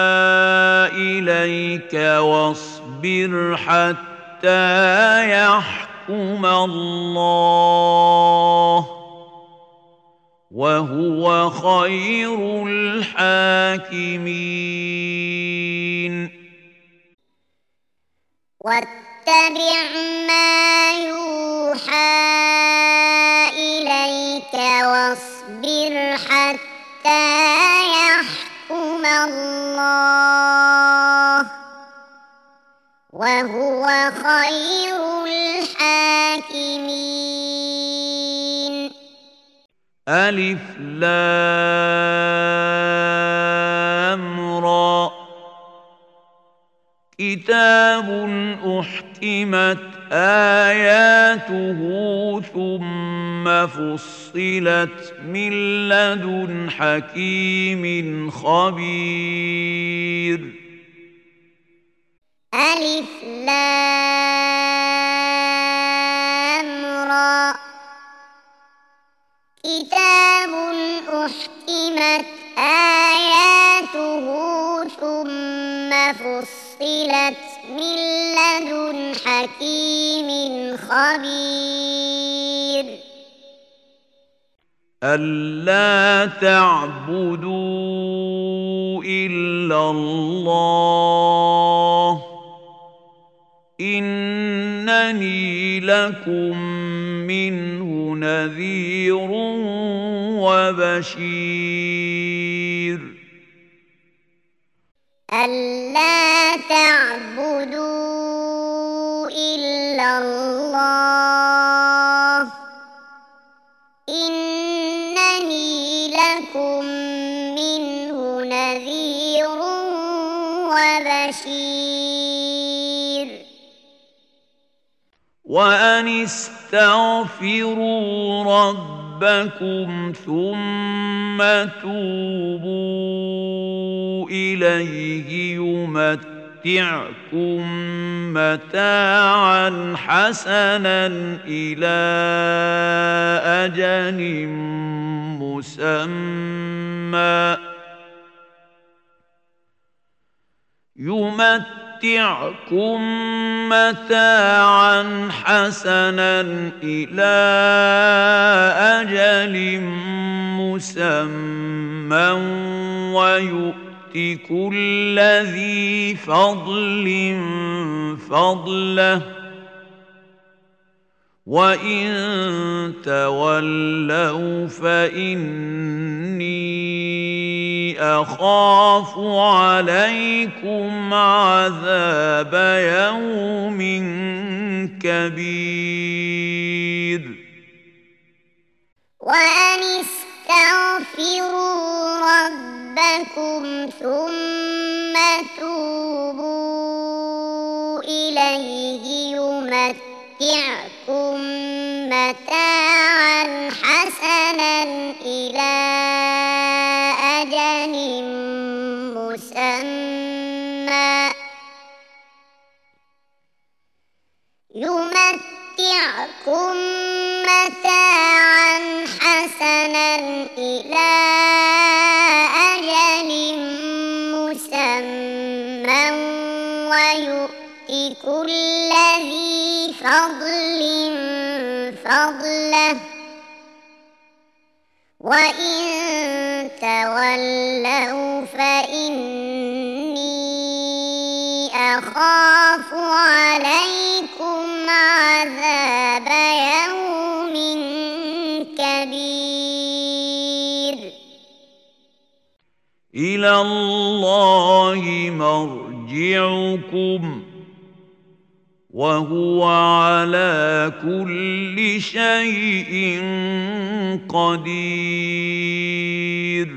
إليك واصبر حتى يحكم الله وهو خير الحاكمين واتبع ما يوحى إليك واصبر حتى يحكم الله وهو خير الحاكمين ألف لام را كتاب أحكمت آياته ثم فصلت من لدن حكيم خبير ألف لام را كتاب أحكمت آياته ثم فصلت من لدن حكيم خبير ألا تعبدوا إلا الله إنني لكم منه نذير وبشير ألا تعبدوا إلا الله إنني لكم منه نذير وبشير وأن استغفروا ربكم ثم توبوا إليه يمتعكم متاعا حسنا إلى أجل مسمى يمتعكم متاعا حسنا إلى أجل مسمى ويؤت كل ذي فضل فضله وإن تولوا فإني أخاف عليكم عذاب يوم كبير وأن استغفروا ربكم ثم توبوا إليه يمتعكم متاعا حسنا إلى أجل مسمى يمتعكم متاعا حسنا إلى أجل مسمى ويؤت كل ذي فضل فضله وإن تولوا فإني أخاف عليكم عذاب يوم كبير إلى الله مرجعكم وهو على كل شيء قدير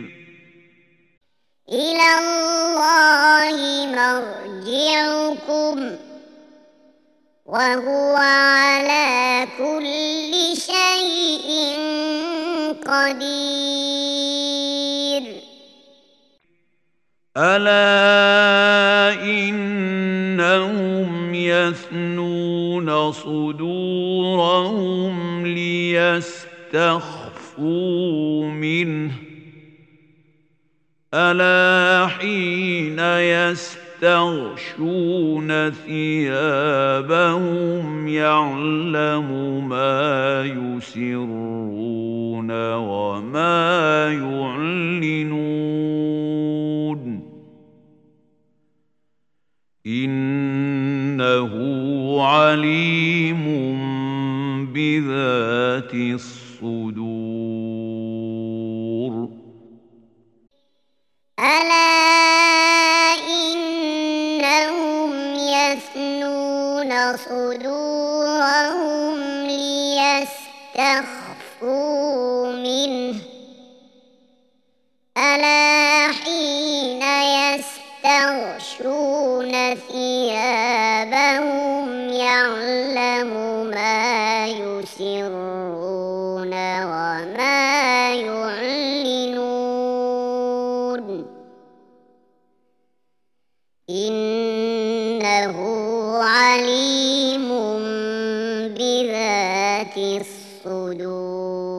إلى الله مرجعكم وهو على كل شيء قدير. ألا إنهم يثنون صدورهم ليستخفوا منه ألا حين يستغشون ثيابهم يعلم ما يسرون وما يعلنون إنه عليم بذات الصدور. ألا إنهم يثنون صدورهم ليستخفوا منه ألا حين يستغشون ثيابهم يعلم ما يسرون وما يعلنون إنه عليم بذات الصدور.